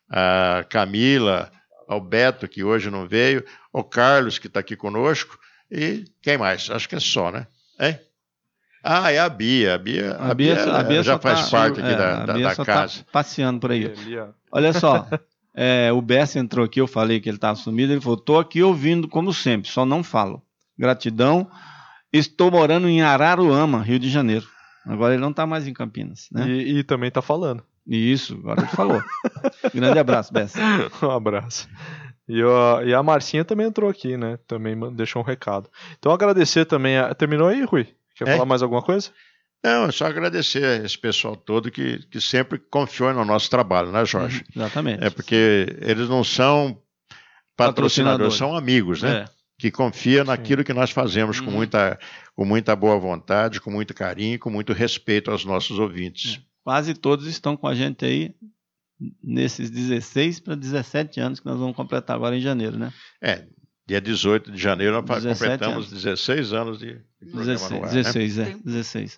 a Camila, ao Beto, que hoje não veio, ao Carlos, que está aqui conosco, e quem mais? Acho que é só, né? É? Ah, é a Bia. A Bia, a a Bia, Bia, a Bia já faz tá, parte aqui é, da, da, da casa. Tá passeando por aí. Olha só, é, o Bessa entrou aqui, eu falei que ele estava sumido, ele falou, estou aqui ouvindo como sempre, só não falo. Gratidão. Estou morando em Araruama, Rio de Janeiro. Agora ele não está mais em Campinas, né? E, e também está falando. Isso, agora ele falou. Grande abraço, Bessa. Um abraço. E, ó, e a Marcinha também entrou aqui, né? Também deixou um recado. Então agradecer também. A... Terminou aí, Rui? Quer é? falar mais alguma coisa? Não, é só agradecer esse pessoal todo que, que sempre confiou no nosso trabalho, né, Jorge? Uhum, exatamente. É porque eles não são patrocinadores, são amigos, né? É. Que confia naquilo Sim. que nós fazemos uhum. com, muita, com muita boa vontade, com muito carinho, com muito respeito aos nossos ouvintes. É. Quase todos estão com a gente aí nesses dezesseis para dezessete anos que nós vamos completar agora em janeiro, né? É, dia dezoito de janeiro nós completamos anos. dezesseis anos de, de programa dezesseis, no ar, dezesseis, né? é, dezesseis.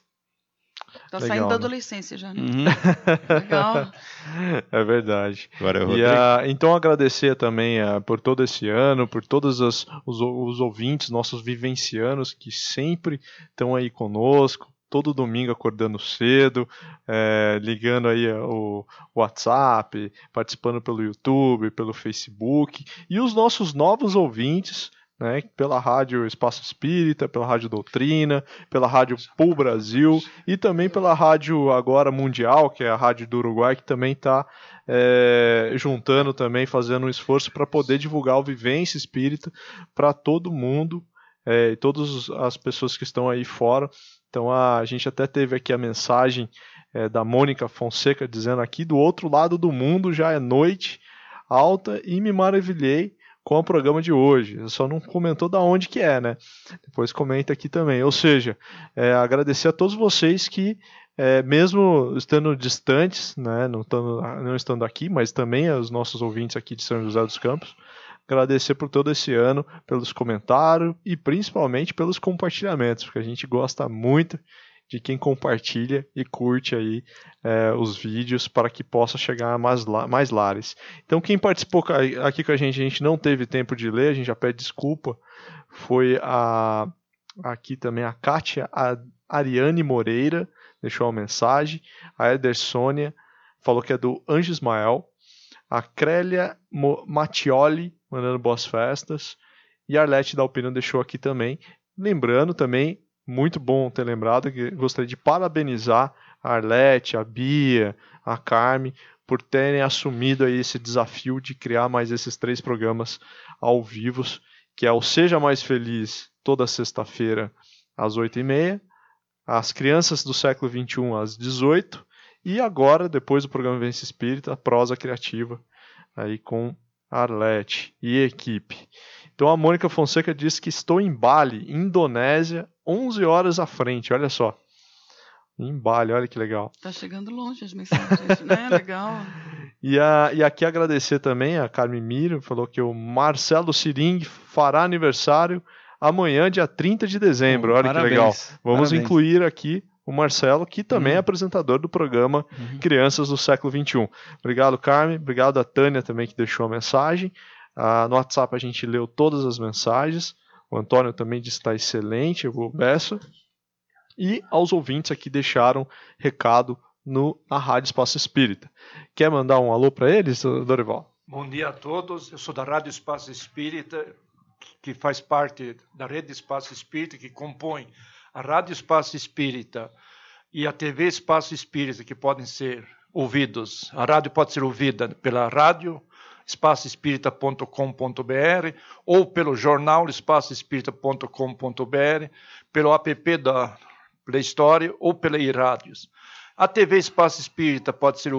Tá Legal, saindo da adolescência já, né? Uhum. Legal. É verdade. Agora é e, a, então agradecer também a, por todo esse ano, por todos as, os, os ouvintes, nossos vivencianos que sempre estão aí conosco, todo domingo acordando cedo, é, ligando aí o, o WhatsApp, participando pelo YouTube, pelo Facebook, e os nossos novos ouvintes, né, pela Rádio Espaço Espírita, pela Rádio Doutrina, pela Rádio Pool Brasil e também pela Rádio agora Mundial, que é a Rádio do Uruguai, que também está é, juntando também, fazendo um esforço para poder divulgar o Vivência Espírita para todo mundo, é, e todas as pessoas que estão aí fora. Então a, a gente até teve aqui a mensagem é, da Mônica Fonseca dizendo aqui: do outro lado do mundo já é noite alta e me maravilhei com o programa de hoje. Só não comentou da onde que é, né? Depois comenta aqui também. Ou seja, é, agradecer a todos vocês que, é, mesmo estando distantes, né, não, estando, não estando aqui, mas também aos nossos ouvintes aqui de São José dos Campos, agradecer por todo esse ano, pelos comentários e principalmente pelos compartilhamentos, porque a gente gosta muito de quem compartilha e curte aí é, os vídeos para que possa chegar a mais, mais lares. Então quem participou aqui com a gente, a gente não teve tempo de ler, a gente já pede desculpa, foi a, aqui também a Kátia a Ariane Moreira, deixou uma mensagem, a Eder Sônia falou que é do Anjo Ismael, a Crélia Mattioli mandando boas festas, e a Arlete da Alpina deixou aqui também, lembrando também, muito bom ter lembrado, que gostaria de parabenizar a Arlete, a Bia, a Carme, por terem assumido aí esse desafio de criar mais esses três programas ao vivo, que é o Seja Mais Feliz, toda sexta-feira, às oito e meia, as Crianças do Século vinte e um, às dezoito, e agora, depois do programa Vivência Espírita, a Prosa Criativa, aí com a Arlete e equipe. Então a Mônica Fonseca diz que estou em Bali, Indonésia, onze horas à frente, olha só. Em Bali, olha que legal. Tá chegando longe as mensagens, né? Legal. E, a, e aqui agradecer também a Carmen Miro, falou que o Marcelo Siring fará aniversário amanhã, dia trinta de dezembro, olha parabéns, que legal. Vamos parabéns. Incluir aqui o Marcelo, que também uhum. é apresentador do programa uhum. Crianças do Século vinte e um. Obrigado, Carmen. Obrigado a Tânia também, que deixou a mensagem. Ah, no WhatsApp a gente leu todas as mensagens. O Antônio também disse que está excelente, eu vou beço. E aos ouvintes aqui deixaram recado no, na Rádio Espaço Espírita. Quer mandar um alô para eles, Dorival? Bom dia a todos. Eu sou da Rádio Espaço Espírita, que faz parte da Rede Espaço Espírita, que compõe a Rádio Espaço Espírita e a T V Espaço Espírita, que podem ser ouvidos. A rádio pode ser ouvida pela rádio espaço espírita ponto com ponto br ou pelo jornal espaço espírita ponto com ponto br, pelo app da Play Store ou pela iRádios. A T V Espaço Espírita pode ser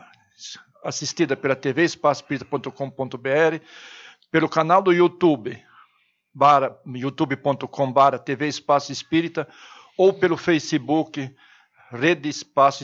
assistida pela T V espaço espírita ponto com ponto br, pelo canal do YouTube, youtube ponto com barra T V Espaço Espírita, ou pelo Facebook, Rede Espaço,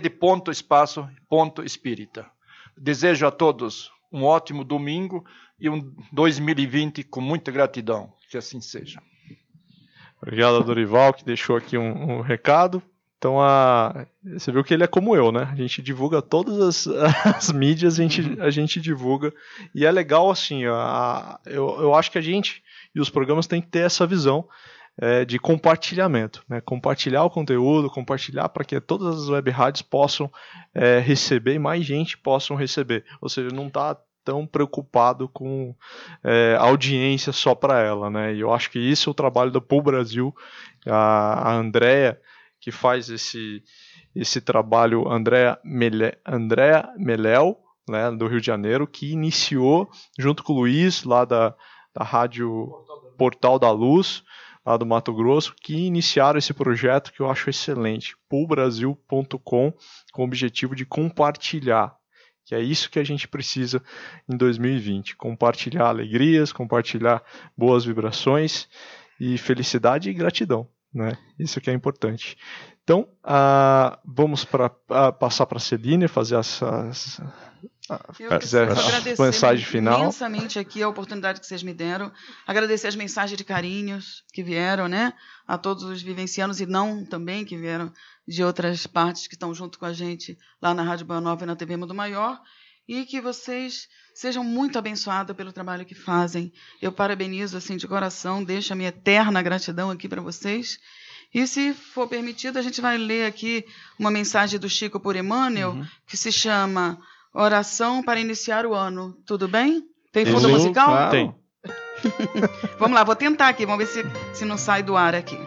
Rede.espaço.espírita. Desejo a todos um ótimo domingo e um dois mil e vinte com muita gratidão. Que assim seja. Obrigado, Dorival, que deixou aqui um, um recado. Então, a, você viu que ele é como eu, né? A gente divulga todas as, as mídias, a gente, a gente divulga. E é legal, assim, a, eu, eu acho que a gente e os programas têm que ter essa visão é, de compartilhamento, né? Compartilhar o conteúdo, compartilhar para que todas as web rádios possam é, receber e mais gente possam receber. Ou seja, não está tão preocupado com é, audiência só para ela, né? E eu acho que isso é o trabalho do Pool Brasil. A, a Andrea, que faz esse, esse trabalho, Andrea, Mele, Andrea Meléu, né, do Rio de Janeiro, que iniciou junto com o Luiz, lá da, da Rádio Portal da Luz, lá do Mato Grosso, que iniciaram esse projeto que eu acho excelente, pool brasil ponto com, com o objetivo de compartilhar, que é isso que a gente precisa em dois mil e vinte, compartilhar alegrias, compartilhar boas vibrações e felicidade e gratidão, né? Isso que é importante. Então, uh, vamos pra, uh, passar para a Celine, fazer as, as, Eu quiser agradecer mensagem final. Imensamente aqui a oportunidade que vocês me deram, agradecer as mensagens de carinhos que vieram, né, a todos os vivencianos e não também que vieram de outras partes que estão junto com a gente lá na Rádio Boa Nova e na T V Mundo Maior, e que vocês sejam muito abençoados pelo trabalho que fazem. Eu parabenizo assim de coração, deixo a minha eterna gratidão aqui para vocês E se for permitido, a gente vai ler aqui uma mensagem do Chico por Emmanuel, uhum. que se chama Oração para Iniciar o Ano. Tudo bem? Tem fundo Sim, musical? Claro. Tem. Vamos lá, vou tentar aqui, vamos ver se, se não sai do ar aqui.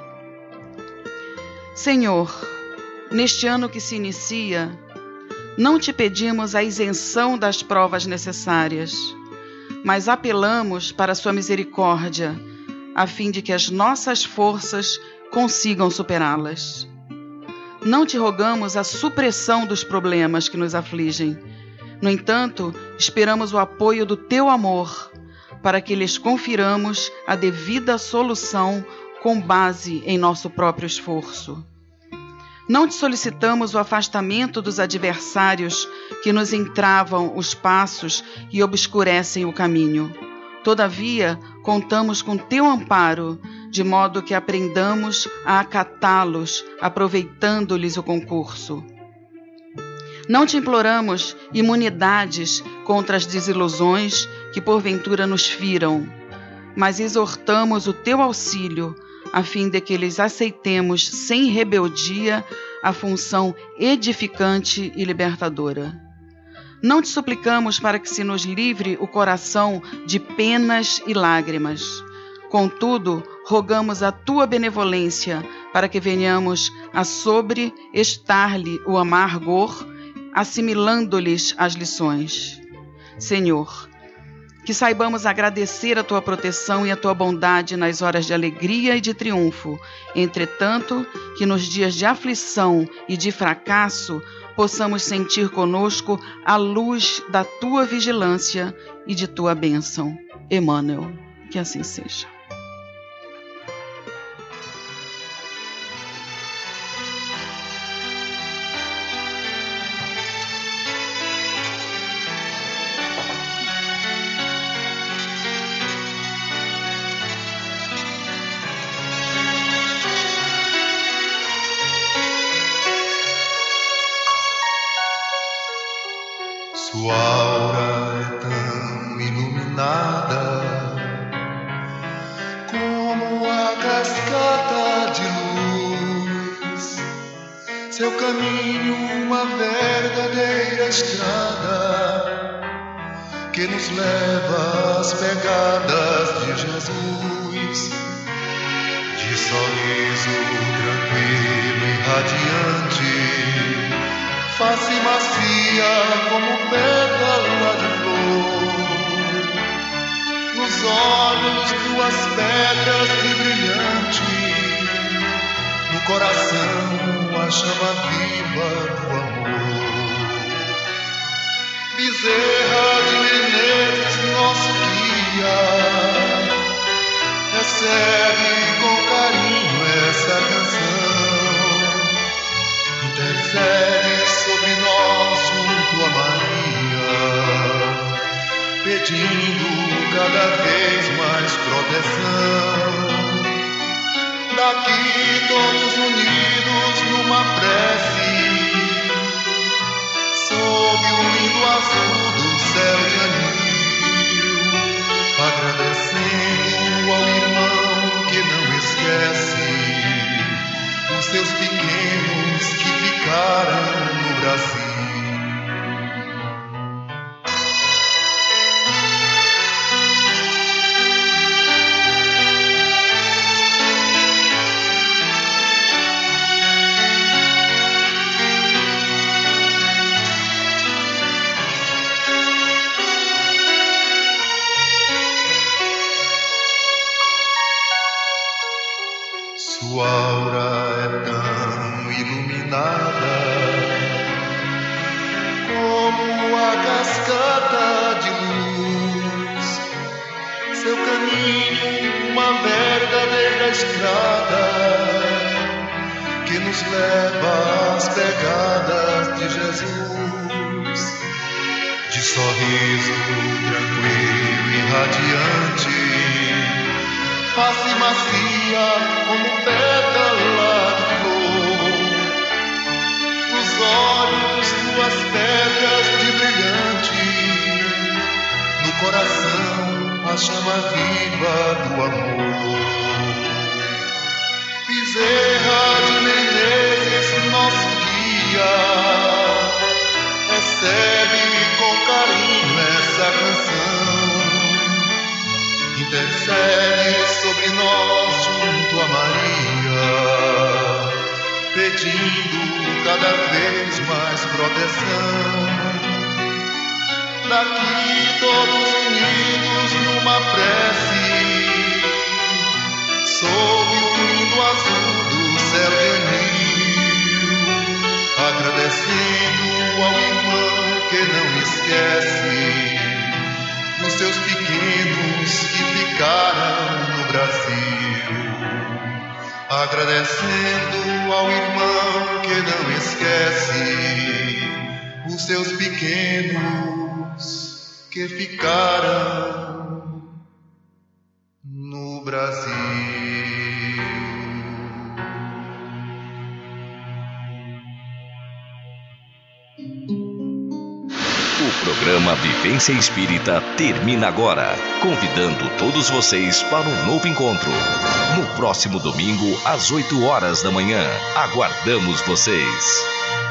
Senhor, neste ano que se inicia, não te pedimos a isenção das provas necessárias, mas apelamos para a sua misericórdia, a fim de que as nossas forças consigam superá-las. Não te rogamos a supressão dos problemas que nos afligem. No entanto, esperamos o apoio do teu amor, para que lhes confiramos a devida solução com base em nosso próprio esforço. Não te solicitamos o afastamento dos adversários que nos entravam os passos e obscurecem o caminho. Todavia, contamos com teu amparo, de modo que aprendamos a acatá-los, aproveitando-lhes o concurso. Não te imploramos imunidades contra as desilusões que porventura nos firam, mas exortamos o teu auxílio, a fim de que lhes aceitemos sem rebeldia a função edificante e libertadora. Não te suplicamos para que se nos livre o coração de penas e lágrimas. Contudo, rogamos a tua benevolência para que venhamos a sobre-estar-lhe o amargor, assimilando-lhes as lições. Senhor, que saibamos agradecer a tua proteção e a tua bondade nas horas de alegria e de triunfo. Entretanto, que nos dias de aflição e de fracasso possamos sentir conosco a luz da tua vigilância e de tua bênção. Emmanuel, que assim seja. Sua aura é tão iluminada como a cascata de luz, seu caminho uma verdadeira estrada que nos leva às pegadas de Jesus, de sorriso tranquilo e radiante, face macia como pétala de flor, nos olhos duas pedras de brilhante, no coração a chama viva do amor. Bezerra de Menezes, nosso guia, recebe com carinho essa canção, intercede sobre nós junto a Maria, pedindo cada vez mais proteção. Daqui todos unidos numa prece, sob o lindo azul do céu de anil, agradecendo ao irmão que não esquece os seus pequenos que ficaram no Brasil. Sua aura é tão iluminada como a cascata de luz, seu caminho uma verdadeira estrada que nos leva às pegadas de Jesus, de sorriso tranquilo e radiante, face macia como pétala de flor, nos olhos duas pedras de brilhante, no coração a chama viva do amor. Bezerra de Menezes, nosso guia, recebe com carinho essa canção, intercede sobre nós junto a Maria, pedindo cada vez mais proteção. Daqui todos unidos numa prece, sob o lindo azul do céu de anil, agradecendo ao irmão que não esquece os seus pequenos que ficaram no Brasil. Agradecendo ao irmão que não esquece os seus pequenos que ficaram no Brasil. O programa Vivência Espírita termina agora, convidando todos vocês para um novo encontro. No próximo domingo, às oito horas da manhã. Aguardamos vocês.